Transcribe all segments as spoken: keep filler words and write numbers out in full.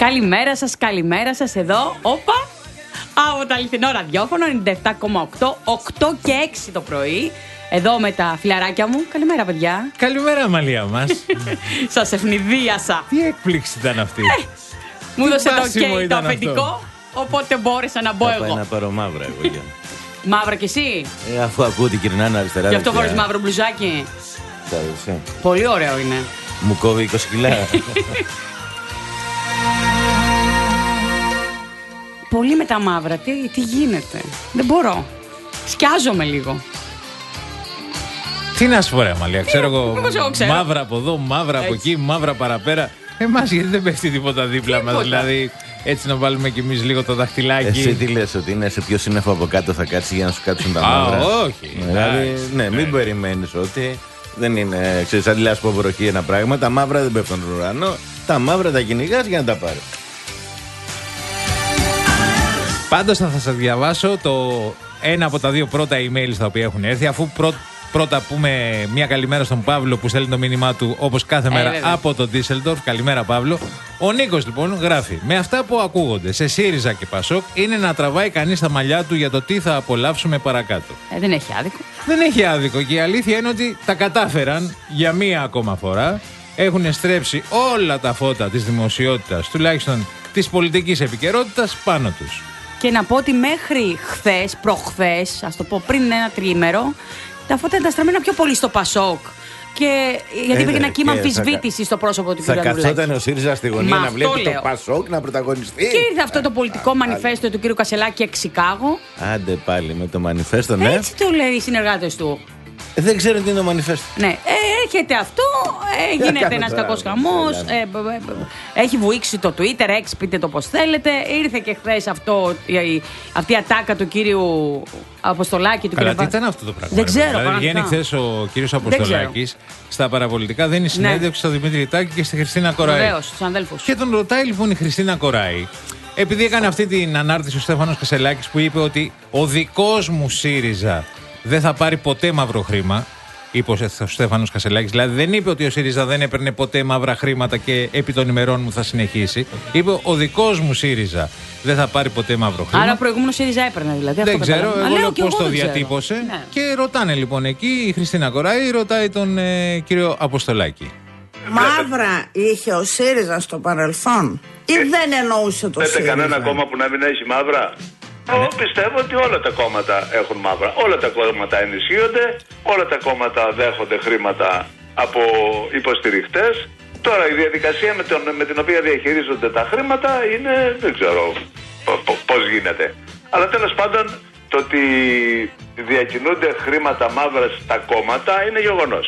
Καλημέρα σας, καλημέρα σας εδώ. Όπα! Από το αληθινό ραδιόφωνο ενενήντα επτά κόμμα οκτώ, οκτώ και έξι το πρωί. Εδώ με τα φιλαράκια μου. Καλημέρα, παιδιά. Καλημέρα, Αμαλία μας. Σας ευνηδίασα. Τι έκπληξη ήταν αυτή. Ε, μου έδωσε το πάσιμο ok το ήταν αφεντικό, αυτό. οπότε μπόρεσα να μπω Θα πάει εγώ. να πάρω μαύρα εγώ για. Μαύρα κι εσύ. Ε, αφού ακούω ότι κυρνάνε αριστερά. Γι' αυτό δεξιά. φορείς μαύρο μπλουζάκι. Τα δεξιά. Πολύ ωραίο είναι. Μου κόβει είκοσι κιλά. Πολύ με τα μαύρα. Τι, τι γίνεται. Δεν μπορώ. Σκιάζομαι λίγο. Τι να σου πω, ρε Αμαλία, ξέρω εγώ. μήπως εγώ ξέρω. Μαύρα από εδώ, μαύρα από Έτσι. εκεί, μαύρα παραπέρα. Εμάς γιατί δεν πέφτει τίποτα δίπλα μας. Τίποτα. Δηλαδή, έτσι να βάλουμε κι εμείς λίγο το δαχτυλάκι. Εσύ τι λες, ότι είναι σε πιο σύννεφο από κάτω θα κάτσει για να σου κάτσουν τα Α, μαύρα. όχι. Δηλαδή, Εντάξει, ναι, μην ναι. περιμένεις ότι δεν είναι, ξέρεις, αντί να σου πω βροχή ένα πράγμα, τα μαύρα δεν πέφτουν στον ουρανό, τα μαύρα τα κυνηγάς για να τα πάρεις. Πάντως θα σας διαβάσω το ένα από τα δύο πρώτα email τα οποία έχουν έρθει, αφού πρω- πρώτα πούμε μια καλημέρα στον Παύλο που στέλνει το μήνυμά του όπως κάθε Ε, μέρα βέβαια. από τον Ντίσσελντορφ. Καλημέρα, Παύλο. Ο Νίκος λοιπόν γράφει: με αυτά που ακούγονται σε ΣΥΡΙΖΑ και ΠΑΣΟΚ είναι να τραβάει κανείς τα μαλλιά του για το τι θα απολαύσουμε παρακάτω. Ε, δεν έχει άδικο. Δεν έχει άδικο και η αλήθεια είναι ότι τα κατάφεραν για μία ακόμα φορά. Έχουν στρέψει όλα τα φώτα της δημοσιότητας, τουλάχιστον της πολιτικής επικαιρότητας, πάνω τους. Και να πω ότι μέχρι χθες, προχθές, ας το πω πριν ένα τριήμερο, τα φώτα ήταν στραμμένα πιο πολύ στο Πασόκ. Και γιατί Ε, υπήρχε ναι, ένα κύμα και θα αμφισβήτηση στο πρόσωπο του κ. Θα Ανδρουλάκη. καθόταν ο ΣΥΡΙΖΑ στη γωνία Μα να αυτό βλέπει λέω. το Πασόκ να πρωταγωνιστεί. Και ήρθε αυτό το πολιτικό μανιφέστο του κ. Κασελάκη εξ Σικάγο. Άντε πάλι με το μανιφέστο, ναι. Έτσι το λέει οι συνεργάτες του. Ε, Δεν ξέρω τι είναι το μανιφέστο. Ναι, ε, έρχεται αυτό, ε, γίνεται κάνω ένας τώρα, κακός δεν χαμός, κάνω. ε, ε, ε, έχει βουήξει το Twitter, X, πείτε το πώς θέλετε. Ήρθε και χθες αυτό, η- αυτή η ατάκα του κύριου Αποστολάκη. Του Καλά, κύριου τι ήταν αυτό το πράγμα. Δεν ρε, ξέρω, Δηλαδή, πραγματικά. βγαίνει χθε ο κύριος Αποστολάκης στα παραπολιτικά, δίνει συνέντευξη στο Δημήτρη Λιτάκη και στη Χριστίνα Κοράη. Βεβαίως, στους αδέλφους. Και τον ρωτάει λοιπόν η Χριστίνα Κοράη, επειδή έκανε αυτή την ανάρτηση ο Στέφανος Κασελάκης που είπε ότι ο δικός μου ΣΥΡΙΖΑ δεν θα πάρει ποτέ μαύρο χρήμα. Είπε ο Στέφανος Κασελάκης, δηλαδή δεν είπε ότι ο ΣΥΡΙΖΑ δεν έπαιρνε ποτέ μαύρα χρήματα και επί των ημερών μου θα συνεχίσει. Είπε ο δικός μου ΣΥΡΙΖΑ δεν θα πάρει ποτέ μαύρο χρήμα. Άρα προηγούμενο ΣΥΡΙΖΑ έπαιρνε δηλαδή. Δεν αυτό ξέρω, καταλαβαίνω. εγώ Α, λέω και πώς εγώ το δεν ξέρω. διατύπωσε. Ναι. Και ρωτάνε λοιπόν εκεί, η Χριστίνα Κοράη ρωτάει τον ε, κύριο Αποστολάκη. Μαύρα είχε ο ΣΥΡΙΖΑ στο παρελθόν ή δεν εννοούσε το Λέτε ΣΥΡΙΖΑ? κανένα κόμμα που να μην έχει μαύρα. Εγώ πιστεύω ότι όλα τα κόμματα έχουν μαύρα. Όλα τα κόμματα ενισχύονται, όλα τα κόμματα δέχονται χρήματα από υποστηριχτές. Τώρα η διαδικασία με, τον, με την οποία διαχειρίζονται τα χρήματα είναι, δεν ξέρω π- π- πώς γίνεται. Αλλά τέλος πάντων το ότι διακινούνται χρήματα μαύρα στα κόμματα είναι γεγονός.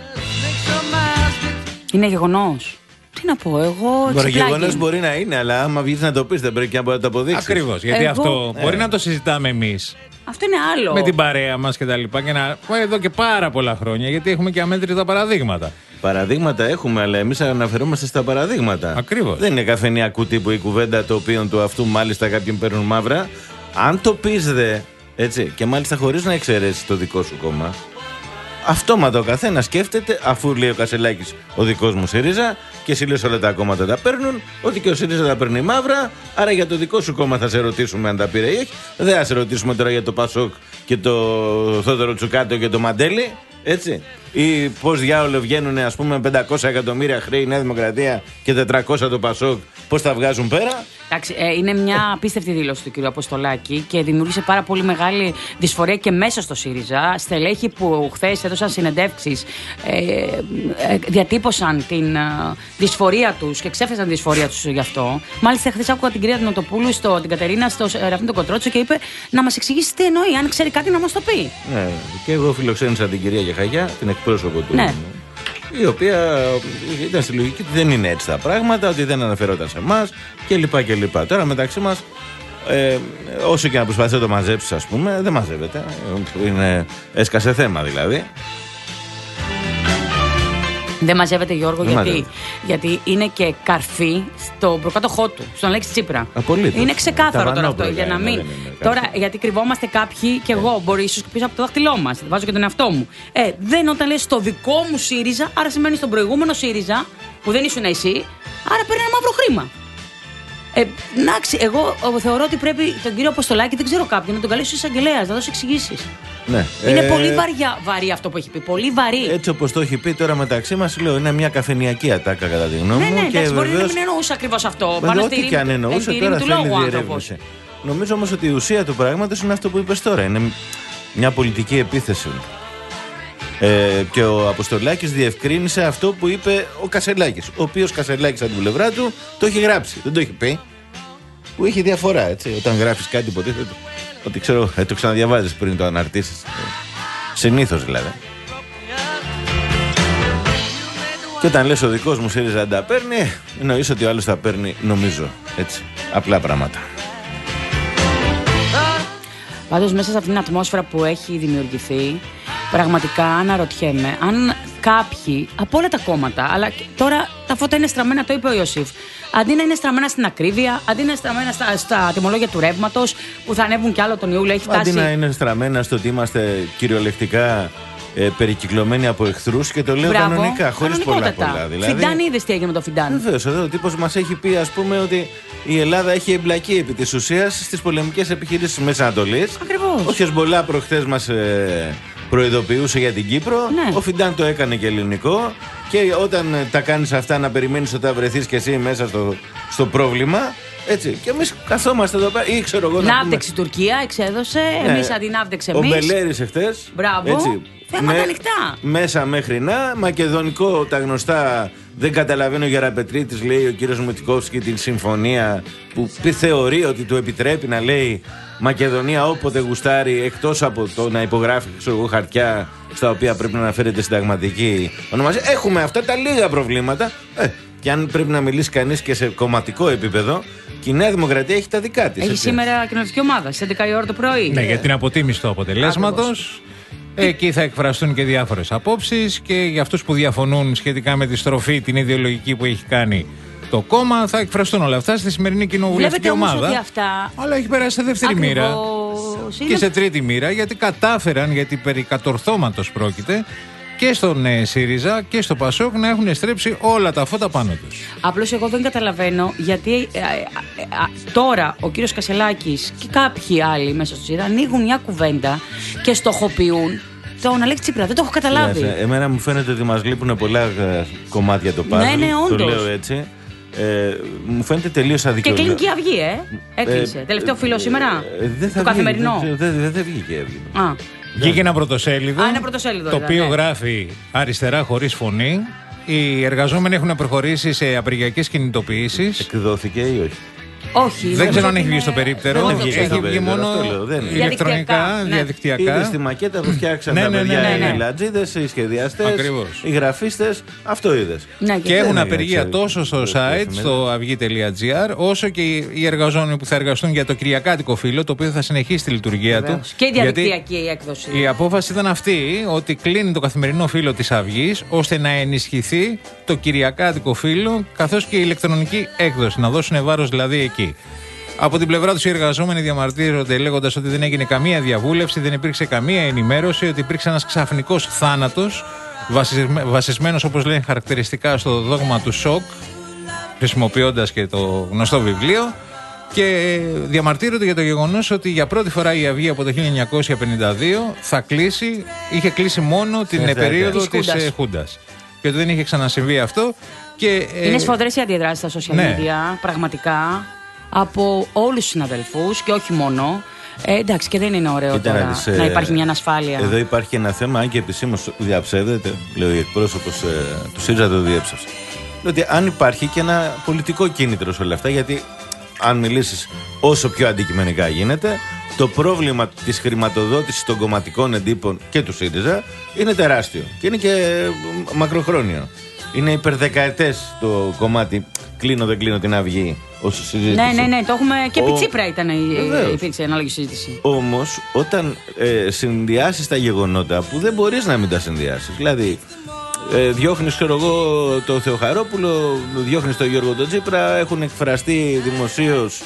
Είναι γεγονός. Τι να πω, εγώ Μπορεί εξεπλάγει. γεγονός μπορεί να είναι, αλλά άμα βγεις να το πεις δεν πρέπει και να μπορεί να το αποδείξεις. Ακριβώς, γιατί Εγώ- αυτό Ναι. μπορεί να το συζητάμε εμείς Αυτό είναι άλλο. με την παρέα μας και τα λοιπά και να πω εδώ και πάρα πολλά χρόνια, γιατί έχουμε και αμέτρητα παραδείγματα. Παραδείγματα έχουμε, αλλά εμείς αναφερόμαστε στα παραδείγματα. Ακριβώς. Δεν είναι καφενειακού τύπου η κουβέντα το οποίο του αυτού μάλιστα κάποιοι παίρνουν μαύρα. Αν το πεις δε, έτσι, και μάλιστα χωρίς να εξαιρέσει το δικό σου κόμμα, αυτόματα ο καθένα σκέφτεται, αφού λέει ο Κασελάκης ο δικός μου ΣΥΡΙΖΑ και εσύ λες όλα τα κόμματα τα παίρνουν, ότι και ο ΣΥΡΙΖΑ τα παίρνει μαύρα, άρα για το δικό σου κόμμα θα σε ρωτήσουμε αν τα πήρε ή όχι. Δεν θα σε ρωτήσουμε τώρα για το Πασόκ και το Θόδωρο Τσουκάτο και το Μαντέλι, έτσι. Ή πώς διάολο βγαίνουν, ας πούμε, πεντακόσια εκατομμύρια χρέη η Νέα Δημοκρατία και τετρακόσια το Πασόκ, πώς τα βγάζουν πέρα. Εντάξει, ε, είναι μια απίστευτη δήλωση του κ. Αποστολάκη και δημιούργησε πάρα πολύ μεγάλη δυσφορία και μέσα στο ΣΥΡΙΖΑ. Στελέχοι που χθες έδωσαν συνεντεύξεις ε, ε, διατύπωσαν την ε, δυσφορία τους και εξέφρασαν τη δυσφορία τους γι' αυτό. Μάλιστα, χθες άκουγα την κυρία Νοτοπούλου, στο, την Κατερίνα, στο Ραφήν τον Κοτρότσο και είπε να μας εξηγήσει τι εννοεί. Αν ξέρει κάτι να μας το πει. Ναι, και εγώ φιλοξένησα την κυρία Γεχαγιά, την εκπρόσωπο του. Ναι. Η οποία ήταν στη λογική ότι δεν είναι έτσι τα πράγματα, ότι δεν αναφερόταν σε εμάς κλπ. κλπ. Τώρα μεταξύ μας, ε, όσο και να προσπαθεί να το μαζέψεις, ας πούμε, δεν μαζεύεται. Είναι, έσκασε θέμα δηλαδή. Δεν μαζεύεται, Γιώργο, Δεν γιατί, μαζεύεται. γιατί είναι και καρφί στο προκάτοχό του, στον Αλέξη Τσίπρα. Απολύτως. Είναι ξεκάθαρο τώρα αυτό. Ταβανόπλογα Για να είναι, μην. δεν είναι κάτι. Τώρα, γιατί κρυβόμαστε κάποιοι και εγώ, μπορεί ίσω πίσω από το δάχτυλό μα. Βάζω και τον εαυτό μου. Ε, δεν όταν λες στο δικό μου ΣΥΡΙΖΑ, άρα σημαίνει στον προηγούμενο ΣΥΡΙΖΑ, που δεν ήσουν εσύ, άρα παίρνει ένα μαύρο χρήμα. Ε, εντάξει, εγώ θεωρώ ότι πρέπει τον κύριο Αποστολάκη, δεν ξέρω κάποιον, να τον καλέσει ο εισαγγελέας, να δώσει εξηγήσεις. Ναι. Είναι ε, πολύ βαριά, βαρύ αυτό που έχει πει. Πολύ βαρύ. Έτσι όπως το έχει πει τώρα μεταξύ μας, λέω, είναι μια καφενειακή ατάκα κατά τη γνώμη ναι, μου. ναι, και εντάξει, μπορεί βεβαίως, να μην εννοούσε ακριβώς αυτό. Πάντα ό,τι και αν εννοούσε, τώρα θέλει διερεύνηση. Νομίζω όμως ότι η ουσία του πράγματος είναι αυτό που είπες τώρα. Είναι μια πολιτική επίθεση. Ε, και ο Αποστολάκης διευκρίνησε αυτό που είπε ο Κασελάκης. Ο οποίος Κασελάκης από την πλευρά του το έχει γράψει. Δεν το έχει πει. Που έχει διαφορά, έτσι. Όταν γράφεις κάτι, υποτίθεται ότι ξέρω, ε, το ξαναδιαβάζεις πριν το αναρτήσεις. Ε, συνήθως δηλαδή. Και όταν λες ο δικός μου ΣΥΡΙΖΑ δεν τα παίρνει, εννοείς ότι ο άλλος θα παίρνει, νομίζω. Έτσι. Απλά πράγματα. Πάντως μέσα σε αυτήν την ατμόσφαιρα που έχει δημιουργηθεί, πραγματικά αναρωτιέμαι αν κάποιοι από όλα τα κόμματα, αλλά τώρα τα φώτα είναι στραμμένα, το είπε ο Ιωσήφ, αντί να είναι στραμμένα στην ακρίβεια, αντί να είναι στραμμένα στα, στα τιμολόγια του ρεύματος που θα ανέβουν κι άλλο τον Ιούλιο, έχει φτάσει. Αντί να είναι στραμμένα στο ότι είμαστε κυριολεκτικά ε, περικυκλωμένοι από εχθρούς, και το λέω Μπράβο, κανονικά, χωρίς πολλά πολλά. Δηλαδή... Φιντάν, είδες τι έγινε με το Φιντάν. Βεβαίως, εδώ ο τύπος μας έχει πει, ας πούμε, ότι η Ελλάδα έχει εμπλακεί επί της ουσίας στις πολεμικές επιχειρήσεις της Μέσης Ανατολής. Ακριβώς. Ο Χεσμολά προχθές μας ε, προειδοποιούσε για την Κύπρο. Ναι. Ο Φιντάν το έκανε και ελληνικό. Και όταν ε, τα κάνεις αυτά, να περιμένεις ότι θα βρεθείς και εσύ μέσα στο, στο πρόβλημα. Έτσι. Και εμείς καθόμαστε εδώ πέρα. Ή ξέρω εγώ. Ναύτεξη πούμε... Τουρκία εξέδωσε. Ναι. Εμείς αντιναύτεξε εμείς. Ο Μπελέρης εχθές. Μπράβο. Έτσι. Θέματα ανοιχτά. Μέσα μέχρι να. Μακεδονικό, τα γνωστά. Δεν καταλαβαίνω, Γεραπετρίτης, λέει ο κύριος Μητικόφσκι, την συμφωνία που θεωρεί ότι του επιτρέπει να λέει Μακεδονία όποτε γουστάρει, εκτός από το να υπογράφει, ξέρω εγώ, χαρτιά στα οποία πρέπει να αναφέρεται συνταγματική ονομασία. Έχουμε αυτά τα λίγα προβλήματα. Ε, και αν πρέπει να μιλήσει κανείς και σε κομματικό επίπεδο, και η Νέα Δημοκρατία έχει τα δικά της. Έχει έτσι. Σήμερα κοινωνική ομάδα, στις έντεκα η ώρα το πρωί. Ναι, για την αποτίμηση του αποτελέσματος. Εκεί θα εκφραστούν και διάφορες απόψεις, και για αυτούς που διαφωνούν σχετικά με τη στροφή, την ιδεολογική που έχει κάνει το κόμμα, θα εκφραστούν όλα αυτά στη σημερινή κοινοβουλευτική ομάδα. Ότι αυτά... Αλλά έχει περάσει σε δεύτερη Ακριβώς μοίρα είναι... και σε τρίτη μοίρα, γιατί κατάφεραν, γιατί περί κατορθώματος πρόκειται, και στον ε, ΣΥΡΙΖΑ και στο ΠΑΣΟΚ να έχουν στρέψει όλα τα φώτα πάνω τους. Απλώς εγώ δεν καταλαβαίνω γιατί ε, ε, ε, ε, τώρα ο κύριος Κασελάκης και κάποιοι άλλοι μέσα στο ΣΥΡΙΖΑ ανοίγουν μια κουβέντα και στοχοποιούν τον Αλέξη Τσίπρα. Δεν το έχω καταλάβει. Yes, εμένα μου φαίνεται ότι μας λείπουν πολλά ε, κομμάτια το πάζλ. Ναι, ναι, όντως. Το λέω έτσι. Ε, μου φαίνεται τελείως αδικαιολόγητο. Και κλινική αυγή, ε. Έκλεισε. Ε, Τελευταίο φίλο σήμερα. Ε, δεν θα το βγει, καθημερινό. Δεν δε, δε, δε βγήκε η αυγή. Α. Βγήκε ένα πρωτοσέλιδο, Α, ένα πρωτοσέλιδο το είδα, οποίο ναι. γράφει αριστερά χωρίς φωνή. Οι εργαζόμενοι έχουν προχωρήσει σε απεργιακές κινητοποιήσεις. Εκδόθηκε ή όχι? Όχι. Δεν ξέρω αν έχει βγει είναι... στο περίπτερο. Δεν έχει στο βγει μόνο ηλεκτρονικά, ναι. διαδικτυακά. Είδες τη μακέτα που φτιάξαν ναι, τα ναι, παιδιά, ναι, ναι, ναι. οι λατζίδες, οι σχεδιαστές, Ακριβώς. οι γραφίστες. Αυτό είδες. Ναι, και έχουν δεν απεργία ξέρω. τόσο στο site, στο αυγή τελεία τζι άρ, όσο και οι εργαζόμενοι που θα εργαστούν για το κυριακάτικο φύλλο, το οποίο θα συνεχίσει τη λειτουργία Βεβαίως. του. Και η διαδικτυακή έκδοση. Η απόφαση ήταν αυτή, ότι κλείνει το καθημερινό φύλλο της Αυγής, ώστε να ενισχυθεί το κυριακάτικο φύλλο, καθώς και η ηλεκτρονική έκδοση. Να δώσουν βάρος δηλαδή εκεί. Από την πλευρά τους οι εργαζόμενοι διαμαρτύρονται λέγοντας ότι δεν έγινε καμία διαβούλευση, δεν υπήρξε καμία ενημέρωση, ότι υπήρξε ένας ξαφνικός θάνατος, βασισμένος, όπως λένε χαρακτηριστικά, στο δόγμα του σοκ, χρησιμοποιώντας και το γνωστό βιβλίο, και διαμαρτύρονται για το γεγονός ότι για πρώτη φορά η Αυγή από το χίλια εννιακόσια πενήντα δύο θα κλείσει, είχε κλείσει μόνο την ε, περίοδο της της ε, Χούντας. Και ότι δεν είχε ξανασυμβεί αυτό. Και, ε, Είναι σφοδρές οι αντιδράσεις στα social ναι. media, πραγματικά, από όλους τους συναδελφούς και όχι μόνο. Ε, εντάξει, και δεν είναι ωραίο Κοίτα, τώρα δεις, να ε, υπάρχει μια ανασφάλεια. Εδώ υπάρχει ένα θέμα, αν και επισήμως διαψεύδεται, λέει ο εκπρόσωπος ε, του ΣΥΡΙΖΑ, το διέψευσε. Ότι αν υπάρχει και ένα πολιτικό κίνητρο σε όλα αυτά, γιατί αν μιλήσεις όσο πιο αντικειμενικά γίνεται, το πρόβλημα της χρηματοδότησης των κομματικών εντύπων και του ΣΥΡΙΖΑ είναι τεράστιο και είναι και μακροχρόνιο. Είναι υπερδεκαετές το κομμάτι. Κλείνω, δεν κλείνω την Αυγή. Όσο συζήτηση. Ναι, ναι, ναι, το έχουμε. Και επί Ο... Τσίπρα ήταν η... Βεβαίως. υπήρξε ανάλογη συζήτηση. Όμως, όταν ε, συνδυάσεις τα γεγονότα που δεν μπορείς να μην τα συνδυάσεις. Δηλαδή, ε, διώχνεις, ξέρω εγώ, το Θεοχαρόπουλο, διώχνεις τον Γιώργο τον Τσίπρα, έχουν εκφραστεί δημοσίως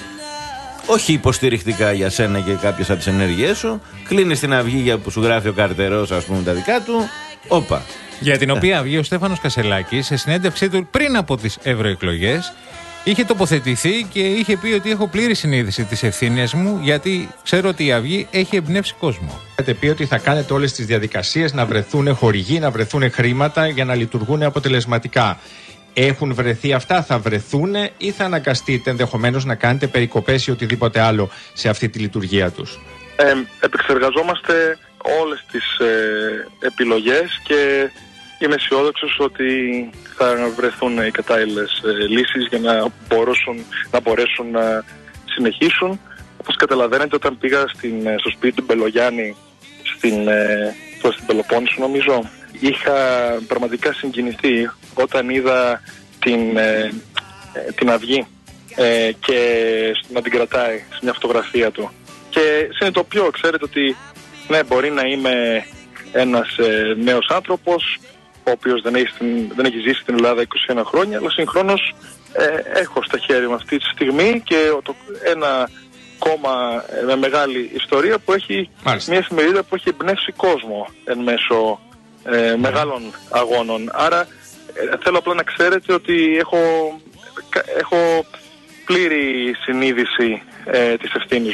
όχι υποστηρικτικά για σένα και κάποιες από τις ενέργειές σου. Κλείνεις την Αυγή για που σου γράφει ο Καρτερός, ας πούμε, τα δικά του. Όπα. Για την οποία βγει ο Στέφανος Κασελάκης σε συνέντευξή του πριν από τις ευρωεκλογές είχε τοποθετηθεί και είχε πει ότι έχω πλήρη συνείδηση της ευθύνης μου, γιατί ξέρω ότι η Αυγή έχει εμπνεύσει κόσμο. Έχετε πει ότι θα κάνετε όλες τις διαδικασίες να βρεθούν χορηγοί, να βρεθούν χρήματα για να λειτουργούν αποτελεσματικά. Έχουν βρεθεί αυτά, θα βρεθούν ή θα αναγκαστείτε ενδεχομένως να κάνετε περικοπές ή οτιδήποτε άλλο σε αυτή τη λειτουργία τους? Ε, επεξεργαζόμαστε όλες τις ε, επιλογές και είμαι αισιόδοξος ότι θα βρεθούν οι κατάλληλες ε, λύσεις για να μπορέσουν, να μπορέσουν να συνεχίσουν. Όπως καταλαβαίνετε, όταν πήγα στην, στο σπίτι του Μπελογιάννη στην, ε, στην Πελοπόννησο, νομίζω, είχα πραγματικά συγκινηθεί όταν είδα την, ε, την Αυγή ε, και να την κρατάει σε μια φωτογραφία του. Και συνειδητοποιώ, ξέρετε, ότι ναι, μπορεί να είμαι ένας ε, νέος άνθρωπος ο οποίος δεν έχει, δεν έχει ζήσει στην Ελλάδα είκοσι ένα χρόνια, αλλά συγχρόνως ε, έχω στα χέρια μου αυτή τη στιγμή και το, ένα κόμμα ε, με μεγάλη ιστορία που έχει, Μάλιστα. μια εφημερίδα που έχει εμπνεύσει κόσμο εν μέσω ε, μεγάλων αγώνων. Άρα ε, θέλω απλά να ξέρετε ότι έχω, έχω πλήρη συνείδηση ε, της ευθύνης.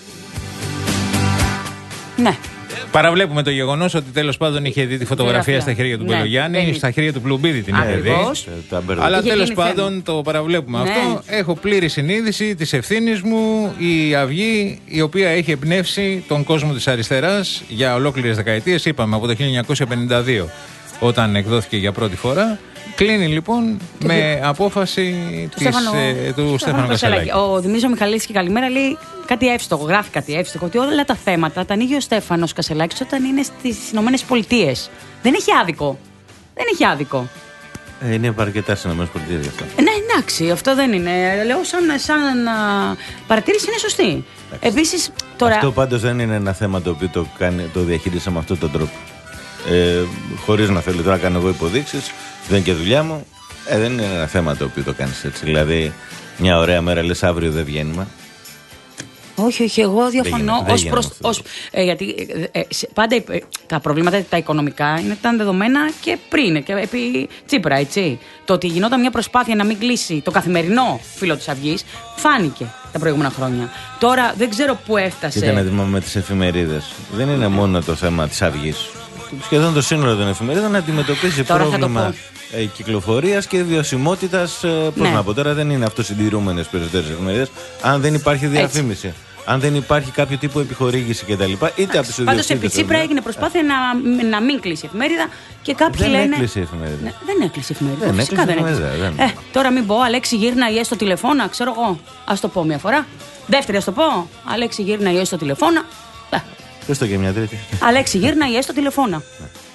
Ναι. Παραβλέπουμε το γεγονός ότι τέλος πάντων είχε δει τη φωτογραφία στα χέρια του ναι, Μπελογιάννη, ναι. στα χέρια του Πλουμπίδη την είχε δει. Αλλά τέλος πάντων το παραβλέπουμε ναι. αυτό. Έχω πλήρη συνείδηση της ευθύνης μου. Η Αυγή, η οποία έχει εμπνεύσει τον κόσμο της αριστεράς για ολόκληρες δεκαετίες, είπαμε από το χίλια εννιακόσια πενήντα δύο όταν εκδόθηκε για πρώτη φορά. Κλείνει λοιπόν και με δι... απόφαση του της, Στέφανο, ε, του Στέφανου Κασελάκη. Ο Δημήτρης Μιχαλίδης και καλημέρα λέει κάτι εύστοχο, γράφει κάτι εύστοχο, ότι όλα τα θέματα τα ανοίγει ο Στέφανος Κασελάκης όταν είναι στις Ηνωμένες Πολιτείες. Δεν έχει άδικο. Δεν έχει άδικο. Ε, είναι αρκετά στις Ηνωμένες Πολιτείες γι' αυτό. Ναι, εντάξει, αυτό δεν είναι. Λέω σαν, σαν α, παρατήρηση είναι σωστή. Επίσης, τώρα... Αυτό πάντως δεν είναι ένα θέμα το οποίο το, κάνει, το διαχείρισα με αυτόν τον τρόπο. Ε, χωρίς να θέλω τώρα να κάνω εγώ υποδείξεις, δεν είναι και δουλειά μου. Ε, δεν είναι ένα θέμα το οποίο το κάνεις έτσι. Δηλαδή, μια ωραία μέρα λες αύριο δεν βγαίνουμε. Όχι, όχι, εγώ διαφωνώ. Ως προς, ως, ε, γιατί ε, ε, πάντα ε, τα προβλήματα τα οικονομικά είναι, ήταν δεδομένα και πριν, και επί Τσίπρα, έτσι. Το ότι γινόταν μια προσπάθεια να μην κλείσει το καθημερινό φύλλο της Αυγής φάνηκε τα προηγούμενα χρόνια. Τώρα δεν ξέρω πού έφτασε. Κοίτα να δούμε με τις εφημερίδες. Δεν είναι μόνο το θέμα της Αυγής. Σχεδόν το σύνολο των εφημερίδων αντιμετωπίζει τώρα πρόβλημα ε, κυκλοφορίας και βιωσιμότητας. Ε, πώς ναι. να πω τώρα, δεν είναι αυτοσυντηρούμενες περισσότερες εφημερίδες. Αν δεν υπάρχει διαφήμιση, έτσι. αν δεν υπάρχει κάποιο τύπο επιχορήγηση κτλ. Είτε από τους ιδιοκτήτες. Πάντως επί Τσίπρα έγινε προσπάθεια να, να μην κλείσει η εφημερίδα και κάποιοι δεν λένε. Δεν έκλεισε η εφημερίδα. Ναι, δεν έκλεισε η εφημερίδα. Δεν Φυσικά έκλεισε δεν έκλεισε. Εφημερίδα, δεν. Ε, τώρα μην πω, Αλέξη γύρνα ή έστω τηλεφώνα, ξέρω εγώ. Ας το πω μια φορά. Δεύτερη, ας το πω. Αλέξη γύρνα ή έστω τηλεφώνα. Πες το και μια τρίτη. Αλέξη γύρνα ή έστω τηλεφώνα.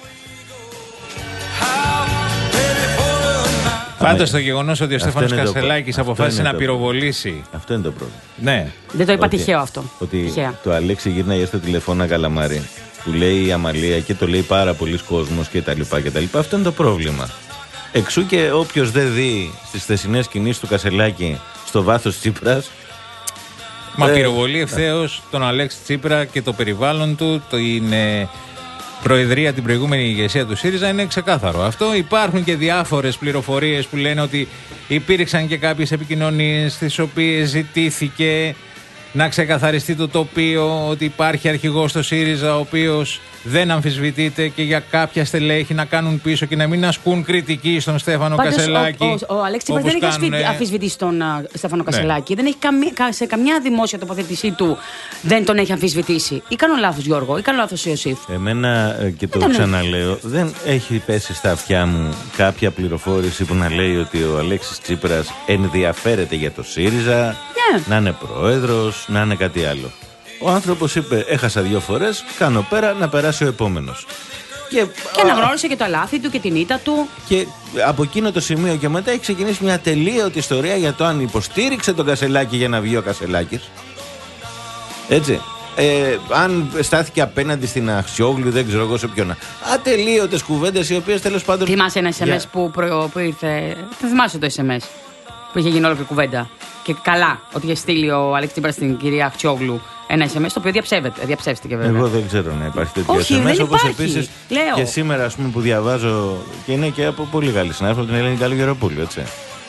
Πάντως το γεγονός ότι ο Στέφανος Κασελάκης αποφάσισε να πυροβολήσει. Αυτό είναι το πρόβλημα. Ναι. Δεν το είπα τυχαίο αυτό. Ότι τυχαία. Το Αλέξη γύρναγε στο τηλεφώνα καλαμάρι που λέει η Αμαλία και το λέει πάρα πολλοί κόσμος κτλ. Αυτό είναι το πρόβλημα. Εξού και όποιος δεν δει στις θεσινές κινήσεις του Κασελάκη στο βάθος Τσίπρας. Μα ε, πυροβολεί ευθέως τον Αλέξη Τσίπρα και το περιβάλλον του, το είναι. Προεδρία την προηγούμενη ηγεσία του ΣΥΡΙΖΑ, είναι ξεκάθαρο αυτό. Υπάρχουν και διάφορες πληροφορίες που λένε ότι υπήρξαν και κάποιες επικοινωνίες στις οποίες ζητήθηκε να ξεκαθαριστεί το τοπίο, ότι υπάρχει αρχηγός στο ΣΥΡΙΖΑ ο οποίος δεν αμφισβητείται και για κάποια στελέχη να κάνουν πίσω και να μην ασκούν κριτική στον Στέφανο Πάντως, Κασελάκη. Ο, ο, ο Αλέξης δεν έχει κάνουν... αμφισβητήσει τον uh, Στέφανο ναι. Κασελάκη. Δεν έχει καμία, σε καμιά δημόσια τοποθέτησή του δεν τον έχει αμφισβητήσει. Ή κάνω λάθος, Γιώργο, ή κάνω λάθος, Ιωσήφ. Εμένα, και το ξαναλέω, δεν έχει πέσει στα αυτιά μου κάποια πληροφόρηση που να λέει ότι ο Αλέξης Τσίπρας ενδιαφέρεται για το ΣΥΡΙΖΑ, yeah. να είναι πρόεδρος, να είναι κάτι άλλο. Ο άνθρωπος είπε: έχασα δύο φορές, κάνω πέρα να περάσει ο επόμενος. Και, και αναγνώρισε και το λάθη του και την ήττα του. Και από εκείνο το σημείο και μετά έχει ξεκινήσει μια τελείωτη ιστορία για το αν υποστήριξε τον Κασελάκη για να βγει ο Κασελάκης. Έτσι. Ε, αν στάθηκε απέναντι στην Αξιόγλου, δεν ξέρω εγώ σε ποιον. Ατελείωτες κουβέντες οι οποίες τέλος πάντων. Θυμάσαι ένα ες εμ ες yeah. που, προ, που ήρθε. Δεν θυμάσαι το ες εμ ες που είχε γίνει όλη η κουβέντα. Και καλά, ότι είχε στείλει ο Αλέξη Τσίπρας στην κυρία Αξιόγλου ένα ες εμ ες το οποίο διαψεύστηκε βέβαια. Εγώ δεν ξέρω να υπάρχει τέτοιο ες εμ ες. Όπως επίσης και σήμερα, ας πούμε, που διαβάζω και είναι και από πολύ Γάλλοι συνάδελφοι, την Ελένη Καλογεροπούλου, έτσι.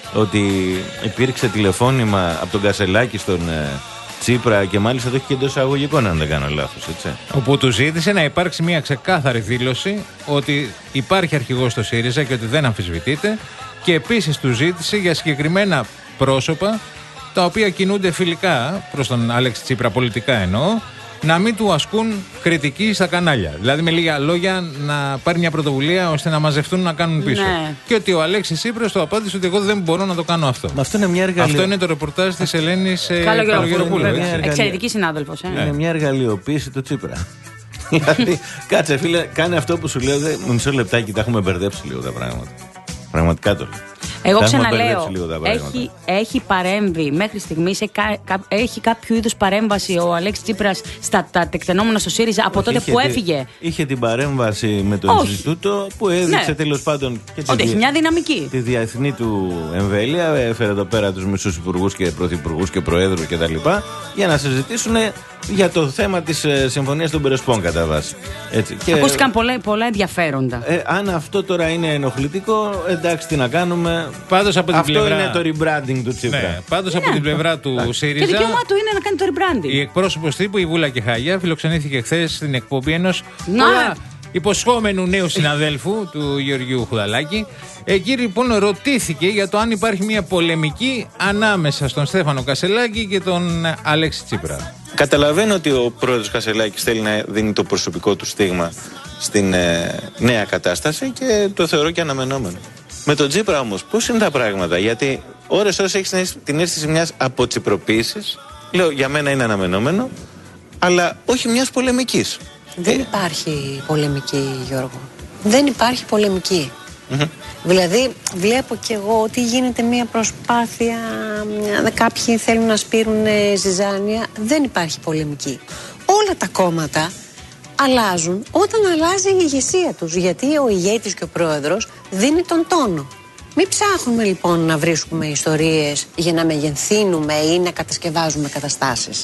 ότι υπήρξε τηλεφώνημα από τον Κασελάκη στον ε, Τσίπρα και μάλιστα το έχει και εντός εισαγωγικών, αν δεν κάνω λάθος, έτσι. Όπου του ζήτησε να υπάρξει μια ξεκάθαρη δήλωση ότι υπάρχει αρχηγός στο ΣΥΡΙΖΑ και ότι δεν αμφισβητείται, και επίσης του ζήτησε για συγκεκριμένα πρόσωπα τα οποία κινούνται φιλικά προς τον Αλέξη Τσίπρα, πολιτικά εννοώ, να μην του ασκούν κριτική στα κανάλια. Δηλαδή, με λίγα λόγια, να πάρει μια πρωτοβουλία ώστε να μαζευτούν να κάνουν πίσω. Ναι. Και ότι ο Αλέξης Τσίπρας του απάντησε ότι εγώ δεν μπορώ να το κάνω αυτό. Μα αυτό είναι μια εργαλείο... Αυτό είναι το ρεπορτάζ της Ελένης ε, Καλογεροπούλου. Καλογεροπούλου. Εξαιρετική συνάδελφος. Ε. Είναι μια εργαλειοποίηση του Τσίπρα. Δηλαδή, κάτσε φίλε, κάνε αυτό που σου λέω. Δε, μισό λεπτάκι, τα έχουμε μπερδέψει λίγο τα πράγματα. Πραγματικά το λέω. Εγώ Τα έχουμε ξαναλέω, μπερδέψει λίγο τα πράγματα. έχει, έχει παρέμβει μέχρι στιγμής, έχει κάποιο είδους παρέμβαση ο Αλέξης Τσίπρας στα τα τεκτενόμενα στο ΣΥΡΙΖΑ από τότε είχε που τη- έφυγε. Είχε την παρέμβαση με το Όχι. Ινστιτούτο που έδειξε Ναι. τέλος πάντων και τη, Ότι έχει μια δυναμική. τη διεθνή του εμβέλεια. Έφερε εδώ πέρα τους μισούς υπουργούς και πρωθυπουργούς και προέδρους κτλ. Για να συζητήσουν για το θέμα της ε, συμφωνίας των Περεσπών κατά βάση. Έτσι. Και, Ακούστηκαν πολλά, πολλά ενδιαφέροντα. ε, αν αυτό τώρα είναι ενοχλητικό, εντάξει, τι να κάνουμε. Πάντως από την Αυτό πλευρά... είναι το rebranding του Τσίπρα. Ναι, πάντως από Ναι. την πλευρά του Και ΣΥΡΙΖΑ, δικαίωμά του είναι να κάνει το rebranding. η εκπρόσωπος τύπου, η Βούλα Κεχάγια, φιλοξενήθηκε χθες στην εκπομπή ενός Να. πολλά υποσχόμενου νέου συναδέλφου του Γεωργίου Χουδαλάκη. Εκεί λοιπόν ρωτήθηκε για το αν υπάρχει μια πολεμική ανάμεσα στον Στέφανο Κασελάκη και τον Αλέξη Τσίπρα. Καταλαβαίνω ότι ο πρόεδρος Κασελάκης θέλει να δίνει το προσωπικό του στίγμα στην ε, νέα κατάσταση και το θεωρώ και αναμενόμενο. Με τον Τσίπρα όμως πώς είναι τα πράγματα? Γιατί ώρες ώρες έχεις την αίσθηση μιας αποτσιπροποίησης. Λέω, για μένα είναι αναμενόμενο, αλλά όχι μιας πολεμικής. Δεν υπάρχει πολεμική, Γιώργο. Δεν υπάρχει πολεμική. Mm-hmm. Δηλαδή, βλέπω κι εγώ ότι γίνεται μια προσπάθεια, μια- κάποιοι θέλουν να σπείρουν ε, ζυζάνια. Δεν υπάρχει πολεμική. Όλα τα κόμματα αλλάζουν όταν αλλάζει η ηγεσία τους. Γιατί ο ηγέτης και ο πρόεδρος δίνει τον τόνο. Μην ψάχνουμε λοιπόν να βρίσκουμε ιστορίες για να μεγενθύνουμε ή να κατασκευάζουμε καταστάσεις.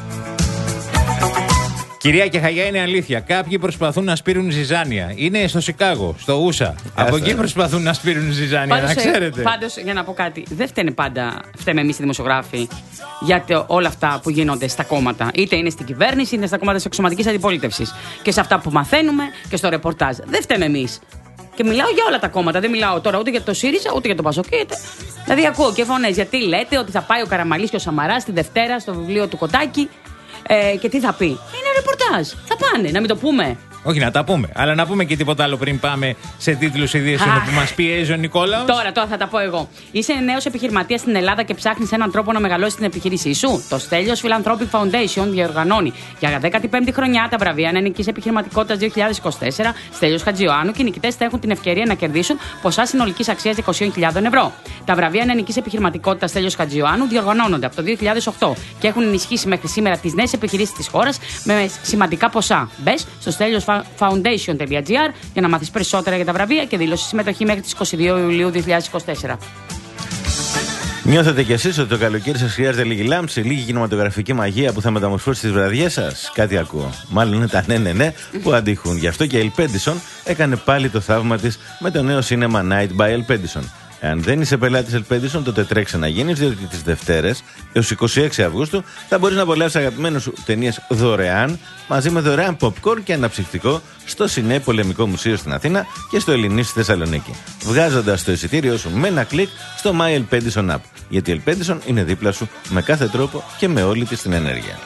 Κυρία Κεχαγιά, είναι αλήθεια. Κάποιοι προσπαθούν να σπείρουν ζυζάνια. Είναι στο Σικάγο, στο Ούσα. Από εκεί προσπαθούν να σπείρουν ζυζάνια, να ξέρετε. Πάντως, για να πω κάτι, δεν φταίνε πάντα, φταίμε εμείς οι δημοσιογράφοι για το- όλα αυτά που γίνονται στα κόμματα. Είτε είναι στην κυβέρνηση, είτε στα κόμματα της εξωματικής αντιπολίτευσης. Και σε αυτά που μαθαίνουμε και στο ρεπορτάζ. Δεν φταίμε εμείς. Και μιλάω για όλα τα κόμματα. Δεν μιλάω τώρα ούτε για το ΣΥΡΙΖΑ, ούτε για το ΠΑΣΟΚ. Δηλαδή, ακούω και φωνές. Γιατί λέτε ότι θα πάει ο Καραμανλής και ο Σαμαράς τη Δευτέρα στο βιβλίο του Κοτάκη. Ε, και τι θα πει? Είναι ρεπορτάζ. Θα πάνε, να μην το πούμε. Όχι, να τα πούμε. Αλλά να πούμε και τίποτα άλλο πριν πάμε σε τίτλους ειδήσεων Αχ. που μας πιέζει ο Νικόλαος. Τώρα, τώρα θα τα πω εγώ. Είσαι νέος επιχειρηματίας στην Ελλάδα και ψάχνεις έναν τρόπο να μεγαλώσεις την επιχείρησή σου. Το Στέλιος Philanthropic Foundation διοργανώνει για δέκατη πέμπτη χρονιά τα βραβεία Νεανικής Επιχειρηματικότητας δύο χιλιάδες είκοσι τέσσερα Στέλιος Χατζιωάννου και οι νικητές θα έχουν την ευκαιρία να κερδίσουν ποσά συνολικής αξίας είκοσι χιλιάδες ευρώ. Τα βραβεία Νεανικής Επιχειρηματικότητας Στέλιος Χατζιωάννου διοργανώνονται από το δύο χιλιάδες οκτώ και έχουν ενισχύσει μέχρι σήμερα τις νέες επιχειρήσεις της χώρας με σημαντικά ποσά. Μπες στο στέλιος foundation τελεία gr για να μάθεις περισσότερα για τα βραβεία και δήλωση συμμετοχή μέχρι τις είκοσι δύο Ιουλίου δύο χιλιάδες είκοσι τέσσερα. Νιώθετε κι εσείς ότι το καλοκαίρι σας χρειάζεται λίγη λάμψη, λίγη κινηματογραφική μαγεία που θα μεταμορφώσει τις βραδιές σας? Κάτι ακούω. Μάλλον είναι τα ναι, ναι, ναι που αντιχούν. Γι' αυτό και η Elpedison έκανε πάλι το θαύμα της με το νέο Cinema Night by Elpedison. Αν δεν είσαι πελάτης Elpedison, τότε τρέξε να γίνεις, διότι τις Δευτέρες έως είκοσι έξι Αυγούστου θα μπορείς να απολαύσεις αγαπημένες σου ταινίες δωρεάν, μαζί με δωρεάν popcorn και αναψυκτικό στο Σινέ Πολεμικό Μουσείο στην Αθήνα και στο Ελληνί στη Θεσσαλονίκη. Βγάζοντας το εισιτήριό σου με ένα κλικ στο My Elpedison App. Γιατί η Elpedison είναι δίπλα σου με κάθε τρόπο και με όλη της την ενέργεια.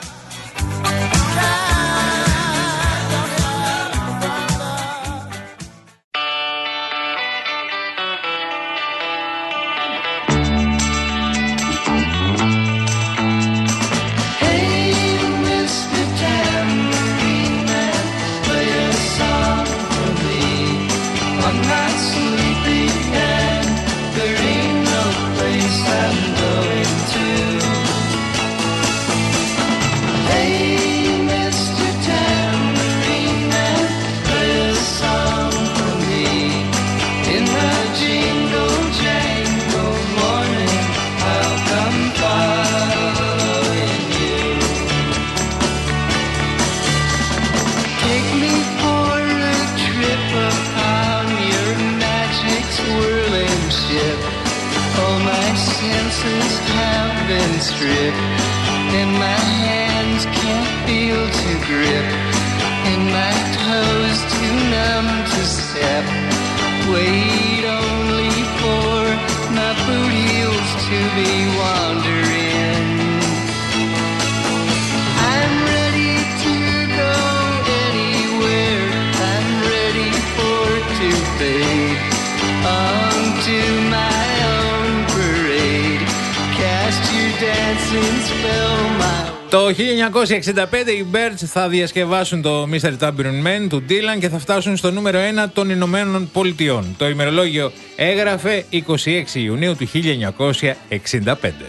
senses have been stripped, and my hands can't feel to grip, and my toes too numb to step. Wait only for my boot heels to be wandering. I'm ready to go anywhere. I'm ready for to fade onto my own parade. Cast your dancing spell my. Το χίλια εννιακόσια εξήντα πέντε οι Birds θα διασκευάσουν το μίστερ Tambourine Man του Dylan και θα φτάσουν στο νούμερο ένα των Ηνωμένων Πολιτειών. Το ημερολόγιο έγραφε είκοσι έξι Ιουνίου του χίλια εννιακόσια εξήντα πέντε.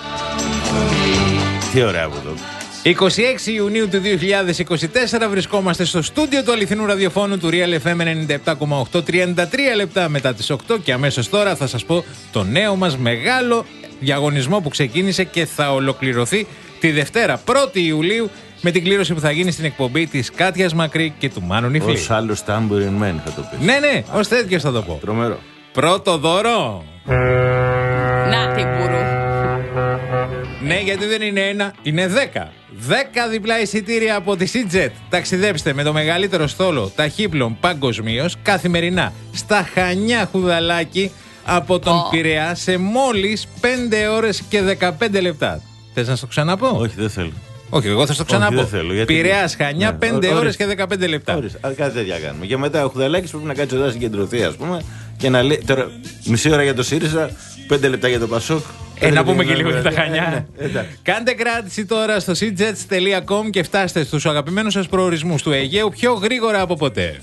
Τι ωραία από το. είκοσι έξι Ιουνίου του δύο χιλιάδες είκοσι τέσσερα βρισκόμαστε στο στούντιο του αληθινού ραδιοφώνου του Real εφ εμ ενενήντα επτά κόμμα οκτώ, τριάντα τρία λεπτά μετά τις οκτώ και αμέσως τώρα θα σας πω το νέο μας μεγάλο διαγωνισμό που ξεκίνησε και θα ολοκληρωθεί τη Δευτέρα πρώτη Ιουλίου με την κλήρωση που θα γίνει στην εκπομπή της Κάτιας Μακρύ και του Μάνου Νιφλή. Ως άλλος Tambourine Man θα το πεις. Ναι, ναι, ως τέτοιος θα το πω. Τρομερό. Πρώτο δώρο. Να τι μπουρού. Ναι, γιατί δεν είναι ένα, είναι δέκα. Δέκα διπλά εισιτήρια από τη Seajet. Ταξιδέψτε με το μεγαλύτερο στόλο ταχύπλων παγκοσμίως καθημερινά στα Χανιά Χουδαλάκι από τον oh. Πειραιά σε μόλις πέντε ώρες και δεκαπέντε λεπτά. Θες να στο ξαναπώ? Όχι, δεν θέλω. Όχι, εγώ θα στο ξαναπώ. Όχι, δεν θέλω, γιατί... Πειραιάς Χανιά, ναι, πέντε ώρες και δεκαπέντε λεπτά. Ώρες, κάτι τέτοια κάνουμε. Και μετά ο Χουδαλάκης πρέπει να κάτσει εδώ να συγκεντρωθεί, ας πούμε, και να λέει. Τώρα, μισή ώρα για το ΣΥΡΙΖΑ, πέντε λεπτά για το ΠΑΣΟΚ. Ε, να πούμε και λίγο για τα Χανιά. Κάντε κράτηση τώρα στο seajets τελεία com και φτάστε στους αγαπημένους σας προορισμούς του Αιγαίου πιο γρήγορα από ποτέ.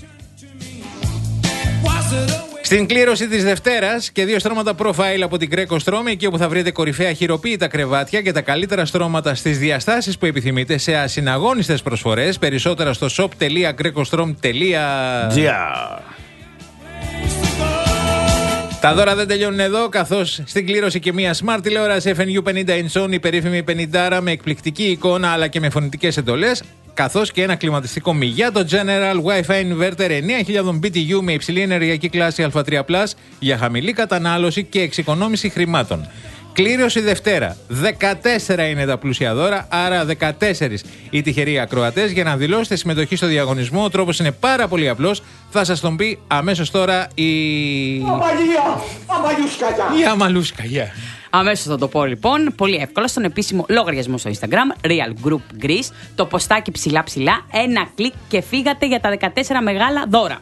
Στην κλήρωση της Δευτέρας και δύο στρώματα profile από την Greco Strom, εκεί όπου θα βρείτε κορυφαία χειροποίητα κρεβάτια και τα καλύτερα στρώματα στις διαστάσεις που επιθυμείτε σε ασυναγώνιστες προσφορές. Περισσότερα στο shop τελεία grecostrom τελεία gr. Τα δώρα δεν τελειώνουν εδώ, καθώς στην κλήρωση και μια smart τηλεόραση εφ εν γιου πενήντα inch, η περίφημη πενήντα με εκπληκτική εικόνα αλλά και με φωνητικές εντολές, καθώς και ένα κλιματιστικό Miyato General Wi-Fi Inverter εννέα χιλιάδες μπι τι γιου με υψηλή ενεργειακή κλάση α τρία πλας για χαμηλή κατανάλωση και εξοικονόμηση χρημάτων. Κλήρωση Δευτέρα. δεκατέσσερα είναι τα πλούσια δώρα, άρα δεκατέσσερα οι τυχεροί ακροατές. Για να δηλώσετε συμμετοχή στο διαγωνισμό, ο τρόπος είναι πάρα πολύ απλός. Θα σας τον πει αμέσως τώρα η. Αμαλία! Αμαλούσκαγια! Η Αμαλούσκαγια. Αμέσως θα το πω λοιπόν, πολύ εύκολα, στον επίσημο λογαριασμό στο Instagram, Real Group Greece, το ποστάκι ψηλά ψηλά, ένα κλικ και φύγατε για τα δεκατέσσερα μεγάλα δώρα.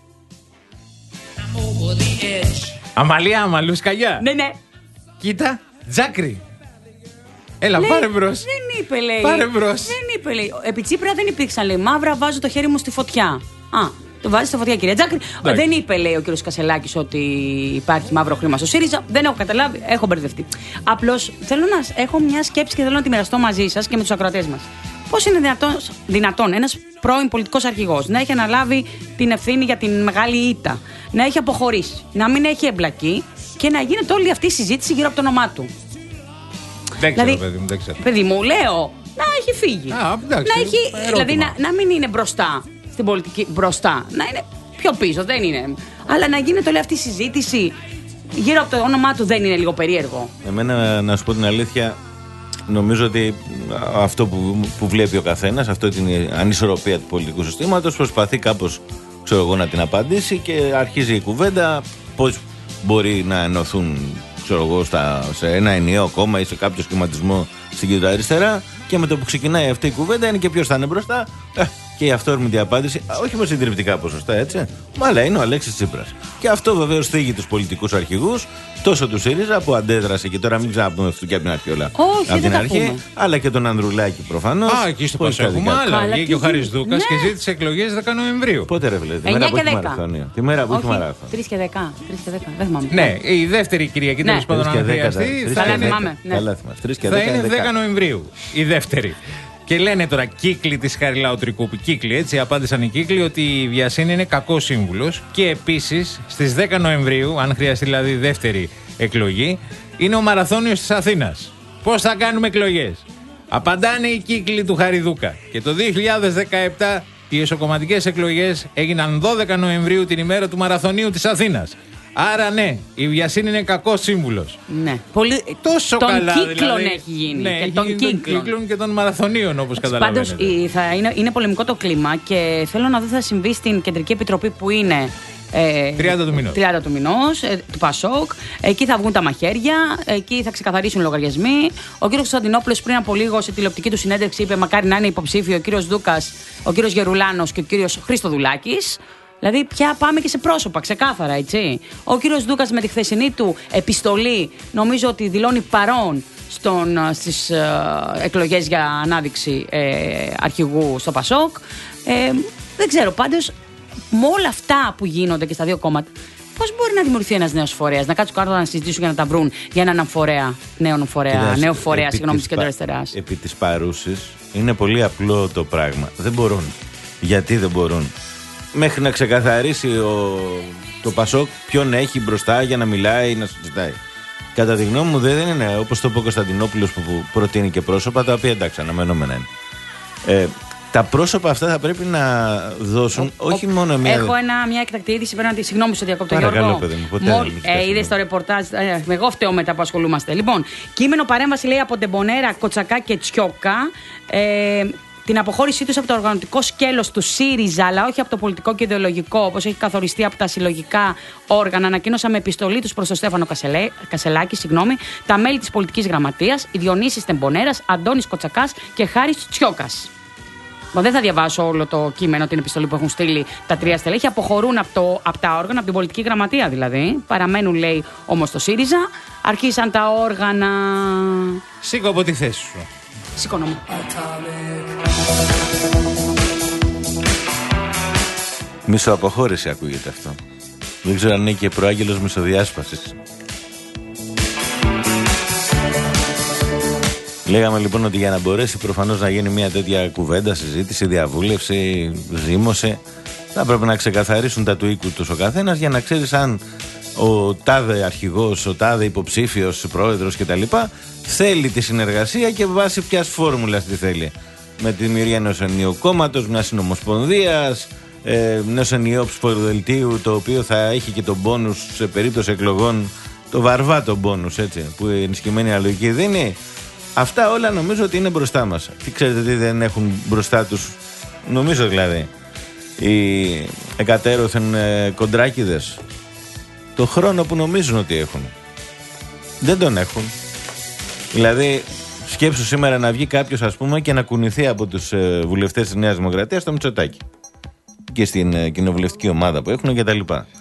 Αμαλία, Αμαλούσκαγια. Ναι, ναι. Κοίτα, Τζάκρη. Έλα, λέει, πάρε μπρος. Δεν είπε, λέει. Πάρε μπρος. Δεν είπε, λέει. Επί Τσίπρα δεν υπήρξαν, λέει. Μαύρα, βάζω το χέρι μου στη φωτιά. Α, το βάζει στη φωτιά, κύριε Τζάκρη. Εντάξει. Δεν είπε, λέει ο κύριος Κασελάκης, ότι υπάρχει μαύρο χρήμα στο ΣΥΡΙΖΑ. Δεν έχω καταλάβει, έχω μπερδευτεί. Απλώς θέλω να έχω μια σκέψη και θέλω να τη μοιραστώ μαζί σας και με τους ακροατές μας. Πώς είναι δυνατόν, δυνατόν ένας πρώην πολιτικός αρχηγός να έχει αναλάβει την ευθύνη για την μεγάλη ήττα, να έχει αποχωρήσει, να μην έχει εμπλακεί και να γίνεται όλη αυτή η συζήτηση γύρω από το όνομά του? Δεν ξέρω, δηλαδή, παιδί μου, δεν ξέρω. Παιδί μου, λέω, να έχει φύγει. Α, εντάξει, να έχει, δηλαδή να, να μην είναι μπροστά στην πολιτική, μπροστά, να είναι πιο πίσω, δεν είναι. Αλλά να γίνεται όλη αυτή η συζήτηση γύρω από το όνομά του δεν είναι λίγο περίεργο? Εμένα, να σου πω την αλήθεια, νομίζω ότι αυτό που, που βλέπει ο καθένας, αυτό την ανισορροπία του πολιτικού συστήματος, προσπαθεί κάπως, ξέρω εγώ, να την απαντήσει και αρχίζει η κουβέντα πώς μπορεί να ενωθούν, ξέρω εγώ, στα, σε ένα ενιαίο κόμμα ή σε κάποιο σχηματισμό στην κεντροαριστερά, και με το που ξεκινάει αυτή η κουβέντα είναι και ποιος θα είναι μπροστά. Και η αυτόρμητη απάντηση, όχι με συντριπτικά ποσοστά, έτσι, αλλά είναι ο Αλέξης Τσίπρας. Και αυτό βεβαίως θίγει τους πολιτικούς αρχηγούς, τόσο του ΣΥΡΙΖΑ που αντέδρασε, και τώρα μην ξαναπούμε αυτό και από την αρχή όλα. Όχι, από την αρχή, πούμε. Αλλά και τον Ανδρουλάκη προφανώς. Α, εκεί στο Πασό έχουμε άλλα. Βγήκε ο Χαρισδούκας ναι. και ζήτησε εκλογές δέκα Νοεμβρίου. Πότε ρε βλέπει, τη μέρα που έχει μαραθώνιο. Τη μέρα που έχει μαραθώνιο. τρεις και δέκα, τρεις και δέκα, δεν θυμάμαι. Ναι, η δεύτερη Κυριακή, τέλος πάντων, αν χρειαστεί, θα είναι δέκα Νοεμβρίου. Η δεύτερη. Και λένε τώρα κύκλοι της Χαριλάου Τρικούπη, κύκλοι, έτσι, απάντησαν οι κύκλοι ότι η Βιασύνη είναι κακός σύμβουλος και επίσης στις δέκα Νοεμβρίου, αν χρειαστεί δηλαδή δεύτερη εκλογή, είναι ο Μαραθώνιος της Αθήνας. Πώς θα κάνουμε εκλογές? Απαντάνε οι κύκλοι του Χαριδούκα. Και το δύο χιλιάδες δεκαεπτά οι εσωκομματικές εκλογές έγιναν δώδεκα Νοεμβρίου, την ημέρα του Μαραθωνίου της Αθήνας. Άρα ναι, η βιασύνη είναι κακός σύμβουλος. Ναι. Πολύ... Τόσο των καλά κύκλων δηλαδή. έχει γίνει. Ναι, και έχει των γίνει κύκλων. Των κύκλων και των μαραθωνίων, όπως καταλαβαίνετε. Πάντως θα είναι, είναι πολεμικό το κλίμα και θέλω να δω τι θα συμβεί στην Κεντρική Επιτροπή που είναι. Ε, τριάντα του μηνός. τριάντα του μηνός, ε, του Πασόκ. Εκεί θα βγουν τα μαχαίρια, εκεί θα ξεκαθαρίσουν λογαριασμοί. Ο κύριος Κωνσταντινόπουλος πριν από λίγο σε τηλεοπτική του συνέντευξη είπε: μακάρι να είναι υποψήφιο ο κύριος Δούκας, ο κύριος Γερουλάνος και ο κύριος Χριστοδουλάκης. Δηλαδή, πια πάμε και σε πρόσωπα, ξεκάθαρα, έτσι. Ο κύριος Δούκας με τη χθεσινή του επιστολή, νομίζω ότι δηλώνει παρόν στον, στις ε, εκλογές για ανάδειξη ε, αρχηγού στο Πασόκ. Ε, δεν ξέρω, πάντως, με όλα αυτά που γίνονται και στα δύο κόμματα, πώς μπορεί να δημιουργηθεί ένας νέος φορέας, να κάτσουν κάτω να συζητήσουν για να τα βρουν για έναν φορέα, νέο φορέα, νέο φορέα, συγγνώμη, της κεντροαριστεράς. Επί της παρούσης είναι πολύ απλό το πράγμα. Δεν μπορούν. Γιατί δεν μπορούν? Μέχρι να ξεκαθαρίσει ο, το Πασόκ ποιον έχει μπροστά για να μιλάει, να συζητάει. Κατά τη γνώμη μου δεν είναι όπως το είπε ο Κωνσταντινόπουλος που προτείνει και πρόσωπα τα οποία εντάξει αναμενόμενα είναι. Ε, τα πρόσωπα αυτά θα πρέπει να δώσουν ο, όχι ο, μόνο μια. Έχω ένα, μια εκτακτή είδηση. Πρέπει να τη συγγνώμη σε διακόπτω, Γιώργο. Παρακαλώ, παιδί μου, ποτέ Μόλι ε, είδε το ρεπορτάζ. Ε, εγώ φταίω μετά που ασχολούμαστε. Λοιπόν, κείμενο παρέμβαση λέει από Ντεμπονέρα, Κοτσακά και Τσιόκα. Ε, την αποχώρησή τους από το οργανωτικό σκέλος του ΣΥΡΙΖΑ, αλλά όχι από το πολιτικό και ιδεολογικό, όπως έχει καθοριστεί από τα συλλογικά όργανα, ανακοίνωσαν με επιστολή τους προς τον Στέφανο Κασελέ, Κασελάκη, συγγνώμη, τα μέλη της πολιτικής γραμματείας, η Διονύσης Τεμπονέρας, Αντώνης Κοτσακάς και Χάρης Τσιόκας. Δεν θα διαβάσω όλο το κείμενο, την επιστολή που έχουν στείλει τα τρία στελέχη. Αποχωρούν από, το, από τα όργανα, από την πολιτική γραμματεία δηλαδή. Παραμένουν, λέει, όμως το ΣΥΡΙΖΑ. Αρχίσαν τα όργανα. Σήκω από τη θέση σου. Σηκώνω μου. Μισοαποχώρηση ακούγεται αυτό. Δεν ξέρω αν είναι και προάγγελος μισοδιάσπασης. Λέγαμε λοιπόν ότι για να μπορέσει προφανώς να γίνει μια τέτοια κουβέντα, συζήτηση, διαβούλευση, ζήμωση, θα πρέπει να ξεκαθαρίσουν τα του οίκου τους ο καθένας για να ξέρεις αν ο τάδε αρχηγός, ο τάδε υποψήφιος πρόεδρος κτλ. Θέλει τη συνεργασία και βάσει ποιας φόρμουλας τη θέλει. Με τη δημιουργία ενός ενιαίου κόμματος, μιας συνομοσπονδίας, ε, ενός ενιαίου ψηφοδελτίου το οποίο θα έχει και τον μπόνους σε περίπτωση εκλογών, το βαρβάτο μπόνους, έτσι, που η ενισχυμένη αναλογική δίνει. Αυτά όλα νομίζω ότι είναι μπροστά μας. Τι ξέρετε τι δεν έχουν μπροστά τους, νομίζω δηλαδή, οι εκατέρωθεν ε, κοντράκηδες. Το χρόνο που νομίζουν ότι έχουν. Δεν τον έχουν. Δηλαδή, σκέψου σήμερα να βγει κάποιος, ας πούμε, και να κουνηθεί από τους ε, βουλευτές της Νέας Δημοκρατίας στο Μητσοτάκη. Και στην ε, κοινοβουλευτική ομάδα που έχουν κτλ.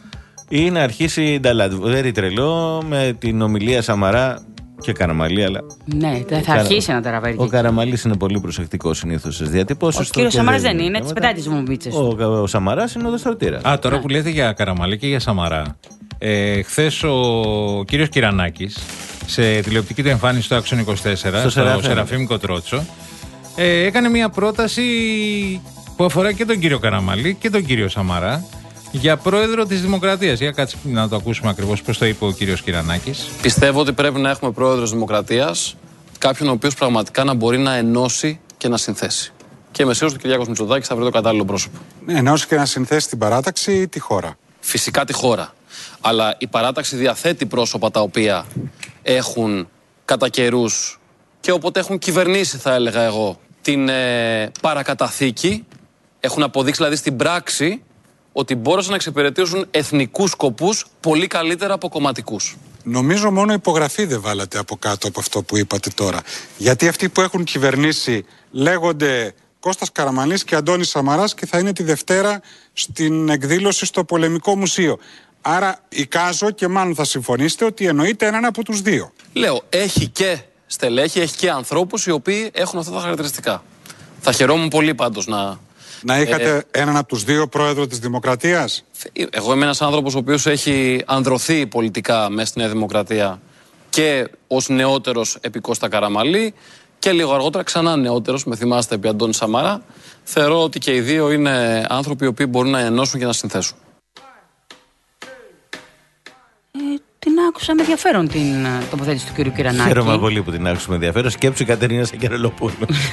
Ή να αρχίσει νταλαδέρι τρελό με την ομιλία Σαμαρά και Καραμαλή, αλλά. Ναι, θα Καρα... αρχίσει να τα Ο Καραμαλής είναι πολύ προσεκτικός συνήθως στις διατυπώσεις. Ο κύριος Σαμαράς δεν είναι, τις πετάει τις βομβίτσες. Ο, ο Σαμαράς είναι ο δεστρωτήρας. Α, τώρα που λέτε για Καραμαλή και για Σαμαρά. Ε, χθες ο κύριος Κυρανάκης σε τηλεοπτική του εμφάνιση στο Άξον είκοσι τέσσερα, στο, στο Σεραφείμ Κοτρότσο, ε, έκανε μια πρόταση που αφορά και τον κύριο Καραμαλή και τον κύριο Σαμαρά για πρόεδρο της Δημοκρατίας. Για κάτσε να το ακούσουμε ακριβώς πώς το είπε ο κύριος Κυρανάκης. Πιστεύω ότι πρέπει να έχουμε πρόεδρο της Δημοκρατίας κάποιον ο οποίος πραγματικά να μπορεί να ενώσει και να συνθέσει. Και είμαι σίγουρος ότι ο Κυριάκος Μητσοτάκης θα βρει το κατάλληλο πρόσωπο. Ναι, ενώσει και να συνθέσει την παράταξη ή τη χώρα. Φυσικά τη χώρα. Αλλά η παράταξη διαθέτει πρόσωπα τα οποία έχουν κατά καιρούς και όποτε έχουν κυβερνήσει, θα έλεγα εγώ, την ε, παρακαταθήκη. Έχουν αποδείξει δηλαδή στην πράξη ότι μπόρεσαν να εξυπηρετήσουν εθνικούς σκοπούς πολύ καλύτερα από κομματικούς. Νομίζω μόνο υπογραφή δεν βάλατε από κάτω από αυτό που είπατε τώρα. Γιατί αυτοί που έχουν κυβερνήσει λέγονται Κώστας Καραμαλής και Αντώνης Σαμαράς και θα είναι τη Δευτέρα στην εκδήλωση στο Πολεμικό Μουσείο. Άρα εικάζω και μάλλον θα συμφωνήσετε ότι εννοείται έναν από τους δύο. Λέω, έχει και στελέχη, έχει και ανθρώπους οι οποίοι έχουν αυτά τα χαρακτηριστικά. Θα χαιρόμουν πολύ πάντως να... Να είχατε ε, έναν από τους δύο πρόεδρο της Δημοκρατίας. Εγώ είμαι ένας άνθρωπος ο οποίος έχει ανδρωθεί πολιτικά μέσα στη Νέα Δημοκρατία και ως νεότερος επί Κώστα Καραμαλή και λίγο αργότερα ξανά νεότερος, με θυμάστε, επί Αντώνη Σαμαρά. Θεωρώ ότι και οι δύο είναι άνθρωποι οι οποίοι μπορούν να ενώσουν και να συνθέσουν. Την άκουσα με ενδιαφέρον την τοποθέτηση του κ. Κυρανάκη. Χαίρομαι πολύ που την άκουσα με ενδιαφέρον. Σκέψου η Κατερίνα Σακερελοπούλου.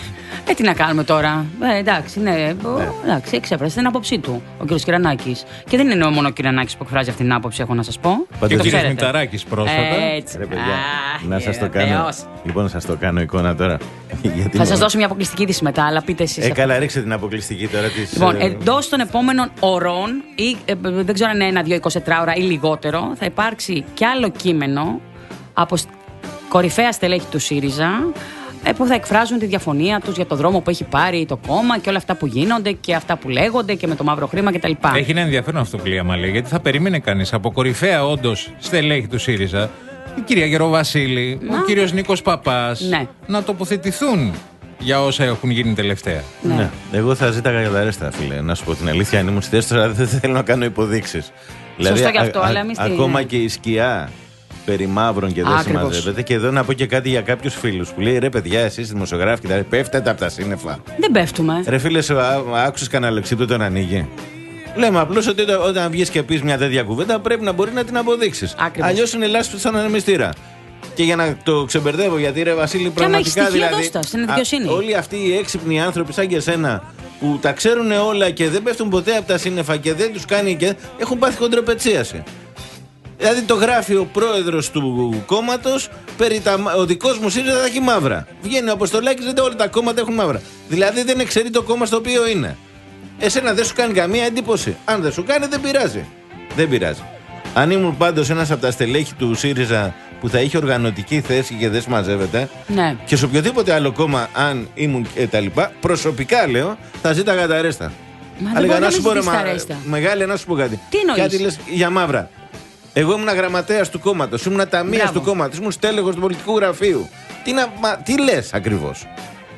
Ε, τι να κάνουμε τώρα. Ε, εντάξει, ναι, ναι. εντάξει, εξέφρασε την άποψή του ο κ. Κυρανάκης. Και δεν είναι μόνο ο Κυρανάκης που εκφράζει αυτή την άποψη, έχω να σας πω. Και ο κ. Μηταράκης πρόσφατα. Έτσι. Ρε παιδιά, Α, να σας το κάνω. Λοιπόν, να σας το κάνω εικόνα τώρα. Θα σας δώσω μια αποκλειστική είδηση μετά, αλλά πείτε εσείς. Ε, καλά, ρίξε την αποκλειστική τώρα της. Λοιπόν, εντός των επόμενων ωρών, ή ε, δεν ξέρω αν είναι ένα, δύο, εικοσιτέσσερα ώρα ή λιγότερο, θα υπάρξει κι άλλο κείμενο από κορυφαία στελέχη του ΣΥΡΙΖΑ που θα εκφράζουν τη διαφωνία τους για το δρόμο που έχει πάρει το κόμμα και όλα αυτά που γίνονται και αυτά που λέγονται και με το μαύρο χρήμα κτλ. Έχει ένα ενδιαφέρον αυτό που λέει η Αμαλία, γιατί θα περίμενε κανείς από κορυφαία όντως στελέχη του ΣΥΡΙΖΑ, η κυρία Γεροβασίλη, να. ο κύριος Νίκος Παπάς, ναι. να τοποθετηθούν για όσα έχουν γίνει τελευταία. Ναι. ναι. Εγώ θα ζήταγα για τα ρέστα, φίλε. Να σου πω την αλήθεια, αν ήμουν στη θέση τώρα δεν θέλω να κάνω υποδείξεις. Δηλαδή, Σωστό αυτό, α, α, αλλά α, μη ακόμα και η σκιά περί μαύρων και δεν συμμαζεύεται. Και εδώ να πω και κάτι για κάποιους φίλους που λέει: ρε παιδιά, εσείς δημοσιογράφοι, δηλαδή, πέφτετε από τα σύννεφα. Δεν πέφτουμε. Ρε φίλε, άκουσες κανένα λεξίπτο τον ανοίγει. Λέμε απλώς ότι όταν βγεις και πεις μια τέτοια κουβέντα πρέπει να μπορεί να την αποδείξεις. Αλλιώς είναι λάσπη στον ανεμιστήρα. Και για να το ξεμπερδεύω, γιατί ρε Βασίλη, πραγματικά δηλαδή. Α, όλοι αυτοί οι έξυπνοι άνθρωποι σαν και εσένα που τα ξέρουν όλα και δεν πέφτουν ποτέ από τα σύννεφα και δεν τους κάνει και έχουν πάθει χοντροπετσίαση. Δηλαδή το γράφει ο πρόεδρος του κόμματος, περί τα, ο δικός μου ΣΥΡΙΖΑ θα έχει μαύρα. Βγαίνει ο Αποστολάκης, δεν όλα τα κόμματα έχουν μαύρα. Δηλαδή δεν εξαιρεί το κόμμα στο οποίο είναι. Εσένα δεν σου κάνει καμία εντύπωση. Αν δεν σου κάνει, δεν πειράζει. Δεν πειράζει. Αν ήμουν πάντως ένας από τα στελέχη του ΣΥΡΙΖΑ που θα είχε οργανωτική θέση και δεν συμμαζεύεται, ναι. και σε οποιοδήποτε άλλο κόμμα, αν ήμουν και τα λοιπά, προσωπικά λέω, θα ζήταγα τα ρέστα. Μα δεν μπορεί να σου πω ρε μεγάλη, να σου πω κάτι. Τι εννοείς? Κάτι λες για μαύρα. Εγώ ήμουν γραμματέας του κόμματος, ήμουν ταμείας του κόμματος, ήμουν στέλεχος του πολιτικού γραφείου. Τι, να, μα, τι λες ακριβώς?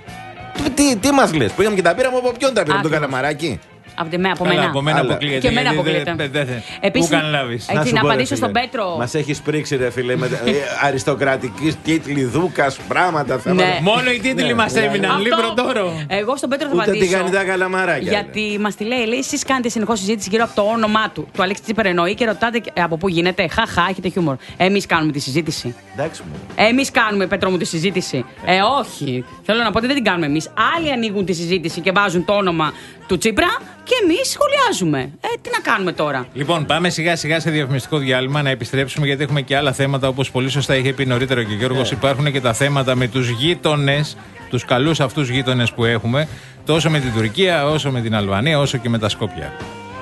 Τι, τι, τι μας λες? Πήγαμε και τα πήραμε από ποιον τα πήραμε, τον Καλαμαράκη? Από, μένα, από μένα. Από μένα αποκλείεται. Και εμένα αποκλείεται. Επίσης, έτσι, να απαντήσω στον Πέτρο. Μας έχει πρίξει, ρε φίλε, με αριστοκρατική τίτλοι, Δούκας, πράγματα. Ναι. Μόνο οι τίτλοι μας έμειναν. Λίμπρο τόρο. Εγώ στον Πέτρο θα Ούτε απαντήσω. τι κάνει τα καλαμαράκια. Γιατί μας τη λέει, λέει, εσείς κάνετε συνεχώς συζήτηση γύρω από το όνομά του, του Αλέξη Τσίπρα εννοεί, και ρωτάτε από πού γίνεται. Χαχά, έχετε χιούμορ. Εμείς κάνουμε τη συζήτηση. Εντάξει μου. Εμείς κάνουμε, Πέτρο μου, τη συζήτηση. Ε, όχι. Θέλω να πω ότι δεν την κάνουμε εμείς. Άλλοι ανοίγουν τη συζήτηση και βάζουν το όνομα του Τσίπρα και εμείς σχολιάζουμε. Ε, τι να κάνουμε τώρα. Λοιπόν, πάμε σιγά σιγά σε διαφημιστικό διάλειμμα να επιστρέψουμε, γιατί έχουμε και άλλα θέματα. Όπως πολύ σωστά είχε πει νωρίτερα και ο Γιώργος, yeah. υπάρχουν και τα θέματα με τους γείτονες, τους καλούς αυτούς γείτονες που έχουμε, τόσο με την Τουρκία, όσο με την Αλβανία, όσο και με τα Σκόπια.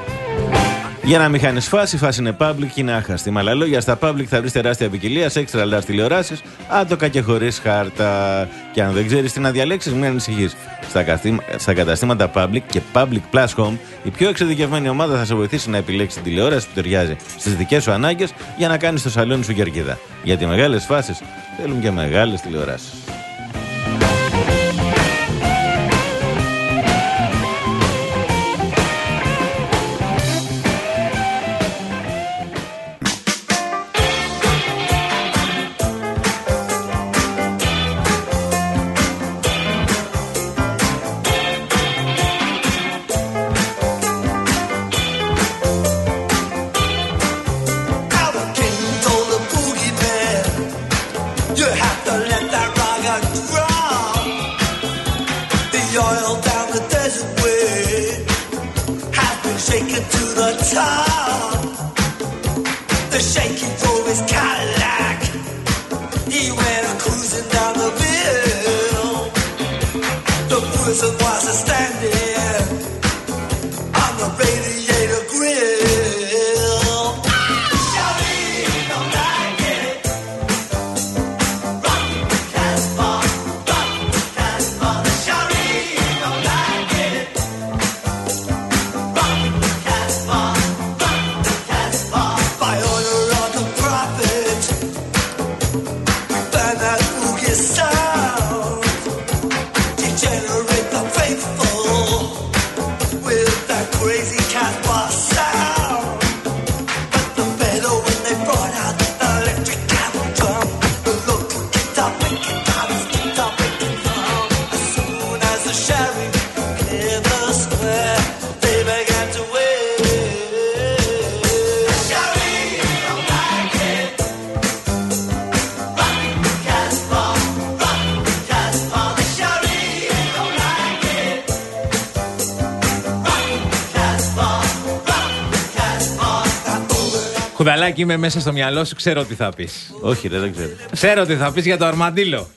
Για να μην χάνεις φάση, η φάση είναι public και είναι άχαστη. Με άλλα λόγια, στα public θα βρεις τεράστια ποικιλία σε extra large τηλεοράσεις, άτοκα και χωρίς χάρτα. Και αν δεν ξέρεις τι να διαλέξεις, μην ανησυχείς. Στα, καθή... στα καταστήματα public και public plus home, η πιο εξειδικευμένη ομάδα θα σε βοηθήσει να επιλέξεις την τηλεόραση που ταιριάζει στις δικές σου ανάγκες για να κάνεις το σαλόνι σου κερκίδα. Γιατί μεγάλες φάσεις θέλουν και μεγάλες τηλεοράσεις. Κουδαλάκι, είμαι μέσα στο μυαλό σου, ξέρω τι θα πεις. Όχι, ρε, δεν ξέρω. Ξέρω τι θα πεις για το αρμαντήλο.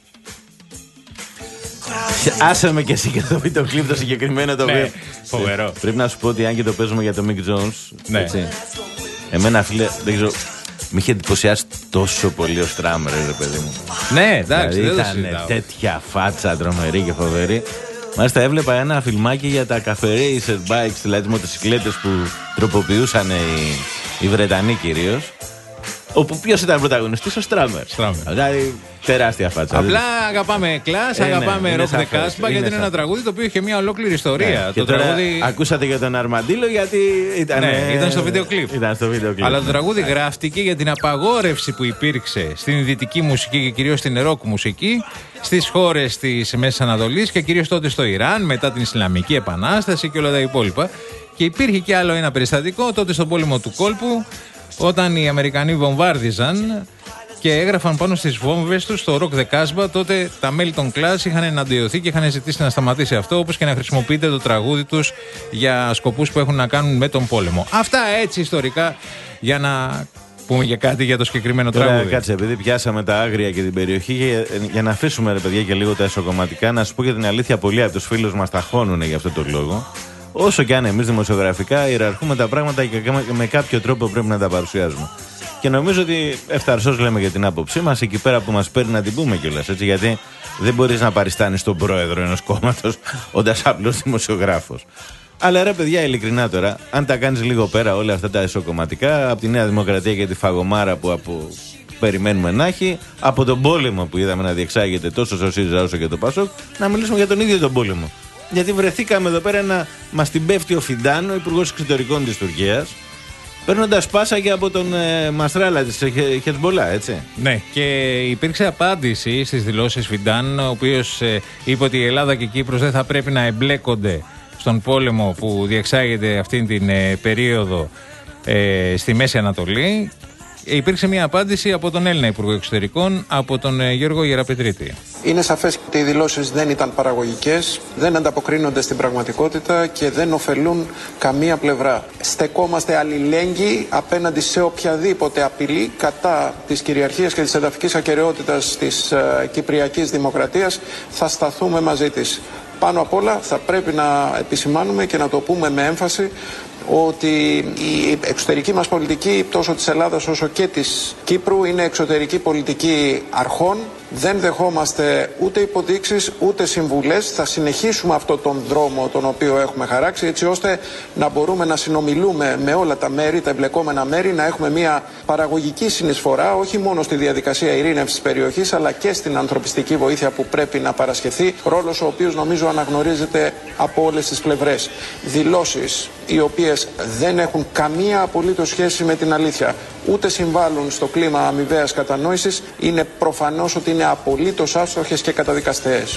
Άσε με και εσύ και το βίντεο κλιπ το συγκεκριμένο το οποίο. Φοβερό. Πρέπει να σου πω ότι αν και το παίζουμε για το Mick Jones. Ναι. Έτσι, εμένα, φίλε, δεν ξέρω. Με είχε εντυπωσιάσει τόσο πολύ ο Στράμερ, ρε παιδί μου. Ναι, εντάξει. Δηλαδή ήταν τέτοια φάτσα τρομερή και φοβερή. Μάλιστα έβλεπα ένα φιλμάκι για τα cafe racer bikes, δηλαδή τις μοτοσυκλέτες που τροποποιούσαν οι, οι Βρετανοί κυρίως. Όπου ποιος ήταν πρωταγωνιστής, ο Στράμερ. Δηλαδή τεράστια φάτσα. Απλά αγαπάμε Clash, ε, αγαπάμε ναι, Rock the Casbah, γιατί είναι ένα τραγούδι το οποίο είχε μια ολόκληρη ιστορία. Ναι. Το και τραγούδι... Ακούσατε για τον Αρμαντήλο γιατί ήταν. Ναι, ήταν στο βίντεο κλιπ. Ήταν στο βίντεο κλιπ. Αλλά το τραγούδι γράφτηκε για την απαγόρευση που υπήρξε στην δυτική μουσική και κυρίως στην ροκ μουσική στις χώρες της Μέσης Ανατολής και κυρίως τότε στο Ιράν μετά την Ισλαμική Επανάσταση και όλα τα υπόλοιπα. Και υπήρχε και άλλο ένα περιστατικό τότε στον πόλεμο του κόλπου, όταν οι Αμερικανοί βομβάρδιζαν και έγραφαν πάνω στις βόμβες τους στο Rock the Casbah. Τότε τα μέλη των Clash είχαν εναντιωθεί και είχαν ζητήσει να σταματήσει αυτό, όπως και να χρησιμοποιείται το τραγούδι τους για σκοπούς που έχουν να κάνουν με τον πόλεμο. Αυτά έτσι ιστορικά, για να πούμε και κάτι για το συγκεκριμένο Τώρα, τραγούδι. Κάτσε, επειδή πιάσαμε τα άγρια και την περιοχή, για, για να αφήσουμε, ρε παιδιά, και λίγο τα εσωκομματικά, να σου πω για την αλήθεια, πολλοί από τους φίλους μας τα χώνουν για αυτόν τον λόγο. Όσο και αν εμείς δημοσιογραφικά ιεραρχούμε τα πράγματα και με κάποιο τρόπο πρέπει να τα παρουσιάζουμε. Και νομίζω ότι ευθαρσώς λέμε για την άποψή μας, εκεί πέρα που μας παίρνει να την πούμε κιόλας. Έτσι, γιατί δεν μπορείς να παριστάνεις τον πρόεδρο ενός κόμματος όντας απλός δημοσιογράφος. Αλλά ρε παιδιά, ειλικρινά τώρα, αν τα κάνεις λίγο πέρα όλα αυτά τα εσωκομματικά, από τη Νέα Δημοκρατία και τη Φαγωμάρα που από... περιμένουμε να έχει, από τον πόλεμο που είδαμε να διεξάγεται τόσο στο ΣΥΡΙΖΑ όσο και το ΠΑΣΟΚ, να μιλήσουμε για τον ίδιο τον πόλεμο. Γιατί βρεθήκαμε εδώ πέρα να μας την πέφτει ο Φιντάν, ο Υπουργός Εξωτερικών της Τουρκίας, παίρνοντας πάσα και από τον ε, Μαστράλα της Χεσμπολά, έτσι. Ναι, και υπήρξε απάντηση στις δηλώσεις Φιντάν, ο οποίος ε, είπε ότι η Ελλάδα και η Κύπρος δεν θα πρέπει να εμπλέκονται στον πόλεμο που διεξάγεται αυτή την ε, περίοδο ε, στη Μέση Ανατολή. Υπήρξε μια απάντηση από τον Έλληνα Υπουργό Εξωτερικών, από τον ε, Γιώργο Γεραπετρίτη. Είναι σαφές ότι οι δηλώσεις δεν ήταν παραγωγικές, δεν ανταποκρίνονται στην πραγματικότητα και δεν ωφελούν καμία πλευρά. Στεκόμαστε αλληλέγγυοι απέναντι σε οποιαδήποτε απειλή κατά της κυριαρχίας και της εδαφικής ακεραιότητας της ε, Κυπριακής Δημοκρατίας. Θα σταθούμε μαζί της. Πάνω απ' όλα θα πρέπει να επισημάνουμε και να το πούμε με έμφαση ότι η εξωτερική μας πολιτική τόσο της Ελλάδας όσο και της Κύπρου είναι εξωτερική πολιτική αρχών. Δεν δεχόμαστε ούτε υποδείξεις ούτε συμβουλές. Θα συνεχίσουμε αυτόν τον δρόμο τον οποίο έχουμε χαράξει, έτσι ώστε να μπορούμε να συνομιλούμε με όλα τα μέρη, τα εμπλεκόμενα μέρη, να έχουμε μια παραγωγική συνεισφορά όχι μόνο στη διαδικασία ειρήνευσης της περιοχής αλλά και στην ανθρωπιστική βοήθεια που πρέπει να παρασχεθεί, ρόλος ο οποίος νομίζω αναγνωρίζεται από όλες τις πλευρές. Δηλώσεις οι οποίες δεν έχουν καμία απολύτως σχέση με την αλήθεια, ούτε συμβάλλουν στο κλίμα αμοιβαίας κατανόησης, είναι προφανώς ότι είναι απολύτως άστοχες και καταδικαστέες.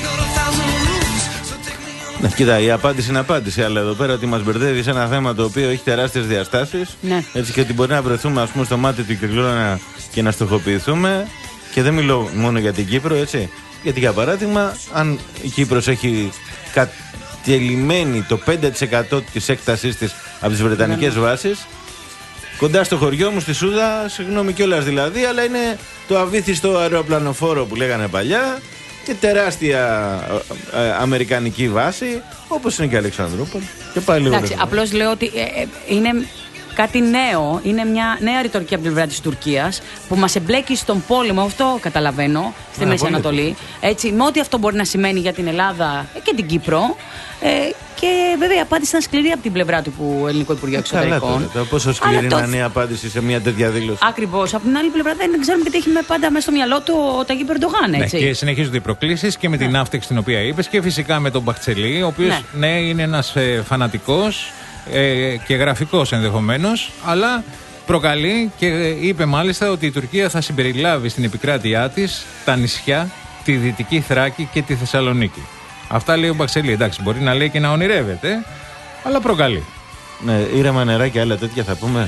Ναι, κοίτα, η απάντηση είναι απάντηση, αλλά εδώ πέρα ότι μας μπερδεύει σε ένα θέμα το οποίο έχει τεράστιες διαστάσεις. Ναι. Έτσι, και ότι μπορεί να βρεθούμε, ας πούμε, στο μάτι του κυκλώνα και να στοχοποιηθούμε. Και δεν μιλώ μόνο για την Κύπρο, έτσι. Γιατί, για παράδειγμα, αν η Κύπρος έχει κατελημμένη το πέντε τοις εκατό της έκτασής της από τις βρετανικές ναι, ναι. βάσεις, κοντά στο χωριό μου, στη Σούδα, συγγνώμη κιόλας δηλαδή, αλλά είναι το αβύθιστο αεροπλανοφόρο που λέγανε παλιά και τεράστια ε, ε, αμερικανική βάση, όπως είναι και η Αλεξανδρούπολη. Και πάλι λίγο. Εντάξει, απλώς λέω ότι ε, ε, είναι κάτι νέο, είναι μια νέα ρητορική από την πλευρά της Τουρκίας που μας εμπλέκει στον πόλεμο, αυτό καταλαβαίνω, στη Μέση Ανατολή. Έτσι, με ό,τι αυτό μπορεί να σημαίνει για την Ελλάδα και την Κύπρο. Ε, και βέβαια η απάντηση ήταν σκληρή από την πλευρά του που Ελληνικού Υπουργείου Εξωτερικών. Καλά, πόσο σκληρή το... να είναι η απάντηση σε μια τέτοια δήλωση. Ακριβώς. Από την άλλη πλευρά δεν ξέρουμε τι έχει πάντα μέσα στο μυαλό του ο Ταγίπ Ερντογάν. Ναι, και συνεχίζονται οι προκλήσεις και με ναι. την ναύτεξη την οποία είπες και φυσικά με τον Μπαχτσελή, ο οποίος ναι. ναι, είναι ένας ε, φανατικός ε, και γραφικός ενδεχομένως, αλλά προκαλεί και είπε μάλιστα ότι η Τουρκία θα συμπεριλάβει στην επικράτειά της τα νησιά, τη Δυτική Θράκη και τη Θεσσαλονίκη. Αυτά λέει ο Μπαξελή. Εντάξει, μπορεί να λέει και να ονειρεύεται, αλλά προκαλεί. Ναι, ήρεμα νερά και άλλα τέτοια θα πούμε.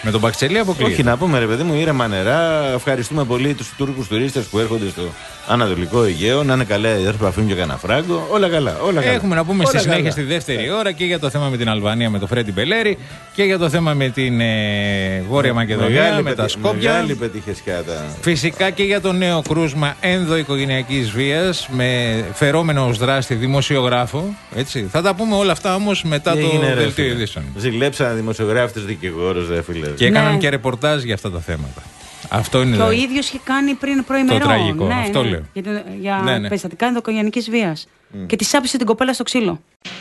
Με τον Μπαξελή αποκλείεται. Όχι, να πούμε ρε παιδί μου, ήρεμα νερά. Ευχαριστούμε πολύ τους Τούρκους τουρίστες που έρχονται στο Ανατολικό Αιγαίο. Να είναι καλά η Ερπαφήμ και κανένα φράγκο. Όλα καλά. Όλα καλά. Έχουμε να πούμε όλα στη συνέχεια καλά. στη δεύτερη ώρα και για το θέμα με την Αλβανία με τον Φρέντι Μπελέρη και για το θέμα με την ε, Βόρεια Μακεδονία, Μεγάλη με τα πετυχ- Σκόπια. Μεγάλη πετυχισκάτα. Φυσικά και για το νέο κρούσμα ενδοοικογενειακής βίας με φερόμενο ως δράστη δημοσιογράφο. Έτσι. Θα τα πούμε όλα αυτά όμως μετά Τι το έγινε, ρε, δελτίο φίλε? ειδήσεων. Ζηλέψαν δημοσιογράφοι δικηγόρους, δε φίλε. Και έκαναν Ναι. και ρεπορτάζ για αυτά τα θέματα. Αυτό είναι Και ο δε- ίδιος είχε κάνει πριν προημερών. Το τραγικό, ναι, αυτό ναι, λέω. Για, την- για Ναι, ναι. περιστατικά ενδοοικογενειακής βίας. Και τη άπησε την κοπέλα στο ξύλο.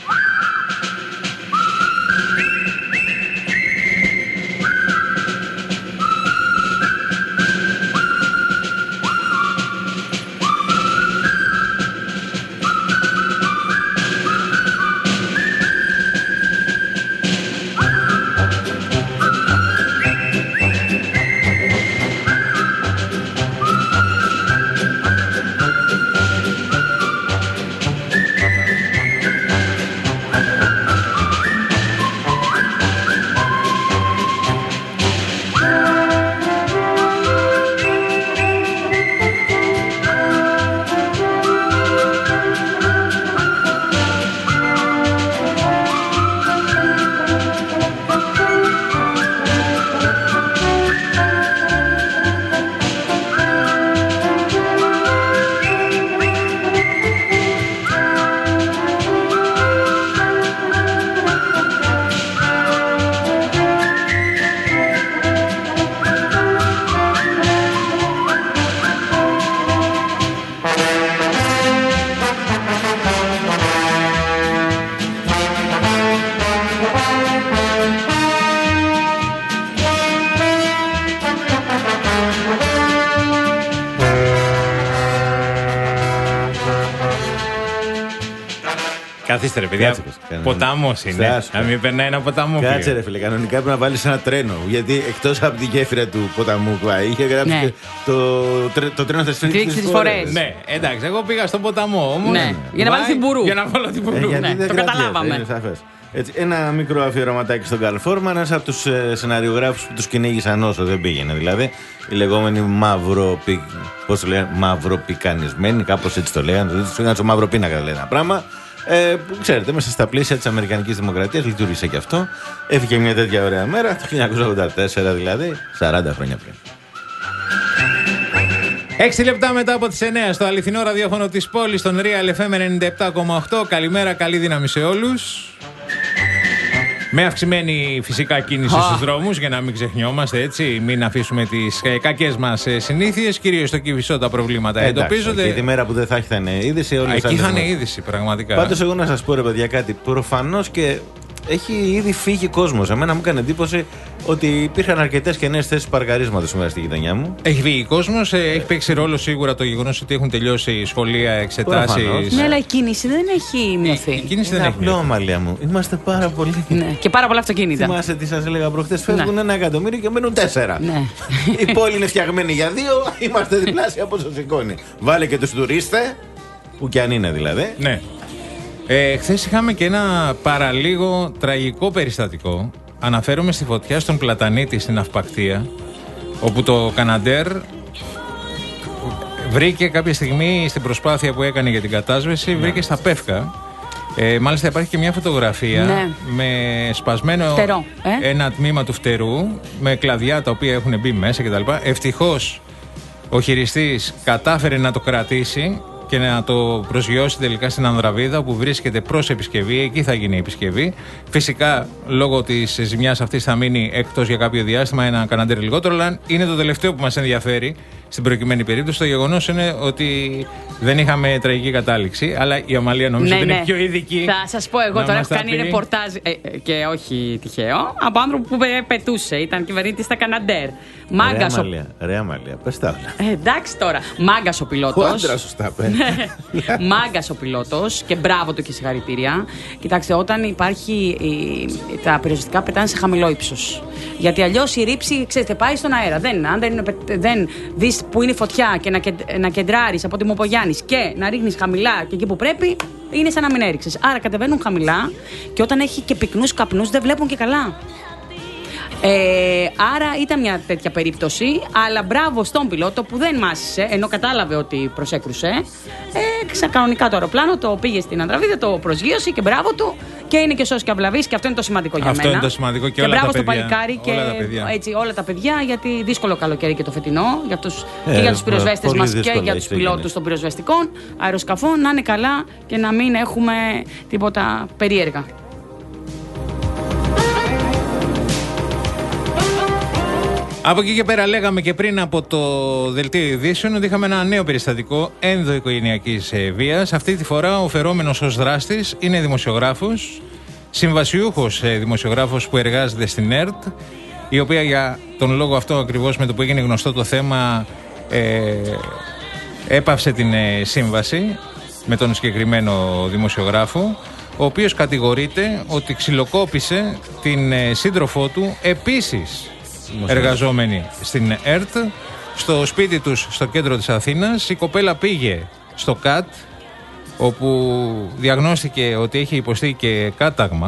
Καθίστε ρε παιδιά. Ποτάμος είναι. Στάσου. Να μην περνάει ένα ποταμό. Κάτσε ρε φίλε, κανονικά πρέπει να βάλεις ένα τρένο. Γιατί εκτός από την γέφυρα του ποταμού που είχε γράψει Ναι. και το, τρε- το τρένο θα στρίξει Στρίξει τις τις φορές. φορές. Ναι, εντάξει, εγώ πήγα στον ποταμό όμως. Ναι, για να βάλεις την μπουρού. Για να βάλω την Ε, μπουρού. γιατί Ναι, δεν το κρατιέται, καταλάβαμε. είναι σαφές. Έτσι, ένα μικρό αφιερωματάκι στον Καρλ Φόρμαν, ένας από τους ε, σεναριογράφους που τους κυνήγησαν όσο δεν πήγαινε. Δηλαδή, οι λεγόμενοι μαυροπι... πώς το λένε, μαυροπικανισμένοι, κάπως έτσι το λέγανε. Τους πήγαν στο μαύρο πίνακα, λέει ένα πράγμα. Ε, που ξέρετε, μέσα στα πλαίσια της Αμερικανικής Δημοκρατίας λειτουργήσε και αυτό. Έφυγε μια τέτοια ωραία μέρα, το χίλια εννιακόσια ογδόντα τέσσερα δηλαδή, σαράντα χρόνια πριν. Έξι λεπτά μετά από τις εννιά στο αληθινό ραδιόφωνο της πόλης, στον Real εφ εμ ενενήντα επτά κόμμα οκτώ. Καλημέρα, καλή δύναμη σε όλους. Με αυξημένη φυσικά κίνηση στους δρόμους, για να μην ξεχνιόμαστε έτσι, μην αφήσουμε τις ε, κακές μας ε, συνήθειες. Κυρίως στο Κηφισό τα προβλήματα εντοπίζονται. Και τη μέρα που δεν θα είχαν είδηση, όλοι Α, εκεί είχαν είδηση, πραγματικά. Πάντως, εγώ να σας πω ρε παιδιά κάτι. Προφανώς και έχει ήδη φύγει κόσμος. Εμένα μου έκανε εντύπωση ότι υπήρχαν αρκετές καινές θέσεις παρκαρίσματος σήμερα στη γειτονιά μου. Έχει φύγει κόσμος, ε, έχει παίξει ρόλο σίγουρα το γεγονός ότι έχουν τελειώσει σχολεία, εξετάσεις. Ναι, αλλά η κίνηση δεν έχει μειωθεί. Η κίνηση Είναι δεν έχει απλό, μειωθεί. Αμαλία μου. Είμαστε πάρα πολύ. Ναι, και πάρα πολλά αυτοκίνητα. Θυμάσαι τι σας έλεγα προχθές, φεύγουν Ναι. ένα εκατομμύριο και μένουν τέσσερα. Ναι. Η πόλη είναι φτιαγμένη για δύο, είμαστε διπλάσια από όσο σηκώνει. Βάλε και τους τουρίστες, που κι αν είναι δηλαδή. Ναι. Ε, χθες είχαμε και ένα παραλίγο τραγικό περιστατικό. Αναφέρομαι στη φωτιά στον Πλατανίτη στην Αυπακτία, όπου το Καναντέρ βρήκε κάποια στιγμή στην προσπάθεια που έκανε για την κατάσβεση, βρήκε στα Πεύκα. Ε, μάλιστα υπάρχει και μια φωτογραφία Ναι. με σπασμένο Φτερό, ε? ένα τμήμα του φτερού, με κλαδιά τα οποία έχουν μπει μέσα κτλ. Ευτυχώς ο χειριστής κατάφερε να το κρατήσει και να το προσγειώσει τελικά στην Ανδραβίδα, που βρίσκεται προς επισκευή. Εκεί θα γίνει η επισκευή. Φυσικά, λόγω της ζημιάς αυτής θα μείνει εκτός για κάποιο διάστημα, ένα Καναντέρ λιγότερο. Αλλά είναι το τελευταίο που μας ενδιαφέρει στην προκειμένη περίπτωση. Το γεγονός είναι ότι δεν είχαμε τραγική κατάληξη. Αλλά η Αμαλία νομίζω Ναι, ότι είναι ναι. πιο ειδική. Θα σας πω, εγώ να τώρα μας έχω τα κάνει πει. ρεπορτάζ ε, ε, και όχι τυχαίο από άνθρωπο που πε- πετούσε. Ήταν κυβερνήτης στα Καναντέρ. Μάγκας Ρε ο... Αμαλία, ρε Αμαλία, πες τα όλα. Ε, εντάξει τώρα. Μάγκας ο πιλότος. Κόντρα σου στα πέντε. Μάγκας ο πιλότος και μπράβο του και συγχαρητήρια. Κοιτάξτε, όταν υπάρχει. η- τα πυροσβεστικά πετάνε σε χαμηλό ύψος. Γιατί αλλιώς η ρήψη, ξέρετε, πάει στον αέρα. Δεν, αν δεν, δεν δεις που είναι η φωτιά και να, κεντ, να κεντράρεις από τη Μοπογιάννης και να ρίχνεις χαμηλά και εκεί που πρέπει, είναι σαν να μην έριξες. Άρα κατεβαίνουν χαμηλά και όταν έχει και πυκνούς καπνούς δεν βλέπουν και καλά. Ε, άρα ήταν μια τέτοια περίπτωση, αλλά μπράβο στον πιλότο που δεν μάσησε, ενώ κατάλαβε ότι προσέκρουσε. Ε, ξακανονικά το αεροπλάνο το πήγε στην Ανδραβίδα, το προσγείωσε και μπράβο του. Και είναι και σώος και αυλαβής, και αυτό είναι το σημαντικό για αυτό μένα. Αυτό είναι το σημαντικό και, και όλα μπράβο τα στο παιδιά, παλικάρι και όλα τα παιδιά. Έτσι, όλα τα παιδιά, γιατί δύσκολο καλοκαίρι και το φετινό για τους, ε, και για τους πυροσβέστες μας και για τους πιλότους των πυροσβεστικών αεροσκαφών. Να είναι καλά και να μην έχουμε τίποτα περίεργα. Από εκεί και πέρα λέγαμε και πριν από το δελτίο ειδήσεων ότι είχαμε ένα νέο περιστατικό ενδοοικογενειακής βίας. Αυτή τη φορά ο φερόμενος ως δράστης είναι δημοσιογράφος, συμβασιούχος δημοσιογράφος που εργάζεται στην ΕΡΤ, η οποία για τον λόγο αυτό ακριβώς, με το που έγινε γνωστό το θέμα, ε, έπαυσε την ε, σύμβαση με τον συγκεκριμένο δημοσιογράφο, ο οποίος κατηγορείται ότι ξυλοκόπησε την ε, σύντροφό του, επίσης εργαζόμενοι στην ΕΡΤ, στο σπίτι τους στο κέντρο της Αθήνας. Η κοπέλα πήγε στο ΚΑΤ, όπου διαγνώστηκε ότι έχει υποστεί και κάταγμα,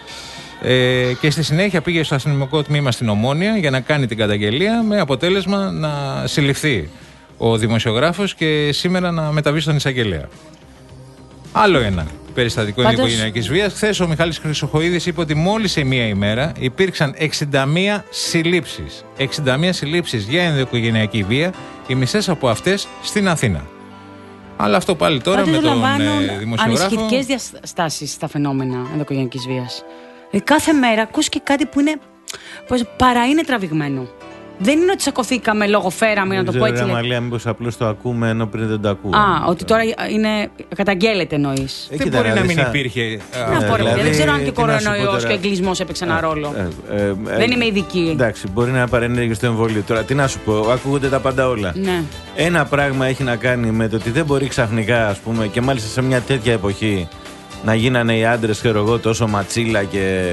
ε, και στη συνέχεια πήγε στο αστυνομικό τμήμα στην Ομόνια για να κάνει την καταγγελία, με αποτέλεσμα να συλληφθεί ο δημοσιογράφος και σήμερα να μεταβεί στον εισαγγελέα. Άλλο ένα περιστατικό ενδοοικογενειακής βίας. Χθες ο Μιχάλης Χρυσοχοΐδης είπε ότι μόλις σε μία ημέρα υπήρξαν εξήντα μία συλλήψεις. εξήντα μία συλλήψεις για ενδοοικογενειακή βία, οι μισές από αυτές στην Αθήνα. Αλλά αυτό πάλι τώρα Πάντως με τον ε, δημοσιογράφο. Ανησυχητικές διαστάσεις στα φαινόμενα ενδοοικογενειακής βίας. Ε, κάθε μέρα ακούς και κάτι που είναι, πώς, παρά είναι τραβηγμένο. Δεν είναι ότι τσακωθήκαμε λόγω φέραμε, να το πω έτσι. Δεν ξέρω, μήπως απλώς το ακούμε ενώ πριν δεν το ακούμε. Α, ότι τώρα είναι, καταγγέλλεται εννοείς. Δεν μπορεί να μην υπήρχε. Να πω, ρε, δεν ξέρω αν και ο κορονοϊός και ο εγκλισμός έπαιξε ένα ρόλο. Δεν είμαι ειδική. Εντάξει, μπορεί να παρενέργει στο εμβόλιο. Τώρα, τι να σου πω, ακούγονται τα πάντα όλα. Ναι. Ένα πράγμα έχει να κάνει με το ότι δεν μπορεί ξαφνικά, ας πούμε, και μάλιστα σε μια τέτοια εποχή, να γίνανε οι άντρες, ξέρω εγώ, τόσο ματσίλα και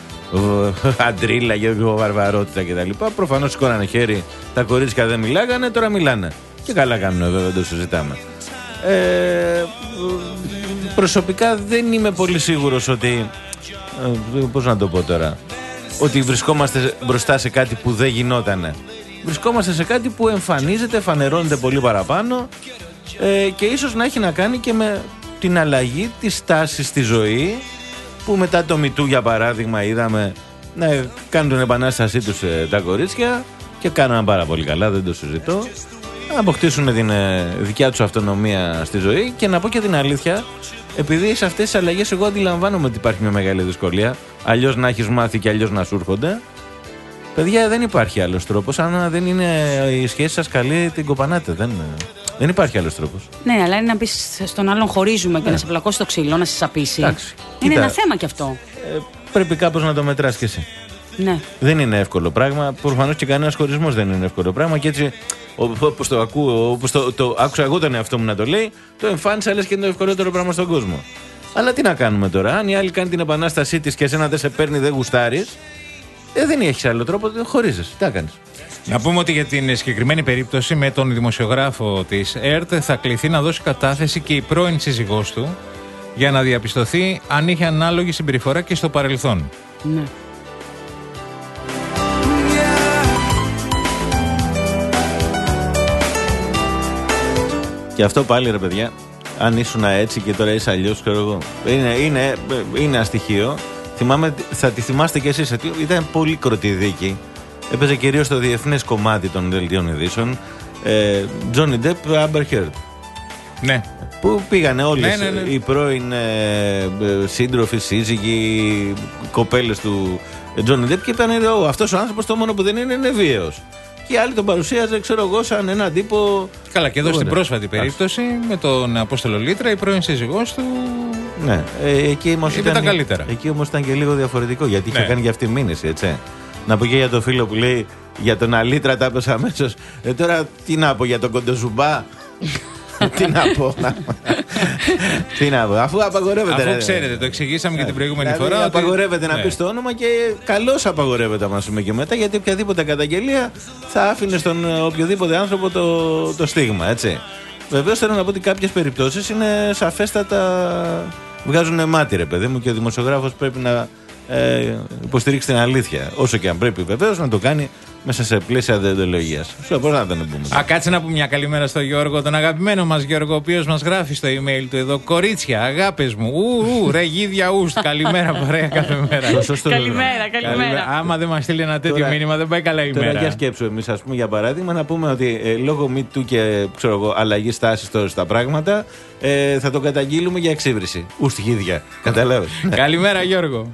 αντρίλα και βαρβαρότητα κτλ. Προφανώς σηκώνανε χέρι, τα κορίτσια δεν μιλάγανε, τώρα μιλάνε. Και καλά κάνουν, βέβαια, δεν το συζητάμε. Ε, προσωπικά δεν είμαι πολύ σίγουρος ότι. Ε, πώς να το πω τώρα. Ότι βρισκόμαστε μπροστά σε κάτι που δεν γινότανε. Βρισκόμαστε σε κάτι που εμφανίζεται, φανερώνεται πολύ παραπάνω, ε, και ίσως να έχει να κάνει και με την αλλαγή της τάσης στη ζωή, που μετά το MeToo, για παράδειγμα, είδαμε να κάνουν την επανάστασή τους ε, τα κορίτσια, και κάναν πάρα πολύ καλά, δεν το συζητώ, να αποκτήσουν την ε, δικιά τους αυτονομία στη ζωή. Και να πω και την αλήθεια, επειδή σε αυτές τις αλλαγές εγώ αντιλαμβάνομαι ότι υπάρχει μια μεγάλη δυσκολία, αλλιώς να έχεις μάθει και αλλιώς να σου έρχονται. Παιδιά, δεν υπάρχει άλλος τρόπος. Αν δεν είναι η σχέση σας καλή, την κοπανάτε. Δεν, δεν υπάρχει άλλος τρόπος. Ναι, αλλά είναι να πεις στον άλλον χωρίζουμε, ναι, και να σε πλακώσει το ξύλο, να σε σαπίσει. Εντάξει, είναι κοίτα, ένα θέμα κι αυτό. Ε, πρέπει κάπως να το μετράς κι εσύ. Ναι. Δεν είναι εύκολο πράγμα. Προφανώς και κανένας χωρισμός δεν είναι εύκολο πράγμα. Και έτσι, όπως το ακούω, όπως το, το άκουσα εγώ τον εαυτό μου να το λέει, το εμφάνισα λες και είναι το ευκολότερο πράγμα στον κόσμο. Αλλά τι να κάνουμε τώρα. Αν η άλλη κάνει την επανάστασή της και εσένα δεν σε παίρνει, δεν γουστάρεις, ε, δεν έχεις άλλο τρόπο, χωρίζεις. Τι θα κάνεις. Να πούμε ότι για την συγκεκριμένη περίπτωση με τον δημοσιογράφο της ΕΡΤ θα κληθεί να δώσει κατάθεση και η πρώην σύζυγός του, για να διαπιστωθεί αν είχε ανάλογη συμπεριφορά και στο παρελθόν. Ναι. Και αυτό πάλι, ρε παιδιά, αν ήσουν έτσι και τώρα είσαι αλλιώς, ξέρω εγώ. Είναι, είναι, είναι ένα στοιχείο. Θυμάμαι, θα τη θυμάστε κι εσείς, ήταν πολύ κροτή δίκη. Έπαιζε κυρίως στο διεθνές κομμάτι των δελτίων ειδήσεων. Johnny Depp, Amber Heard. Ναι. Που πήγανε όλες, ναι, ναι, ναι, οι πρώην ε, σύντροφοι, σύζυγοι, κοπέλες του Johnny Depp, και είπαν, oh, αυτός ο άνθρωπος το μόνο που δεν είναι είναι βίαιος. Και οι άλλοι τον παρουσίαζε, ξέρω εγώ, σαν έναν τύπο. Καλά, και εδώ στην πρόσφατη περίπτωση με τον Απόστολο Λίτρα, η πρώην σύζυγός του. Ναι, ε, εκεί όμως ήταν, τα καλύτερα. Εκεί όμως ήταν και λίγο διαφορετικό, γιατί ναι, είχε κάνει και αυτή μήνυση, έτσι. Να πω και για το φίλο που λέει για τον Αλίτρα, τα έπεσα αμέσως. Ε, τώρα τι να πω για τον Κοντοζουμπά. Τι να πω. Τι να πω, αφού απαγορεύεται. Αφού ξέρετε, το εξηγήσαμε και την προηγούμενη δηλαδή, φορά. Απαγορεύεται ότι... να πεις το όνομα, και καλώς απαγορεύεται να πούμε και μετά, γιατί οποιαδήποτε καταγγελία θα άφηνε στον οποιοδήποτε άνθρωπο το, το στίγμα, έτσι. Βεβαίως θέλω να πω ότι κάποιες περιπτώσεις είναι σαφέστατα. Βγάζουν μάτι, ρε παιδί μου, και ο δημοσιογράφος πρέπει να ε, υποστηρίξει την αλήθεια. Όσο και αν πρέπει βεβαίως να το κάνει μέσα σε πλαίσια δεοντολογίας. Πώς να τον πούμε. Α, κάτσε να πούμε μια καλημέρα στο Γιώργο, τον αγαπημένο μας Γιώργο, ο οποίος μας γράφει στο email του εδώ. Κορίτσια, αγάπες μου. Ου, ου, ρε γίδια ουστ. Καλημέρα, παρέα κάθε μέρα. Καλημέρα, καλημέρα. Άμα δεν μας στείλει ένα τέτοιο τώρα, μήνυμα, δεν πάει καλά η τώρα μέρα. Για σκέψου εμείς, ας πούμε, για παράδειγμα, να πούμε ότι ε, λόγω MeToo και ξέρω εγώ, αλλαγή στάσης τώρα στα πράγματα, ε, θα το καταγγείλουμε για εξύβριση. Ουστ γίδια. Καταλάβες. Καλημέρα, Γιώργο.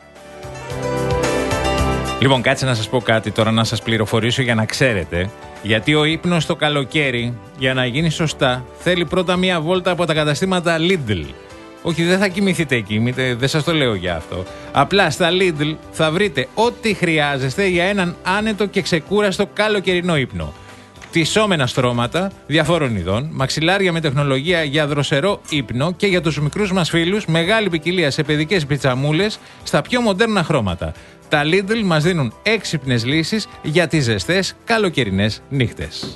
Λοιπόν, κάτσε να σας πω κάτι τώρα, να σας πληροφορήσω για να ξέρετε. Γιατί ο ύπνος το καλοκαίρι, για να γίνει σωστά, θέλει πρώτα μία βόλτα από τα καταστήματα Lidl. Όχι, δεν θα κοιμηθείτε εκεί, δεν σας το λέω για αυτό. Απλά στα Lidl θα βρείτε ό,τι χρειάζεστε για έναν άνετο και ξεκούραστο καλοκαιρινό ύπνο. Τυσσόμενα στρώματα διαφόρων ειδών, μαξιλάρια με τεχνολογία για δροσερό ύπνο και για τους μικρούς μας φίλους μεγάλη ποικιλία σε παιδικές πιτσαμούλες στα πιο μοντέρνα χρώματα. Τα Lidl μας δίνουν έξυπνες λύσεις για τις ζεστές καλοκαιρινές νύχτες.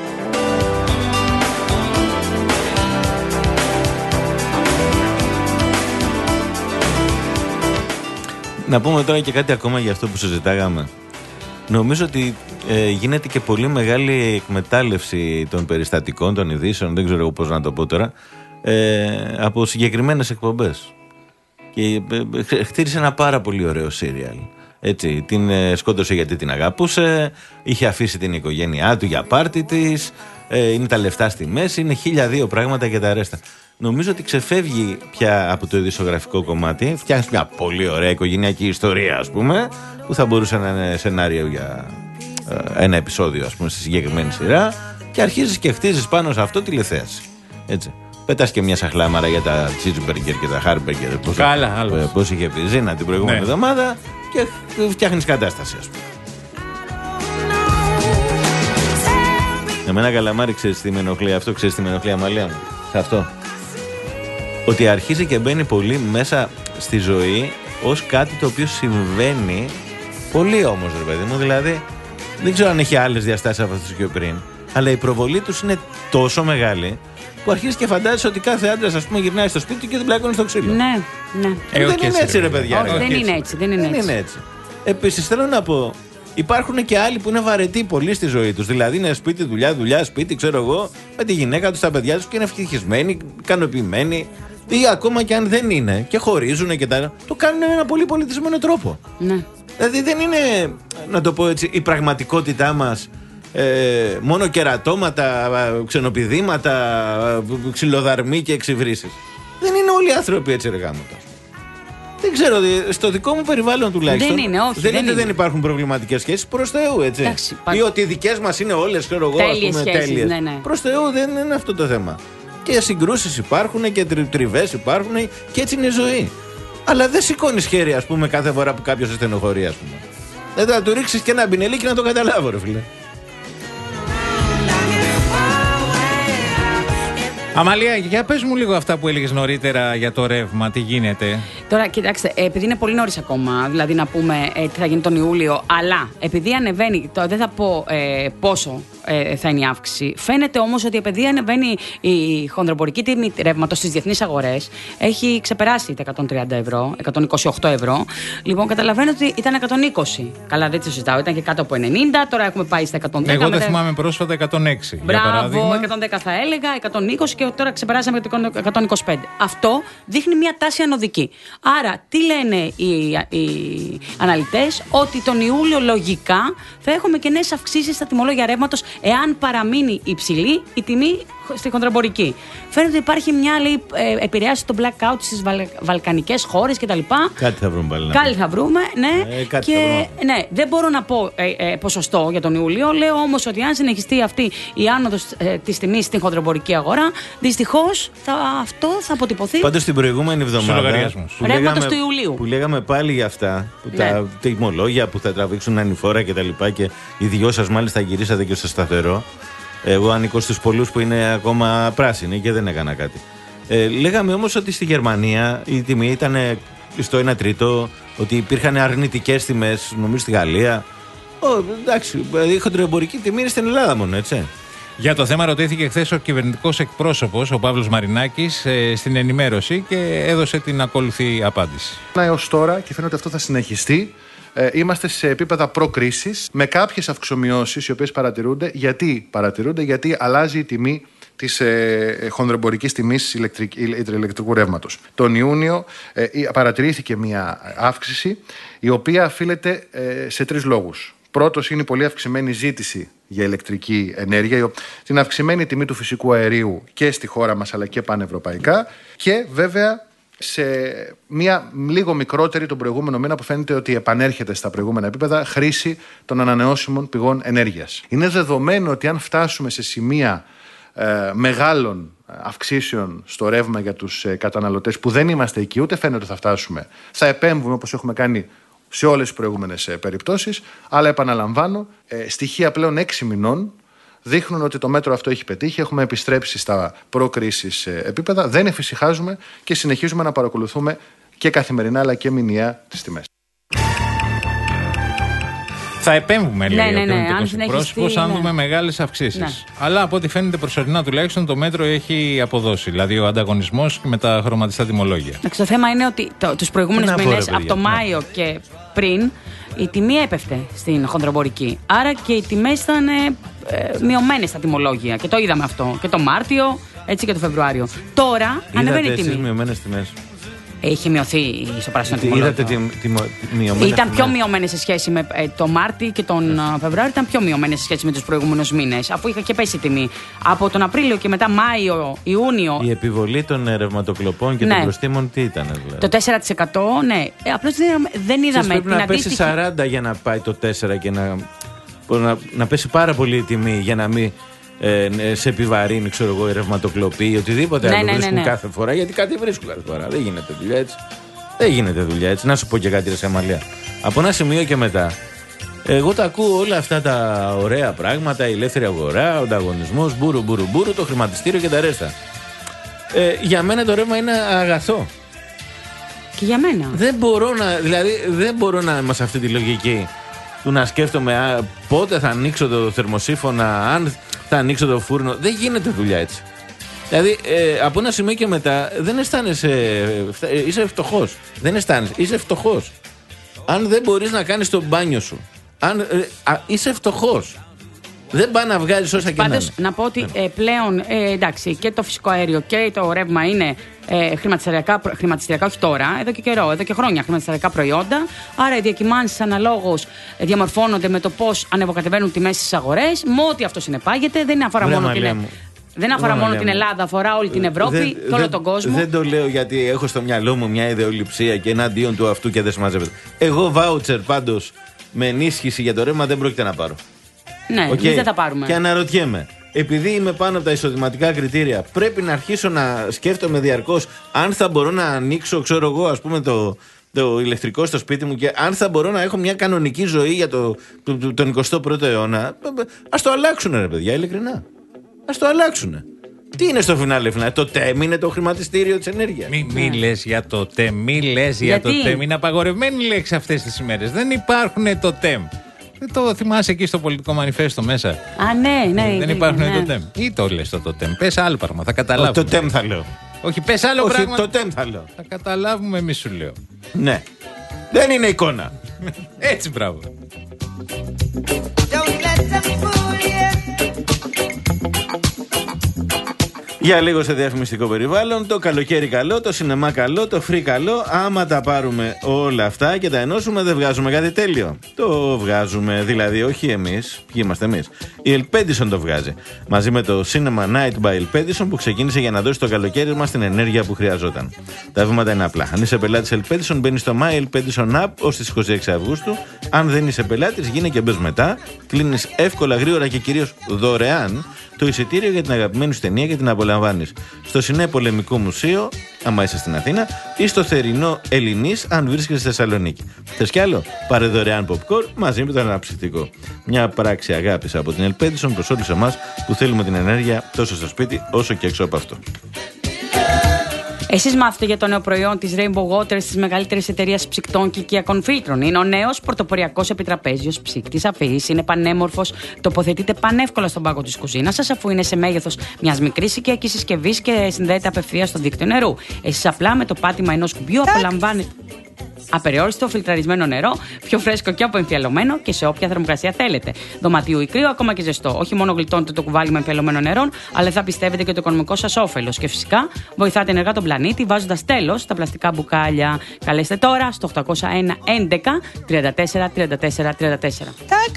Να πούμε τώρα και κάτι ακόμα για αυτό που συζητάγαμε. Νομίζω ότι ε, γίνεται και πολύ μεγάλη εκμετάλλευση των περιστατικών, των ειδήσεων, δεν ξέρω πώς να το πω τώρα, ε, από συγκεκριμένες εκπομπές. Και ε, χτίρισε ένα πάρα πολύ ωραίο σύριαλ. Έτσι, την ε, σκότωσε γιατί την αγαπούσε, είχε αφήσει την οικογένειά του για πάρτι της, ε, είναι τα λεφτά στη μέση, είναι χίλια δύο πράγματα και τα ρέστα. Νομίζω ότι ξεφεύγει πια από το ειδησιογραφικό κομμάτι, φτιάχνει μια πολύ ωραία οικογενειακή ιστορία, ας πούμε, που θα μπορούσε να είναι σενάριο για ε, ένα επεισόδιο, ας πούμε, στη συγκεκριμένη σειρά, και αρχίζεις και χτίζεις πάνω σε αυτό τηλεθέαση. Έτσι. Πετάς και μια σαχλάμαρα για τα cheeseburger και τα harburger. Πώς, Καλά, άλλος. Πώς είχε πει Ζήνα την προηγούμενη ναι. εβδομάδα, και φτιάχνεις κατάσταση, ας πούμε. Εμένα καλαμάρι, ξέρεις τι με ενοχλεί αυτό, ξέρεις τι με ενοχλεί, Αμαλία μου, σε αυτό. Ότι αρχίζει και μπαίνει πολύ μέσα στη ζωή ως κάτι το οποίο συμβαίνει πολύ όμως, ρε παιδί μου. Δηλαδή, δεν ξέρω αν έχει άλλες διαστάσεις από αυτές πιο πριν, αλλά η προβολή τους είναι τόσο μεγάλη που αρχίζει και φαντάζεσαι ότι κάθε άντρας, ας πούμε, γυρνάει στο σπίτι του και την πλακώνει στο ξύλο. Ναι, ναι. Ε, δεν είναι έτσι, ρε παιδιά. Όχι, δεν είναι έτσι. Δεν είναι δεν έτσι. Είναι έτσι. Επίσης, θέλω να πω, υπάρχουν και άλλοι που είναι βαρετοί πολύ στη ζωή τους. Δηλαδή, είναι σπίτι, δουλειά, δουλειά, σπίτι, ξέρω εγώ, με τη γυναίκα τους, τα παιδιά τους, και είναι ευτυχισμένοι, ικανοποιημένοι. Ή ακόμα και αν δεν είναι και χωρίζουν και τα. Το κάνουν με ένα πολύ πολιτισμένο τρόπο. Ναι. Δηλαδή, δεν είναι, να το πω έτσι, η πραγματικότητά μας. Ε, μόνο κερατώματα, ξενοπηδήματα, ξυλοδαρμοί και εξυβρήσεις. Δεν είναι όλοι οι άνθρωποι έτσι, ρε γάμοτα. Δεν ξέρω, στο δικό μου περιβάλλον τουλάχιστον. Δεν είναι, όχι. Δεν, δεν, είναι, είναι. δεν υπάρχουν προβληματικές σχέσεις, προς Θεού, έτσι. Εντάξει, πα... Ή ότι οι δικές μας είναι όλες, ξέρω εγώ, ας πούμε, τέλειες. Ναι, ναι. Προς Θεού δεν είναι αυτό το θέμα. Και συγκρούσεις υπάρχουν και τριβές υπάρχουν και έτσι είναι η ζωή. Αλλά δεν σηκώνεις χέρι, ας πούμε, κάθε φορά που κάποιος σε στενοχωρεί, ας πούμε. Δεν θα του ρίξεις και ένα μπινελίκι να το καταλάβω, ρε φίλε. Αμαλία, για πες μου λίγο αυτά που έλεγες νωρίτερα για το ρεύμα, τι γίνεται. Τώρα, κοιτάξτε, επειδή είναι πολύ νωρίς ακόμα, δηλαδή να πούμε ε, τι θα γίνει τον Ιούλιο, αλλά επειδή ανεβαίνει, το, δεν θα πω ε, πόσο ε, θα είναι η αύξηση, φαίνεται όμως ότι επειδή ανεβαίνει η χονδροπορική τιμή ρεύματος στις διεθνείς αγορές, έχει ξεπεράσει τα εκατόν τριάντα ευρώ, εκατόν είκοσι οκτώ ευρώ. Λοιπόν, καταλαβαίνω ότι ήταν εκατόν είκοσι. Καλά, δεν το συζητάω, ήταν και κάτω από ενενήντα, τώρα έχουμε πάει στα εκατόν δέκα. Εγώ δεν μετά... θυμάμαι πρόσφατα εκατόν έξι. Μπράβο, για παράδειγμα. εκατόν δέκα θα έλεγα, εκατόν είκοσι και τώρα ξεπεράσαμε το εκατόν είκοσι πέντε. Αυτό δείχνει μια τάση ανωδική. Άρα, τι λένε οι, οι αναλυτές, ότι τον Ιούλιο λογικά θα έχουμε και νέες αυξήσεις στα τιμολόγια ρεύματος, εάν παραμείνει υψηλή η τιμή στη χονδροπορική. Φαίνεται ότι υπάρχει μια, λέει, ε, επηρεάση στο blackout στις βαλ, βαλκανικές χώρες κτλ. Κάτι θα βρούμε πάλι. Κάτι θα βρούμε, ναι. Ε, κάτι και θα βρούμε. ναι, δεν μπορώ να πω ε, ε, ποσοστό για τον Ιούλιο. Λέω όμως ότι αν συνεχιστεί αυτή η άνοδος ε, της τιμής στην χονδροπορική αγορά, δυστυχώς θα, αυτό θα αποτυπωθεί. Πάντως την προηγούμενη εβδομάδα που ρεύματος του Ιουλίου. Που λέγαμε πάλι για αυτά, που ναι. τα τιμολόγια που θα τραβήξουν ανηφόρα κτλ. Και, και οι δυο σας μάλιστα γυρίσατε και στο σταθερό. Εγώ ανήκω στους πολλούς που είναι ακόμα πράσινοι και δεν έκανα κάτι. Ε, λέγαμε όμως ότι στη Γερμανία η τιμή ήταν στο ένα τρίτο, ότι υπήρχαν αρνητικές τιμές, νομίζω στη Γαλλία. Ω, εντάξει, η χοντροεμπορική τιμή είναι στην Ελλάδα μόνο, έτσι. Για το θέμα ρωτήθηκε χθες ο κυβερνητικός εκπρόσωπος, ο Παύλος Μαρινάκης, ε, στην ενημέρωση και έδωσε την ακόλουθη απάντηση. Έως τώρα, και φαίνεται ότι αυτό θα συνεχιστεί, ε, είμαστε σε επίπεδα προκρίσης με κάποιες αυξομοιώσεις οι οποίες παρατηρούνται. Γιατί παρατηρούνται, γιατί αλλάζει η τιμή της ε, χονδροεμπορικής τιμής ηλεκτρικού ρεύματος. Τον Ιούνιο ε, παρατηρήθηκε μια αύξηση η οποία οφείλεται ε, σε τρεις λόγους. Πρώτος είναι η πολύ αυξημένη ζήτηση για ηλεκτρική ενέργεια, την αυξημένη τιμή του φυσικού αερίου και στη χώρα μας αλλά και πανευρωπαϊκά και βέβαια σε μια λίγο μικρότερη τον προηγούμενο μήνα που φαίνεται ότι επανέρχεται στα προηγούμενα επίπεδα χρήση των ανανεώσιμων πηγών ενέργειας. Είναι δεδομένο ότι αν φτάσουμε σε σημεία ε, μεγάλων αυξήσεων στο ρεύμα για τους ε, καταναλωτές που δεν είμαστε εκεί, ούτε φαίνεται ότι θα φτάσουμε, θα επέμβουμε όπως έχουμε κάνει σε όλες τις προηγούμενες ε, περιπτώσεις, αλλά επαναλαμβάνω, ε, στοιχεία πλέον έξι μηνών δείχνουν ότι το μέτρο αυτό έχει πετύχει, έχουμε επιστρέψει στα προ-κρίσης ε, επίπεδα, δεν εφησυχάζουμε και συνεχίζουμε να παρακολουθούμε και καθημερινά αλλά και μηνιαία τις τιμές. Θα επέμβουμε, λέει ναι, ο ναι, ναι. κυβερνητικός εκπρόσωπος, αν ναι. δούμε μεγάλες αυξήσεις. Ναι. Αλλά από ό,τι φαίνεται προσωρινά τουλάχιστον το μέτρο έχει αποδώσει. Δηλαδή ο ανταγωνισμός με τα χρωματιστά τιμολόγια. Το θέμα είναι ότι το, τους προηγούμενους μήνες, από το Μάιο ναι. και πριν, η τιμή έπεφτε στην χονδροεμπορική. Άρα και οι τιμές ήταν ε, ε, μειωμένες στα τιμολόγια. Και το είδαμε αυτό. Και το Μάρτιο, έτσι και το Φεβρουάριο. Τώρα ανεβαίνει η τιμή. Είδατε μειωμένες τιμές? Είχε μειωθεί στο πράσινο τιμολόγιο. Είδατε τη, τη, τη μειωμένες Ήταν τιμές. πιο μειωμένες σε σχέση με ε, το Μάρτιο και τον ε, Φεβρουάριο, ήταν πιο μειωμένες σε σχέση με τους προηγούμενους μήνες, αφού είχα και πέσει η τιμή. Από τον Απρίλιο και μετά Μάιο, Ιούνιο. Η επιβολή των ρευματοκλοπών και ναι. των προστίμων τι ήταν, δηλαδή? Το τέσσερα τοις εκατό, ναι. Ε, απλώς δεν, δεν είδαμε πρέπει την να αντίστοιχη... πέσει σαράντα για να πάει το τέσσερα και να, να, να πέσει πάρα πολύ η τιμή για να μην ε, σε επιβαρύνει, ξέρω εγώ, η ρευματοκλοπή ή οτιδήποτε ναι, άλλο ναι, βρίσκουν ναι, ναι. κάθε φορά, γιατί κάτι βρίσκουν κάθε φορά. Δεν γίνεται δουλειά έτσι. Δεν γίνεται δουλειά έτσι. Να σου πω και κάτι, ρε Σαμαλία. Από ένα σημείο και μετά, εγώ τα ακούω όλα αυτά τα ωραία πράγματα, η ελεύθερη αγορά, ο ανταγωνισμός, μπούρου, μπούρου, μπούρου, το χρηματιστήριο και τα ρέστα. Ε, για μένα το ρεύμα είναι αγαθό. Και για μένα. Δεν μπορώ να, δηλαδή, δεν μπορώ να είμαι σε αυτή τη λογική του να σκέφτομαι α, πότε θα ανοίξω το θερμοσύφωνα, αν θα ανοίξω το φούρνο. Δεν γίνεται δουλειά έτσι. Δηλαδή, ε, από ένα σημείο και μετά δεν αισθάνεσαι. Ε, είσαι φτωχός. Δεν αισθάνεσαι. Είσαι φτωχός. Αν δεν μπορείς να κάνεις το μπάνιο σου, αν, ε, α, είσαι φτωχός. Δεν πάει να βγάλεις όσα και να είναι. Πάντως, να πω ότι ε, πλέον ε, εντάξει, και το φυσικό αέριο και το ρεύμα είναι ε, χρηματιστηριακά, χρηματιστηριακά, όχι τώρα, εδώ και καιρό, εδώ και χρόνια χρηματιστηριακά προϊόντα. Άρα οι διακυμάνσεις αναλόγως ε, διαμορφώνονται με το πώς ανεβοκατεβαίνουν τιμές στις αγορές. Με ό,τι αυτό συνεπάγεται. Δεν αφορά Βρε, μόνο την. Δεν αφορά μόνο την Ελλάδα, αφορά όλη την Ευρώπη δεν, και όλο δεν, τον κόσμο. Δεν το λέω γιατί έχω στο μυαλό μου μια ιδεολειψία και εναντίον του αυτού και δεν συμμαζεύεται. Εγώ βάουτσερ πάντως με ενίσχυση για το ρεύμα δεν πρόκειται να πάρω. Ναι, okay. εμείς δεν τα πάρουμε. Και αναρωτιέμαι, επειδή είμαι πάνω από τα εισοδηματικά κριτήρια, πρέπει να αρχίσω να σκέφτομαι διαρκώς αν θα μπορώ να ανοίξω, ξέρω εγώ, ας πούμε, το, το ηλεκτρικό στο σπίτι μου και αν θα μπορώ να έχω μια κανονική ζωή για το, το, το, τον εικοστό πρώτο αιώνα. Ας το αλλάξουν, ρε παιδιά, ειλικρινά. Ας το αλλάξουνε. Τι είναι στο φινάλε, φινάλε. Το ΤΕΜ είναι το χρηματιστήριο της ενέργειας. Μη, μη λες για το ΤΕΜ, μη λες για το ΤΕΜ. Είναι απαγορευμένη λέξη αυτές τις ημέρες. Δεν υπάρχουν το ΤΕΜ. Δεν το θυμάσαι εκεί στο πολιτικό μανιφέστο μέσα. Α, ναι, ναι. Δεν ναι, υπάρχουν ναι. το ΤΕΜ. Ή το λες το, το ΤΕΜ. Πες άλλο πράγμα, θα καταλάβουμε. Το ΤΕΜ θα λέω. Όχι, πες άλλο Όχι, πράγμα. το ΤΕΜ θα λέω. Θα καταλάβουμε, εμείς σου λέω. Ναι. Δεν είναι εικόνα. Έτσι, μπράβο. Για λίγο σε διαφημιστικό περιβάλλον, το καλοκαίρι καλό, το σινεμά καλό, το free καλό. Άμα τα πάρουμε όλα αυτά και τα ενώσουμε, δεν βγάζουμε κάτι τέλειο. Το βγάζουμε, δηλαδή όχι εμείς, ποιοι είμαστε εμείς. Η Elpedison το βγάζει. Μαζί με το Cinema Night by Elpedison που ξεκίνησε για να δώσει το καλοκαίρι μας την ενέργεια που χρειαζόταν. Τα βήματα είναι απλά. Αν είσαι πελάτης Elpedison, μπαίνεις στο My Elpedison App ως τις είκοσι έξι Αυγούστου. Αν δεν είσαι πελάτης, γίνε και μπες μετά. Κλείνεις εύκολα, γρήγορα και κυρίως δωρεάν το εισιτήριο για την αγαπημένη σου ταινία και την απολαμβάνεις στο Σινέ Πολεμικού Μουσείο, άμα είσαι στην Αθήνα, ή στο Θερινό Ελληνής, αν βρίσκεσαι στη Θεσσαλονίκη. Θες κι άλλο? Πάρε δωρεάν popcorn μαζί με το αναψυκτικό. Μια πράξη αγάπης από την Elpedison προς όλους εμάς που θέλουμε την ενέργεια τόσο στο σπίτι όσο και έξω από αυτό. Εσείς μάθετε για το νέο προϊόν της Rainbow Waters της μεγαλύτερης εταιρείας ψυκτών και οικιακών φίλτρων. Είναι ο νέος πρωτοποριακός επιτραπέζιος ψύκτης αφής. Είναι πανέμορφος, τοποθετείται πανεύκολα στον πάγκο της κουζίνας σας, αφού είναι σε μέγεθος μιας μικρής οικιακής συσκευής και συνδέεται απευθείας στο δίκτυο νερού. Εσείς απλά με το πάτημα ενός κουμπιού απολαμβάνετε απεριόριστο φιλτραρισμένο νερό, πιο φρέσκο και αποεμφιαλωμένο και σε όποια θερμοκρασία θέλετε. Δωματίου ή κρύο, ακόμα και ζεστό. Όχι μόνο γλιτώνετε το κουβάλι με εμφιαλωμένο νερό, αλλά θα πιστεύετε και το οικονομικό σας όφελος. Και φυσικά βοηθάτε ενεργά τον πλανήτη βάζοντας τέλος στα πλαστικά μπουκάλια. Καλέστε τώρα στο οκτώ μηδέν ένα έντεκα τριάντα τέσσερα τριάντα τέσσερα τριάντα τέσσερα. Τάκ!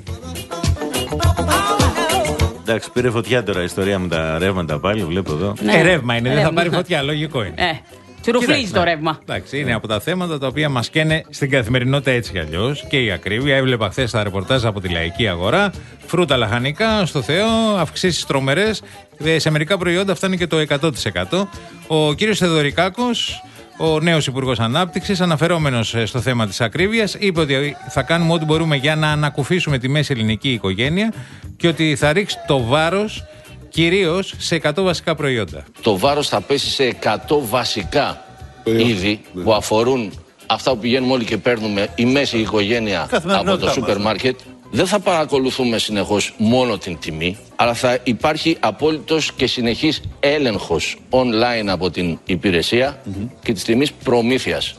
Εντάξει, πήρε φωτιά τώρα η ιστορία με τα ρεύματα πάλι, βλέπω εδώ. Ναι. Ε, ρεύμα είναι, δεν θα πάρει φωτιά, λογικό είναι. Ε. Τσουρουφλίζει το ρεύμα. Εντάξει, είναι από τα θέματα τα οποία μας καίνε στην καθημερινότητα έτσι κι αλλιώς. Και η ακρίβεια. Έβλεπα χθες τα ρεπορτάζ από τη Λαϊκή Αγορά. Φρούτα, λαχανικά, στο Θεό, αυξήσεις τρομερές. Σε μερικά προϊόντα φτάνει και το εκατό τοις εκατό. Ο κύριος Θεοδωρικάκος, ο νέος Υπουργός Ανάπτυξης, αναφερόμενος στο θέμα της ακρίβειας, είπε ότι θα κάνουμε ό,τι μπορούμε για να ανακουφίσουμε τη μέση ελληνική οικογένεια και ότι θα ρίξει το βάρος κυρίως σε εκατό βασικά προϊόντα. Το βάρος θα πέσει σε εκατό βασικά είδη που αφορούν αυτά που πηγαίνουμε όλοι και παίρνουμε η μέση οικογένεια από το σούπερ μάρκετ. Δεν θα παρακολουθούμε συνεχώς μόνο την τιμή, αλλά θα υπάρχει απόλυτος και συνεχής έλεγχος online από την υπηρεσία mm-hmm. και της τιμής προμήθειας.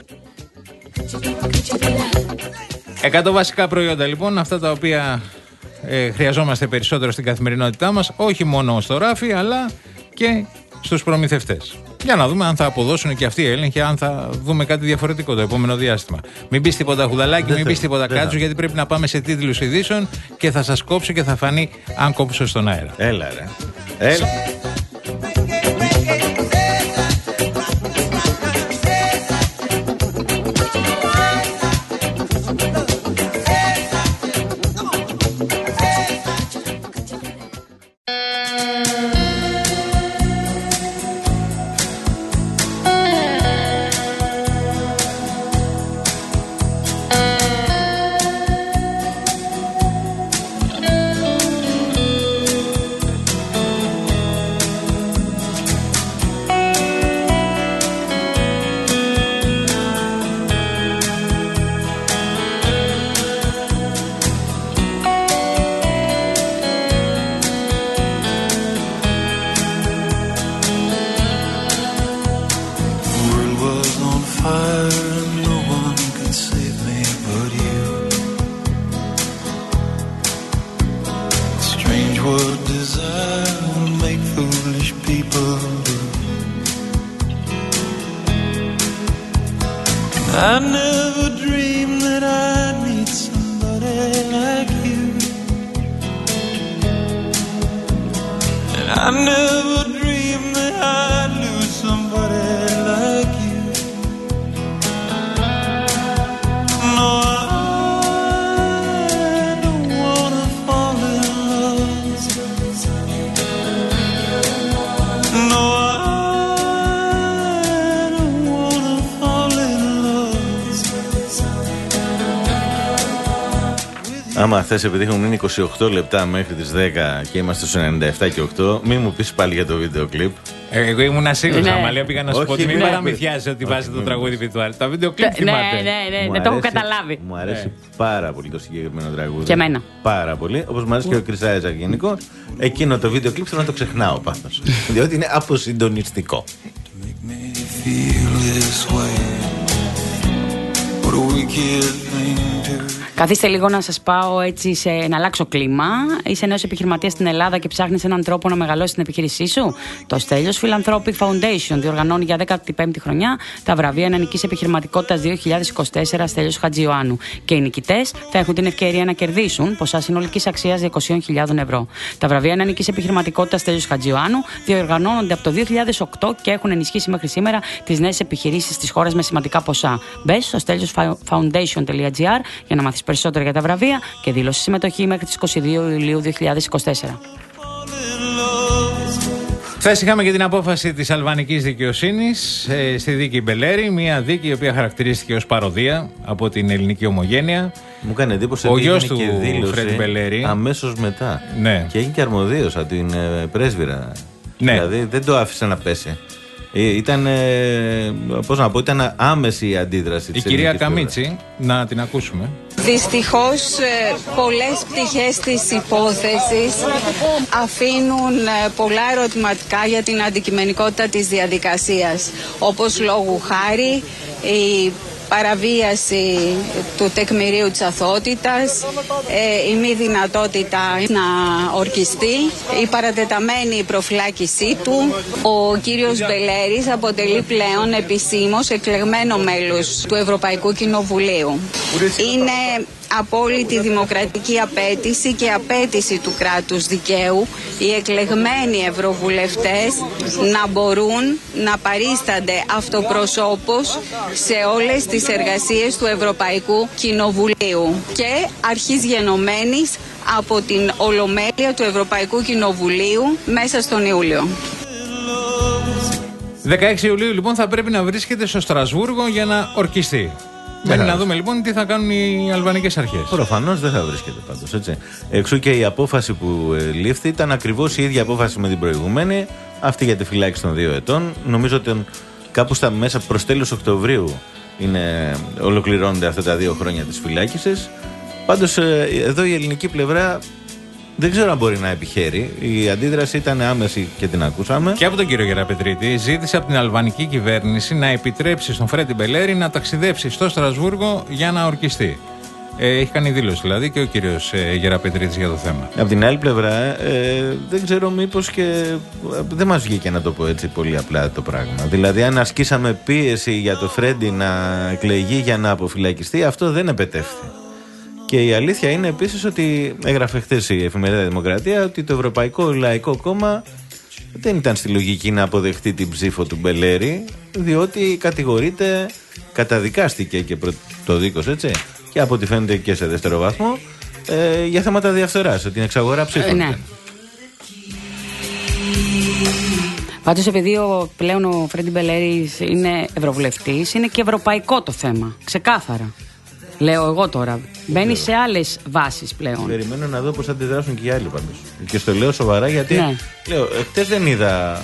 εκατό βασικά προϊόντα λοιπόν, αυτά τα οποία ε, χρειαζόμαστε περισσότερο στην καθημερινότητά μας, όχι μόνο στο ράφι, αλλά και στους προμηθευτές. Για να δούμε αν θα αποδώσουν και αυτοί οι έλεγχοι, αν θα δούμε κάτι διαφορετικό το επόμενο διάστημα. Μην πεις τίποτα χουδαλάκι, μην πεις τίποτα κάτσου, γιατί πρέπει να πάμε σε τίτλους ειδήσεων και θα σας κόψω και θα φανεί αν κόψω στον αέρα. Έλα ρε. Έλα. I never dreamed that I'd meet somebody like you, and I never dreamed that I'd lose somebody like you. No, I don't wanna fall in love. No, άμα θες, επειδή έχουν μείνει είκοσι οκτώ λεπτά μέχρι τις δέκα και είμαστε στο ενενήντα επτά και οκτώ, μην μου πεις πάλι για το βίντεο κλιπ. Ε, εγώ ήμουν ασύγκρουσα, ναι. Αμαλία, πήγα να σου πω ότι μην παραμυθιάζεις ότι βάζει το τραγούδι πιτσουάρι. Τα βίντεο κλιπ θυμάται. Ναι, ναι, ναι, δεν το έχω καταλάβει. Μου αρέσει πάρα πολύ το συγκεκριμένο τραγούδι. Και εμένα. Πάρα πολύ. Όπως μου αρέσει και ο Chris Isaac γενικώς. Εκείνο το βίντεο κλιπ θέλω να το ξεχνάω πάντως. Διότι είναι αποσυντονιστικό. Καθίστε λίγο να σας πάω έτσι σε, να αλλάξω κλίμα. Είσαι νέος επιχειρηματίας στην Ελλάδα και ψάχνεις έναν τρόπο να μεγαλώσεις την επιχείρησή σου. Το Στέλιος Philanthropic Foundation διοργανώνει για δέκατη πέμπτη χρονιά τα βραβεία Νεανικής Επιχειρηματικότητας δύο χιλιάδες είκοσι τέσσερα Στέλιος Χατζιωάννου. Και οι νικητές θα έχουν την ευκαιρία να κερδίσουν ποσά συνολικής αξίας διακόσιες χιλιάδες ευρώ. Τα βραβεία Νεανικής Επιχειρηματικότητας Στέλιος Χατζιωάννου διοργανώνονται από το δύο χιλιάδες οκτώ και έχουν ενισχύσει μέχρι σήμερα τις νέες επιχειρήσεις της χώρας με σημαντικά ποσά. Μπες στο στέλιος foundation τελεία gr για να μάθεις περισσότερα για τα βραβεία και δήλωση συμμετοχή μέχρι τις είκοσι δύο Ιουλίου δύο χιλιάδες είκοσι τέσσερα. Χθες είχαμε και την απόφαση της αλβανικής δικαιοσύνης ε, στη δίκη Μπελέρη, μια δίκη η οποία χαρακτηρίστηκε ως παροδία από την ελληνική ομογένεια. Μου έκανε εντύπωση ο γιος του Φρέντι Μπελέρη αμέσως μετά. Ναι. Και έγινε και αρμοδίος από την ε, πρέσβυρα. Ναι. Δηλαδή δεν το άφησε να πέσει. Ήταν, πώς να πω, ήταν άμεση η αντίδραση της. Η κυρία Καμίτση, να την ακούσουμε. Δυστυχώς πολλές πτυχές της υπόθεσης αφήνουν πολλά ερωτηματικά για την αντικειμενικότητα της διαδικασίας, όπως λόγου χάρη η παραβίαση του τεκμηρίου της αθωότητας, ε, η μη δυνατότητα να ορκιστεί, η παρατεταμένη προφυλάκησή του. Ο κύριος Μπελέρης αποτελεί πλέον επισήμως εκλεγμένο μέλος του Ευρωπαϊκού Κοινοβουλίου. Είναι απόλυτη δημοκρατική απέτηση και απέτηση του κράτους δικαίου οι εκλεγμένοι ευρωβουλευτές να μπορούν να παρίστανται αυτοπροσώπως σε όλες τις εργασίες του Ευρωπαϊκού Κοινοβουλίου και αρχής γενομένης από την Ολομέλεια του Ευρωπαϊκού Κοινοβουλίου μέσα στον Ιούλιο. δεκαέξι Ιουλίου λοιπόν θα πρέπει να βρίσκεται στο Στρασβούργο για να ορκιστεί. Μένει να δούμε λοιπόν τι θα κάνουν οι αλβανικές αρχές. Προφανώς δεν θα βρίσκεται πάντως, έτσι. Εξού και η απόφαση που ε, λήφθη ήταν ακριβώς η ίδια απόφαση με την προηγούμενη, αυτή για τη φυλάκιση των δύο ετών. Νομίζω ότι κάπου στα μέσα προς τέλος Οκτωβρίου είναι, ολοκληρώνονται αυτά τα δύο χρόνια της φυλάκισης. Πάντως ε, εδώ η ελληνική πλευρά δεν ξέρω αν μπορεί να επιχαίρει. Η αντίδραση ήταν άμεση και την ακούσαμε. Και από τον κύριο Γεραπετρίτη ζήτησε από την αλβανική κυβέρνηση να επιτρέψει στον Φρέντι Μπελέρη να ταξιδέψει στο Στρασβούργο για να ορκιστεί. Ε, έχει κάνει δήλωση δηλαδή και ο κύριος ε, Γεραπετρίτης για το θέμα. Από την άλλη πλευρά, ε, δεν ξέρω μήπως και δεν μας βγήκε να το πω έτσι πολύ απλά το πράγμα. Δηλαδή, αν ασκήσαμε πίεση για το Φρέντι να εκλεγεί για να αποφυλακιστεί, αυτό δεν επετεύχθη. Και η αλήθεια είναι επίσης ότι έγραφε χθες η εφημερίδα Δημοκρατία ότι το Ευρωπαϊκό Λαϊκό Κόμμα δεν ήταν στη λογική να αποδεχτεί την ψήφο του Μπελέρη, διότι κατηγορείται, καταδικάστηκε και το δίκος, έτσι, και από ό,τι φαίνεται και σε δεύτερο βαθμό, ε, για θέματα διαφθοράς, την εξαγορά ψήφων. Ε, ναι. Πάντως, επειδή ο, πλέον ο Φρέντι Μπελέρης είναι ευρωβουλευτής, είναι και ευρωπαϊκό το θέμα. Ξεκάθαρα. Λέω εγώ τώρα. Μπαίνει σε άλλες βάσεις πλέον. Περιμένω να δω πώς θα αντιδράσουν και οι άλλοι πάντως. Και στο λέω σοβαρά γιατί. Ναι. Λέω, χτες δεν είδα.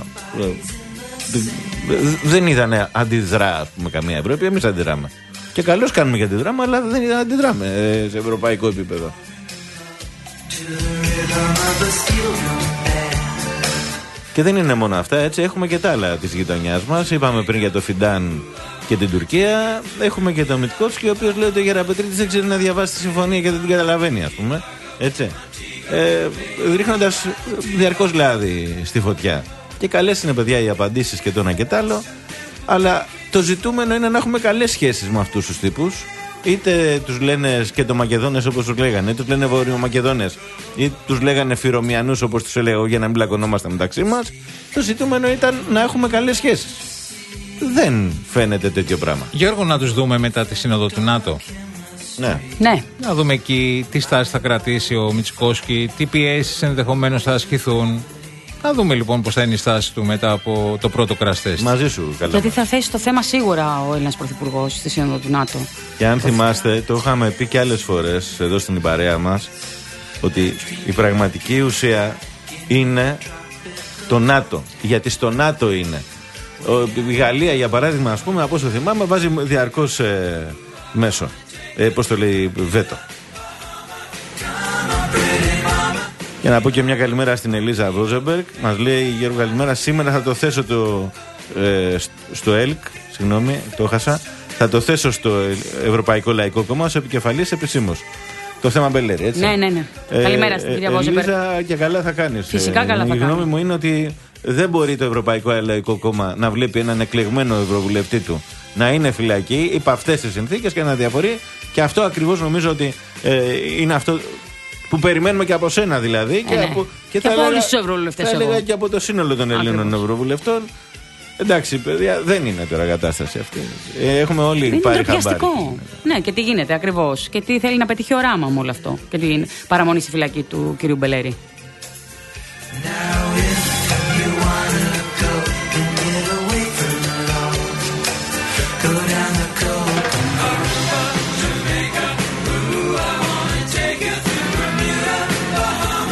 Δεν είδανε αντιδρά με καμία Ευρώπη. Εμείς αντιδράμε. Και καλώς κάνουμε και αντιδράμε, αλλά δεν αντιδράμε σε ευρωπαϊκό επίπεδο. Και δεν είναι μόνο αυτά, έτσι. Έχουμε και τα άλλα της γειτονιάς μας. Είπαμε πριν για το Φιντάν και την Τουρκία. Έχουμε και τον Μιτκόφσκι, ο οποίος λέει ότι ο Γεραπετρίτης δεν ξέρει να διαβάσει τη συμφωνία και δεν την καταλαβαίνει, ας πούμε. Έτσι. Ε, ρίχνοντας διαρκώς λάδι στη φωτιά. Και καλές είναι, παιδιά, οι απαντήσεις και το ένα και το άλλο. Αλλά το ζητούμενο είναι να έχουμε καλές σχέσεις με αυτούς τους τύπους. Είτε τους λένε σκετομακεδόνες όπως τους λέγανε, είτε τους λένε βορειομακεδόνες, είτε τους λέγανε φυρομιανούς όπως τους έλεγα για να μην μπλακωνόμαστε μεταξύ μας. Το ζητούμενο ήταν να έχουμε καλές σχέσεις. Δεν φαίνεται τέτοιο πράγμα. Γιώργο, να τους δούμε μετά τη σύνοδο του ΝΑΤΟ. Ναι. ναι. Να δούμε εκεί τι στάση θα κρατήσει ο Μητσικόσκι, τι πιέσεις ενδεχομένως θα ασκηθούν. Να δούμε λοιπόν πώς θα είναι η στάση του μετά από το πρώτο κραστές. Μαζί σου, καλά. Γιατί θα θέσει το θέμα σίγουρα ο Έλληνας Πρωθυπουργός στη σύνοδο του ΝΑΤΟ. Και αν θυμάστε, το είχαμε πει και άλλες φορές εδώ στην παρέα μας, ότι η πραγματική ουσία είναι το ΝΑΤΟ. Γιατί στο ΝΑΤΟ είναι. Η Γαλλία, για παράδειγμα, ας πούμε, από όσο θυμάμαι, βάζει διαρκώς ε, μέσο. Ε, πώς το λέει, βέτο. Για να πω και μια καλημέρα στην Ελίζα Ρόζεμπεργκ. Μας λέει, Γιώργο, καλημέρα. Σήμερα θα το θέσω το, ε, στο ΕΛΚ. Συγγνώμη, το έχασα. Θα το θέσω στο Ευρωπαϊκό Λαϊκό Κόμμα ως επικεφαλής επισήμως. Το θέμα Μπελέρη, έτσι. Ναι, ναι, ναι. Ε, καλημέρα στην κυρία Ρόζεμπεργκ. Ελίζα, και καλά θα κάνεις. Φυσικά καλά θα κάνεις. Η γνώμη μου είναι ότι δεν μπορεί το Ευρωπαϊκό Λαϊκό Κόμμα να βλέπει έναν εκλεγμένο ευρωβουλευτή του να είναι φυλακή υπό αυτές τις συνθήκες και να διαφορεί. Και αυτό ακριβώς νομίζω ότι ε, είναι αυτό που περιμένουμε και από σένα δηλαδή. Ε, και ναι. από, και, και από όλους τους ευρωβουλευτές. Θα έλεγα και από το σύνολο των Ελλήνων ευρωβουλευτών. Εντάξει, παιδιά, δεν είναι τώρα κατάσταση αυτή. Ε, έχουμε όλοι είναι πάρει χαμπάρι. Ναι, και τι γίνεται ακριβώς. Και τι θέλει να πετύχει ο Ράμα με όλο αυτό. Και την παραμονή στη φυλακή του κυρίου Μπελέρη.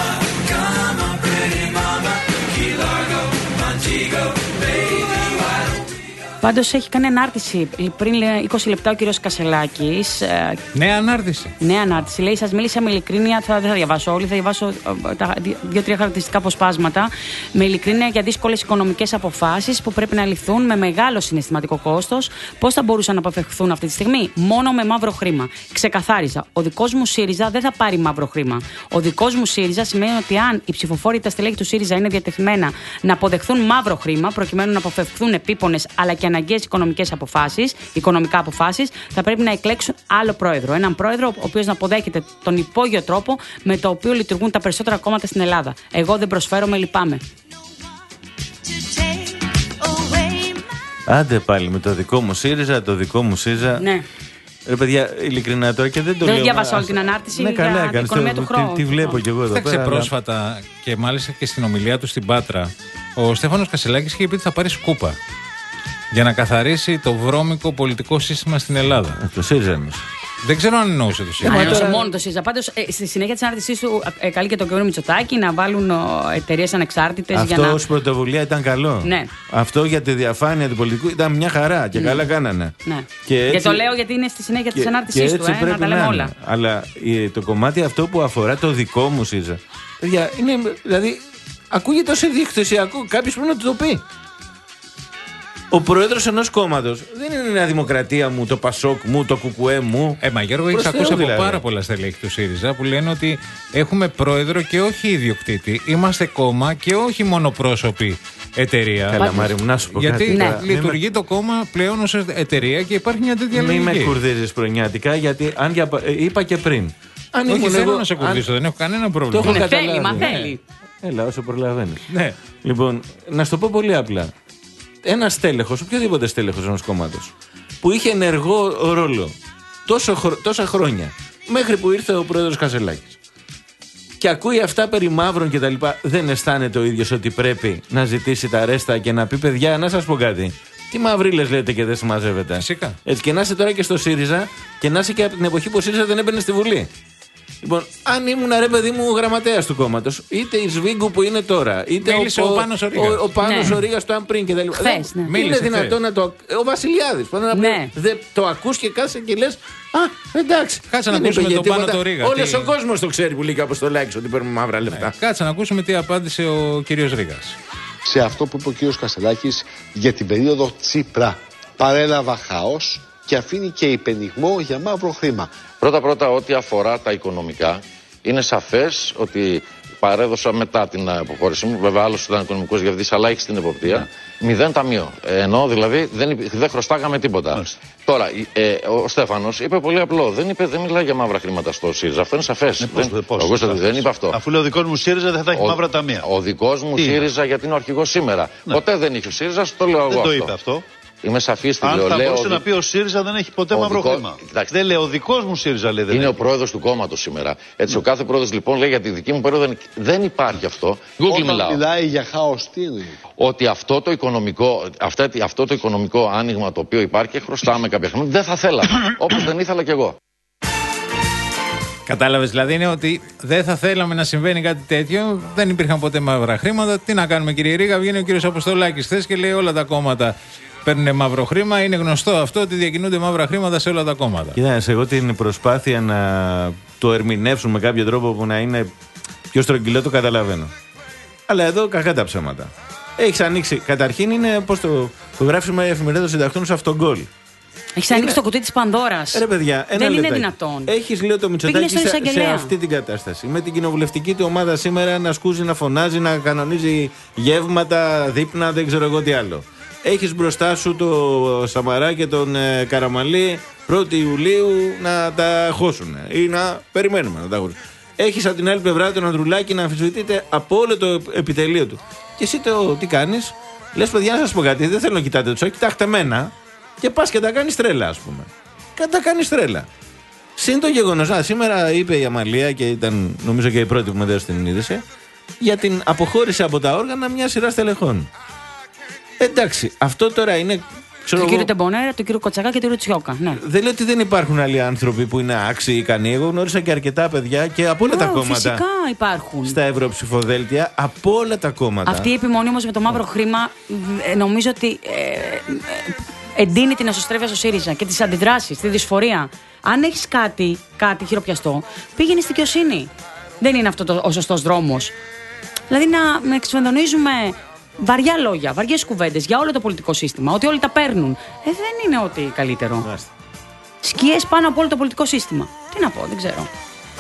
Baby, why Πάντως έχει κάνει ανάρτηση πριν είκοσι λεπτά ο κύριος Κασελάκης. Νέα ανάρτηση. Νέα ανάρτηση. Λέει: σας μίλησα με ειλικρίνεια. Θα, δεν θα διαβάσω όλοι, θα διαβάσω τα δύο-τρία χαρακτηριστικά αποσπάσματα. Με ειλικρίνεια για δύσκολες οικονομικές αποφάσεις που πρέπει να ληφθούν με μεγάλο συναισθηματικό κόστος. Πώς θα μπορούσαν να αποφευχθούν αυτή τη στιγμή? Μόνο με μαύρο χρήμα. Ξεκαθάριζα. Ο δικός μου ΣΥΡΙΖΑ δεν θα πάρει μαύρο χρήμα. Ο δικός μου ΣΥΡΙΖΑ σημαίνει ότι αν οι ψηφοφόροι τα στελέχη του ΣΥΡΙΖΑ είναι διατεθειμένα να αποδεχθούν μαύρο χρήμα προκειμένου να αποφευχθούν επίπονες αλλά και αναγκαίες οικονομικές αποφάσεις, οικονομικά αποφάσεις, θα πρέπει να εκλέξουν άλλο πρόεδρο. Έναν πρόεδρο ο οποίος να αποδέχεται τον υπόγειο τρόπο με το οποίο λειτουργούν τα περισσότερα κόμματα στην Ελλάδα. Εγώ δεν προσφέρομαι, λυπάμαι. Άντε πάλι με το δικό μου ΣΥΡΙΖΑ, το δικό μου ΣΥΡΙΖΑ. Ναι. Ρε παιδιά, ειλικρινά τώρα και δεν το δεν λέω. Δεν διάβασα όλη την ανάρτηση ναι, καλά, για την οικονομία του χρόνου. Τι, τι βλέπω κι εγώ εδώ πέρα. Πρόσφατα και μάλιστα και στην ομιλία του στην Πάτρα, ο Στέφανος Κασελάκης είχε πει ότι θα πάρει σκούπα για να καθαρίσει το βρώμικο πολιτικό σύστημα στην Ελλάδα. Το ΣΥΡΙΖΑ εννοούσε. Δεν ξέρω αν εννοούσε το ΣΥΡΙΖΑ. Αν εννοούσε μόνο το ΣΥΡΙΖΑ. Πάντως, ε, στη συνέχεια της ανάρτησής του ε, καλεί και τον κύριο Μητσοτάκη να βάλουν εταιρείες ανεξάρτητες. Αυτό για να... ως πρωτοβουλία ήταν καλό. Ναι. Αυτό για τη διαφάνεια του πολιτικού ήταν μια χαρά και ναι. καλά κάνανε. Ναι. Και, έτσι... και το λέω γιατί είναι στη συνέχεια της ανάρτησής του. Ε, να τα λέμε όλα. Αλλά το κομμάτι αυτό που αφορά το δικό μου ΣΥΡΙΖΑ. Παιδιά, είναι, δηλαδή, ακούγεται ως διεκτησιακό. Κάποιος πρέπει να του το πει. Ο πρόεδρος ενός κόμματος δεν είναι η Νέα Δημοκρατία μου, το Πασόκ μου, το Κουκουέ μου. Ε, μα Γιώργο, έχεις ακούσει από δηλαδή. πάρα πολλά στελέχη του ΣΥΡΙΖΑ που λένε ότι έχουμε πρόεδρο και όχι ιδιοκτήτη. Είμαστε κόμμα και όχι μονοπρόσωπη εταιρεία. Καλά, Μάρη μου, να σου πω γιατί κάτι. Ναι. λειτουργεί με... το κόμμα πλέον ως εταιρεία και υπάρχει μια τέτοια λογική. Μην με κουρδίζεις προνιάτικα, γιατί αν για... είπα και πριν. Αν όχι, θέλω εγώ... να σε κουρδίσω, αν... δεν έχω κανένα πρόβλημα. Το έχω ναι, θέλει, μα θέλει. Έλα, όσο προλαβαίνεις. Ναι. Λοιπόν, να σου το πω πολύ απλά. Ένα στέλεχος, οποιοδήποτε στέλεχος ενός κόμματος, που είχε ενεργό ρόλο τόσο χρο... τόσα χρόνια, μέχρι που ήρθε ο πρόεδρος Κασελάκης, και ακούει αυτά περί μαύρων κτλ., δεν αισθάνεται ο ίδιος ότι πρέπει να ζητήσει τα ρέστα και να πει: παιδιά, να σας πω κάτι. Τι μαυρίλες λέτε και δεν συμμαζεύετε. Φυσικά. Έτσι, και να είσαι τώρα και στο ΣΥΡΙΖΑ και να είσαι και από την εποχή που ο ΣΥΡΙΖΑ δεν έμπαινε στη Βουλή. Λοιπόν, αν ήμουν ρε παιδί μου γραμματέας του κόμματος, είτε η Σβίγκου που είναι τώρα, είτε μίλησε ο, ο, ο Πάνος ο Ρήγας, ο, ο Πάνος ναι. ο Ρήγας το αν πριν και τα λοιπά. Χθες, ναι. Είναι μίλησε, δυνατόν να το. Ο Βασιλιάδης. Ναι. Δεν το ακούς και κάτσε και λες: α, εντάξει. Κάτσε να ακούσουμε τον Πάνο το Ρήγα. Όλος τι... ο κόσμος το ξέρει που λέει και Αποστολάκης ότι παίρνουμε μαύρα λεφτά. Ναι. Κάτσε να ακούσουμε τι απάντησε ο κύριος Ρήγας. Σε αυτό που είπε ο κύριος Κασελάκης για την περίοδο Τσίπρα, παρέλαβα χάος και αφήνει και υπενιγμό για μαύρο χρήμα. Πρώτα-πρώτα, ό,τι αφορά τα οικονομικά, είναι σαφές ότι παρέδωσα μετά την αποχώρησή μου. Βέβαια, άλλος ήταν οικονομικός διευθυντής, αλλά έχει την εποπτεία. Ναι. Μηδέν ταμείο. Ενώ δηλαδή δεν, δεν χρωστάγαμε τίποτα. Μάλιστα. Τώρα, ε, ο Στέφανος είπε πολύ απλό. Δεν, είπε, δεν μιλάει για μαύρα χρήματα στο ΣΥΡΙΖΑ. Αυτό είναι σαφές. Ναι, πώς, δεν, πώς, πώς, πώς, δεν είπε αυτό. Αφού λέει ο δικός μου ΣΥΡΙΖΑ δεν θα έχει ο, μαύρα ταμεία. Ο δικός μου Τι ΣΥΡΙΖΑ, γιατί είναι ο αρχηγός σήμερα. Ναι. Ποτέ δεν είχε ο ΣΥΡΙΖΑ, το λέω εγώ. Δεν το αυτό. είπε αυτό. Είμαι σαφής στην Αν λέω. θα λέω μπορούσε ότι... να πει ο ΣΥΡΙΖΑ δεν έχει ποτέ μαύρο δικό... χρήμα. Δεν λέει ο δικός μου ΣΥΡΙΖΑ λέει δεν είναι έχει. ο πρόεδρος του κόμματος σήμερα. Έτσι ναι. Ο κάθε πρόεδρος λοιπόν λέει για τη δική μου περίοδο δεν υπάρχει αυτό. Google Όταν μιλάω. μιλάει για χάος τι είναι. Ότι αυτό το οικονομικό, αυτά, αυτό το οικονομικό άνοιγμα το οποίο υπάρχει χρωστάμε κάποια χρήματα. Δεν θα θέλαμε. Όπως δεν ήθελα κι εγώ. Κατάλαβες, δηλαδή είναι ότι δεν θα θέλαμε να συμβαίνει κάτι τέτοιο, δεν υπήρχαν ποτέ μαύρα χρήματα. Τι να κάνουμε, κύριε Ρήγα, βγαίνει ο κύριος Αποστολάκης χθες και λέει όλα τα κόμματα παίρνουν μαύρο χρήμα. Είναι γνωστό αυτό ότι διακινούνται μαύρα χρήματα σε όλα τα κόμματα. Κοιτάξτε, εγώ την προσπάθεια να το ερμηνεύσουν με κάποιο τρόπο που να είναι πιο στρογγυλό το καταλαβαίνω. Αλλά εδώ κακά τα ψέματα. Έχεις ανοίξει, καταρχήν είναι πώς το, το γράψουμε η εφημερίδα των συντακτών σε αυτόν. Έχει ανοίξει το κουτί της Πανδώρας. Ρε παιδιά, ένα δεν λεπτάκι. Είναι δυνατόν. Έχεις, λέω, το Μητσοτάκη σε, σε αυτή την κατάσταση. Με την κοινοβουλευτική του ομάδα σήμερα να σκούζει, να φωνάζει, να κανονίζει γεύματα, δείπνα, δεν ξέρω εγώ τι άλλο. Έχεις μπροστά σου το Σαμαρά και τον ε, Καραμανλή πρώτη Ιουλίου να τα χώσουν ή να περιμένουμε να τα χώσουν. Έχεις από την άλλη πλευρά τον Ανδρουλάκη να αμφισβητείται από όλο το επιτελείο του. Και εσύ το τι κάνεις, λες παιδιά να σας πω κάτι, δεν θέλω να κοιτάτε τους, κοιτάξτε μένα. Και πας και τα κάνεις τρέλα, ας πούμε. Και τα κάνεις τρέλα. Συν το γεγονός, α, σήμερα είπε η Αμαλία και ήταν νομίζω και η πρώτη που με έδωσε την είδηση, για την αποχώρηση από τα όργανα μια σειρά στελεχών. Εντάξει, αυτό τώρα είναι. Τον κύριο Τεμπονέρα, τον κύριο Κοτσακά και τον κύριο Τσιόκα. Ναι. Δεν λέω ότι δεν υπάρχουν άλλοι άνθρωποι που είναι άξιοι ικανοί. Εγώ γνώρισα και αρκετά παιδιά και από όλα oh, τα κόμματα. Φυσικά υπάρχουν. Στα ευρωψηφοδέλτια, από όλα τα κόμματα. Αυτή η επιμονή όμως με το μαύρο χρήμα, νομίζω ότι. Ε, εντείνει την εσωστρέφεια στο ΣΥΡΙΖΑ και τις αντιδράσεις, τη δυσφορία. Αν έχεις κάτι, κάτι χειροπιαστό, πήγαινε στη δικαιοσύνη. Δεν είναι αυτό το, ο σωστός δρόμος. Δηλαδή να, να εξφενδονίζουμε βαριά λόγια, βαριές κουβέντες για όλο το πολιτικό σύστημα, ότι όλοι τα παίρνουν. Ε, δεν είναι ό,τι καλύτερο. Σκιές πάνω από όλο το πολιτικό σύστημα. Τι να πω, δεν ξέρω.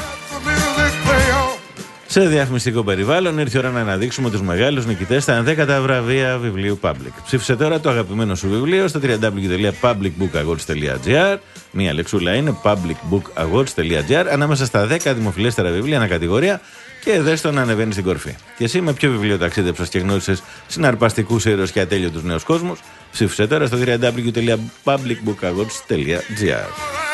Σε διαφημιστικό περιβάλλον ήρθε η ώρα να αναδείξουμε τους μεγάλους νικητές στα ενδέκατα βραβεία βιβλίου Public. Ψήφισε τώρα το αγαπημένο σου βιβλίο στο double-u double-u double-u τελεία public book awards τελεία gr. Μία λεξούλα είναι public book awards τελεία gr ανάμεσα στα δέκα δημοφιλέστερα βιβλία ανά κατηγορία και δες το να ανεβαίνει στην κορφή. Και εσύ με ποιο βιβλίο ταξίδεψες και γνώρισες συναρπαστικούς ήρωες και ατέλειωτους νέους κόσμους? Ψήφισε τώρα στο double-u double-u double-u τελεία public book awards τελεία gr.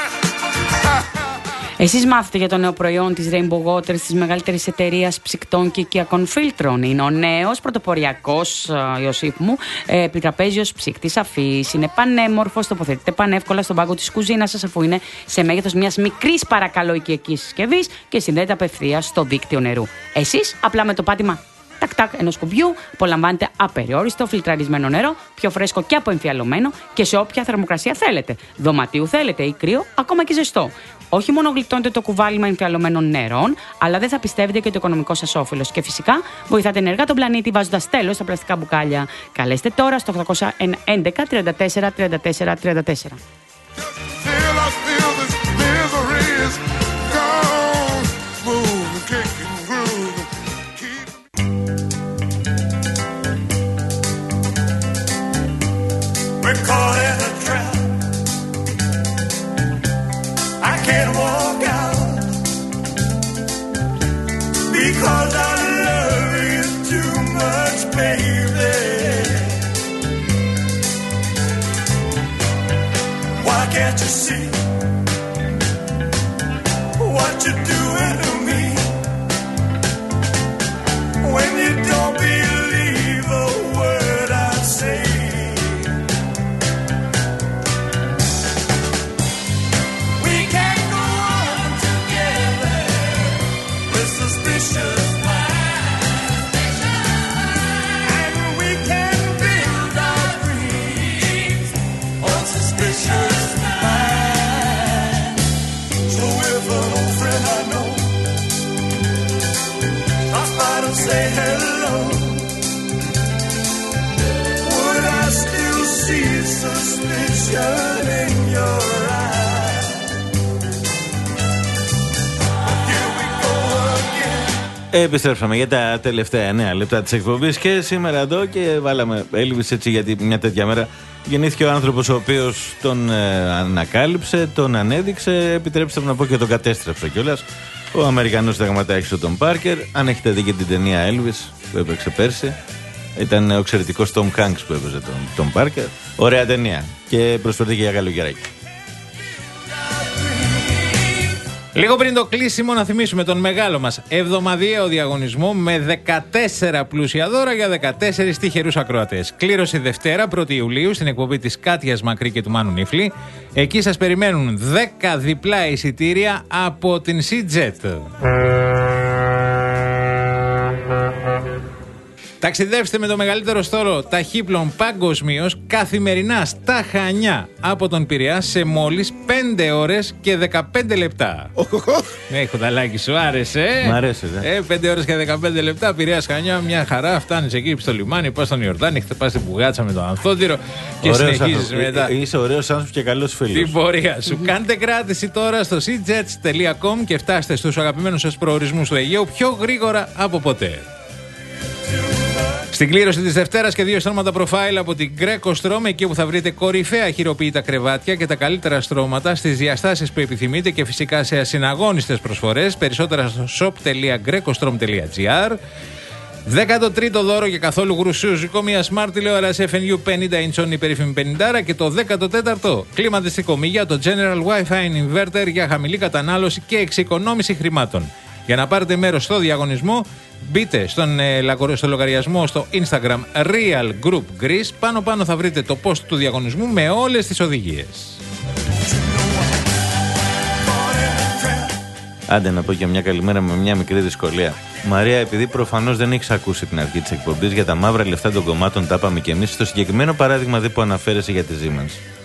Εσείς μάθετε για το νέο προϊόν της Rainbow Waters, της μεγαλύτερης εταιρείας ψυκτών και οικιακών φίλτρων. Είναι ο νέος πρωτοποριακός, Ιωσήφ μου, επιτραπέζιος ψύκτης αφής. Είναι πανέμορφος, τοποθετείται πανεύκολα στον πάγκο της κουζίνας σας, αφού είναι σε μέγεθος μιας μικρής παρακαλώ οικιακής συσκευής και συνδέεται απευθείας στο δίκτυο νερού. Εσείς απλά με το πάτημα τακ-τακ ενός κουμπιού απολαμβάνετε απεριόριστο φιλτραρισμένο νερό, πιο φρέσκο και αποεμφιαλωμένο και σε όποια θερμοκρασία θέλετε. Δωματίου θέλετε ή κρύο, ακόμα και ζεστό. Όχι μόνο γλιτώνετε το κουβάλιμα εμφιαλωμένων νερών, αλλά δεν θα πιστεύετε και το οικονομικό σας όφελος. Και φυσικά βοηθάτε ενεργά τον πλανήτη βάζοντας τέλος στα πλαστικά μπουκάλια. Καλέστε τώρα στο οκτώ έντεκα τριάντα τέσσερα τριάντα τέσσερα τριάντα τέσσερα. Because I love you too much, baby. Why can't you see what you're doing to me? When you don't believe a word I say. We can't go on together with suspicious. Say hello. Would I still see suspicion in your eyes? Here we go again. Επιστρέψαμε για τα τελευταία εννέα λεπτά της εκπομπής και σήμερα εδώ και βάλαμε Elvis έτσι γιατί μια τέτοια μέρα γεννήθηκε ο άνθρωπος ο οποίος τον ε, ανακάλυψε, τον ανέδειξε, επιτρέψτε μου να πω και τον κατέστρεψε κιόλας. Ο Αμερικανός συνταγματάρχης ο Tom Parker. Αν έχετε δει και την ταινία Elvis που έπαιξε πέρσι, ήταν ο εξαιρετικός Tom Hanks που έπαιζε τον Tom Parker. Ωραία ταινία και προσφέρθηκε για καλοκαιράκι. Λίγο πριν το κλείσιμο να θυμίσουμε τον μεγάλο μας εβδομαδιαίο διαγωνισμό με δεκατέσσερα πλούσια δώρα για δεκατέσσερις τυχερούς ακροατές. Κλήρωση Δευτέρα πρώτη Ιουλίου στην εκπομπή της Κάτιας Μακρύ και του Μάνου Νίφλη. Εκεί σας περιμένουν δέκα διπλά εισιτήρια από την SeaJet. Ταξιδεύστε με το μεγαλύτερο στόλο ταχύπλων παγκοσμίως καθημερινά στα Χανιά από τον Πειραιά σε μόλις πέντε ώρες και δεκαπέντε λεπτά. Ναι, Χονταλάκη, σου άρεσε. Μ' αρέσει, δε. Ε, πέντε ώρες και δεκαπέντε λεπτά, Πειραιάς Χανιά, μια χαρά. Φτάνεις εκεί στο λιμάνι, πας στον Ιορδάνη, χτυπάς την πουγάτσα με τον Ανθότυρο και συνεχίζεις μετά. Είσαι ωραίος άνθρωπος και καλός φίλος. Την πορεία σου. Κάντε κράτηση τώρα στο seajets τελεία com και φτάστε στους αγαπημένους σας προορισμούς του Αιγαίου πιο γρήγορα από ποτέ. Στην κλήρωση της Δευτέρας και δύο στρώματα προφάιλ από την Greco Strom, εκεί όπου θα βρείτε κορυφαία χειροποίητα κρεβάτια και τα καλύτερα στρώματα στις διαστάσεις που επιθυμείτε και φυσικά σε ασυναγώνιστες προσφορές. Περισσότερα στο shop τελεία greco strom τελεία gr. δέκατο τρίτο δώρο για καθόλου γρουσούζικο, μια smart τηλεόραση εφ εν γιου πενήντα inch η περίφημη πενήντα και το δέκατο τέταρτο κλιματιστικό μη το General Wi-Fi Inverter για χαμηλή κατανάλωση και εξοικονόμηση χρημάτων. Για να πάρετε μέρος στο διαγωνισμό, μπείτε στον, ε, στο λογαριασμό στο Instagram Real Group Greece. Πάνω πάνω θα βρείτε το post του διαγωνισμού με όλες τις οδηγίες. Άντε να πω και μια καλημέρα με μια μικρή δυσκολία. Μαρία, επειδή προφανώς δεν έχεις ακούσει την αρχή της εκπομπής για τα μαύρα λεφτά των κομμάτων, τα είπαμε και εμείς. Στο συγκεκριμένο παράδειγμα δε που αναφέρεσαι για τη Siemens.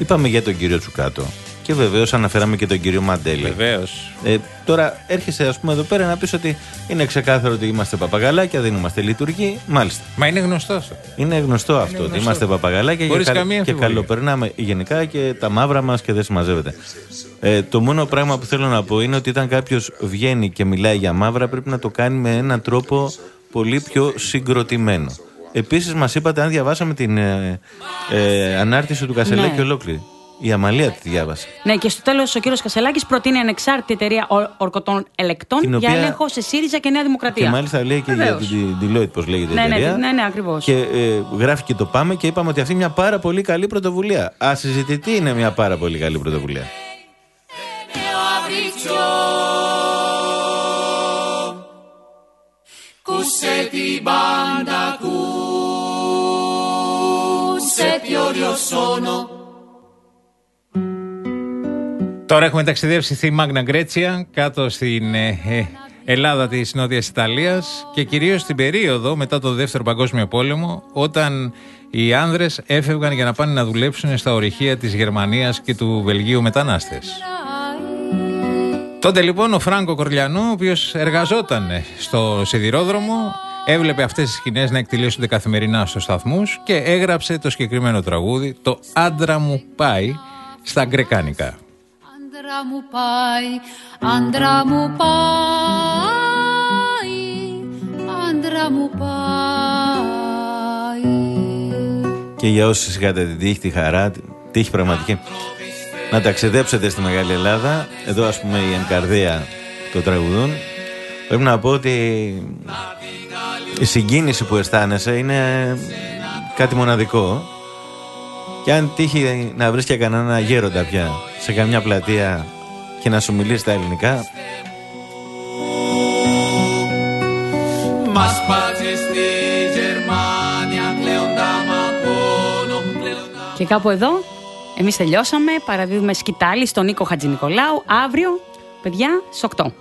Είπαμε για τον κύριο Τσουκάτο. Και βεβαίως αναφέραμε και τον κύριο Μαντέλη. Βεβαίως. Ε, τώρα έρχεσαι, ας πούμε, εδώ πέρα να πεις ότι είναι ξεκάθαρο ότι είμαστε παπαγαλάκια, δεν είμαστε λειτουργοί. Μάλιστα. Μα είναι γνωστό αυτό. Είναι γνωστό αυτό. Είναι γνωστό. Ότι είμαστε παπαγαλάκια και, κα... και καλοπερνάμε γενικά και τα μαύρα μας και δεν συμμαζεύεται. Ε, το μόνο πράγμα που θέλω να πω είναι ότι όταν κάποιος βγαίνει και μιλάει για μαύρα, πρέπει να το κάνει με έναν τρόπο πολύ πιο συγκροτημένο. Επίσης, μας είπατε αν διαβάσαμε την ε, ε, ανάρτηση του Κασελάκη, ναι, ολόκληρη. Η Αμαλία τη διάβασε. Ναι, και στο τέλος ο κύριος Κασελάκης προτείνει ανεξάρτητη εταιρεία ορκωτών ελεκτών την για οποία... έλεγχο σε ΣΥΡΙΖΑ και Νέα Δημοκρατία. Και μάλιστα λέει και βεβαίως για την Deloitte, πώς λέγεται, ναι, εταιρεία. Ναι, ναι, ναι, ακριβώς. Και ε, γράφει και το Πάμε και είπαμε ότι αυτή είναι μια πάρα πολύ καλή πρωτοβουλία. Ασυζητητή είναι μια πάρα πολύ καλή πρωτοβουλία. Τώρα έχουμε ταξιδέψει στη Μάγνα Γκρέτσια, κάτω στην ε, ε, Ελλάδα της Νότιας Ιταλίας και κυρίως στην περίοδο μετά το Δεύτερο Παγκόσμιο Πόλεμο, όταν οι άνδρες έφευγαν για να πάνε να δουλέψουν στα ορυχεία της Γερμανίας και του Βελγίου μετανάστες. Τότε λοιπόν ο Φράνκο Κορλιανό, ο οποίος εργαζόταν στο σιδηρόδρομο, έβλεπε αυτές τις σκηνές να εκτελέσονται καθημερινά στους σταθμούς και έγραψε το συγκεκριμένο τραγούδι, το «Άντρα μου πάει», στα γκρεκάνικα. Άντρα μου πάει, άντρα μου πάει, άντρα μου πάει. Και για όσους είχατε την τύχη, τη χαρά, τύχη πραγματική, να ταξιδέψετε στη Μεγάλη Ελλάδα, εδώ ας πούμε οι Ενκαρδία το τραγουδούν, πρέπει να πω ότι η συγκίνηση που αισθάνεσαι είναι κάτι μοναδικό. Και αν τύχει να βρεις και κανένα γέροντα πια σε καμιά πλατεία και να σου μιλήσει στα ελληνικά, και κάπου εδώ εμείς τελειώσαμε. Παραδίδουμε σκητάλη στον Νίκο Χατζηνικολάου. Αύριο, παιδιά, στις οκτώ.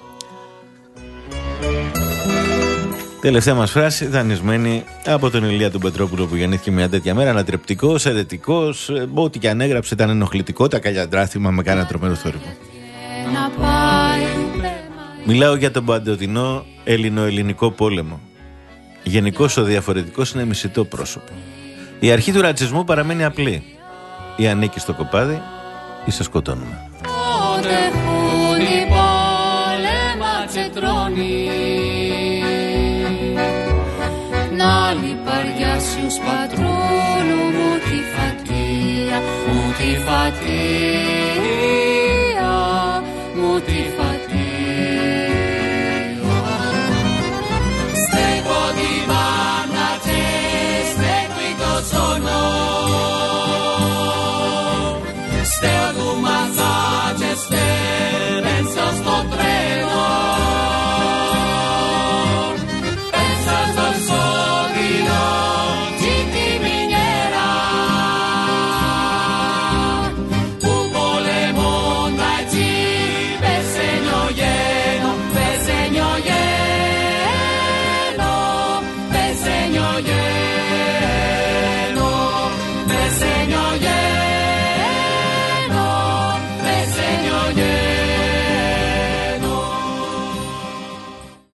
Τελευταία μας φράση, δανεισμένη από τον Ηλία τον Πετρόπουλο, που γεννήθηκε μια τέτοια μέρα. Ανατρεπτικός, αιρετικός, ό,τι και αν έγραψε ήταν ενοχλητικό. Τα καλιαντράθυμα με κάνα τρομερό θόρυβο. Μιλάω για τον παντοτινό ελληνο-ελληνικό πόλεμο. Γενικώς ο διαφορετικός είναι μισητό πρόσωπο. Η αρχή του ρατσισμού παραμένει απλή. Ή ανήκει στο κοπάδι ή σε σκοτώνουμε. Να λιπαριάσει πατρώνου μου τη φατία, μου τη φατία, μου τη φατία. Στέκω τη μπάντα και στέκω το σόνο, στέκω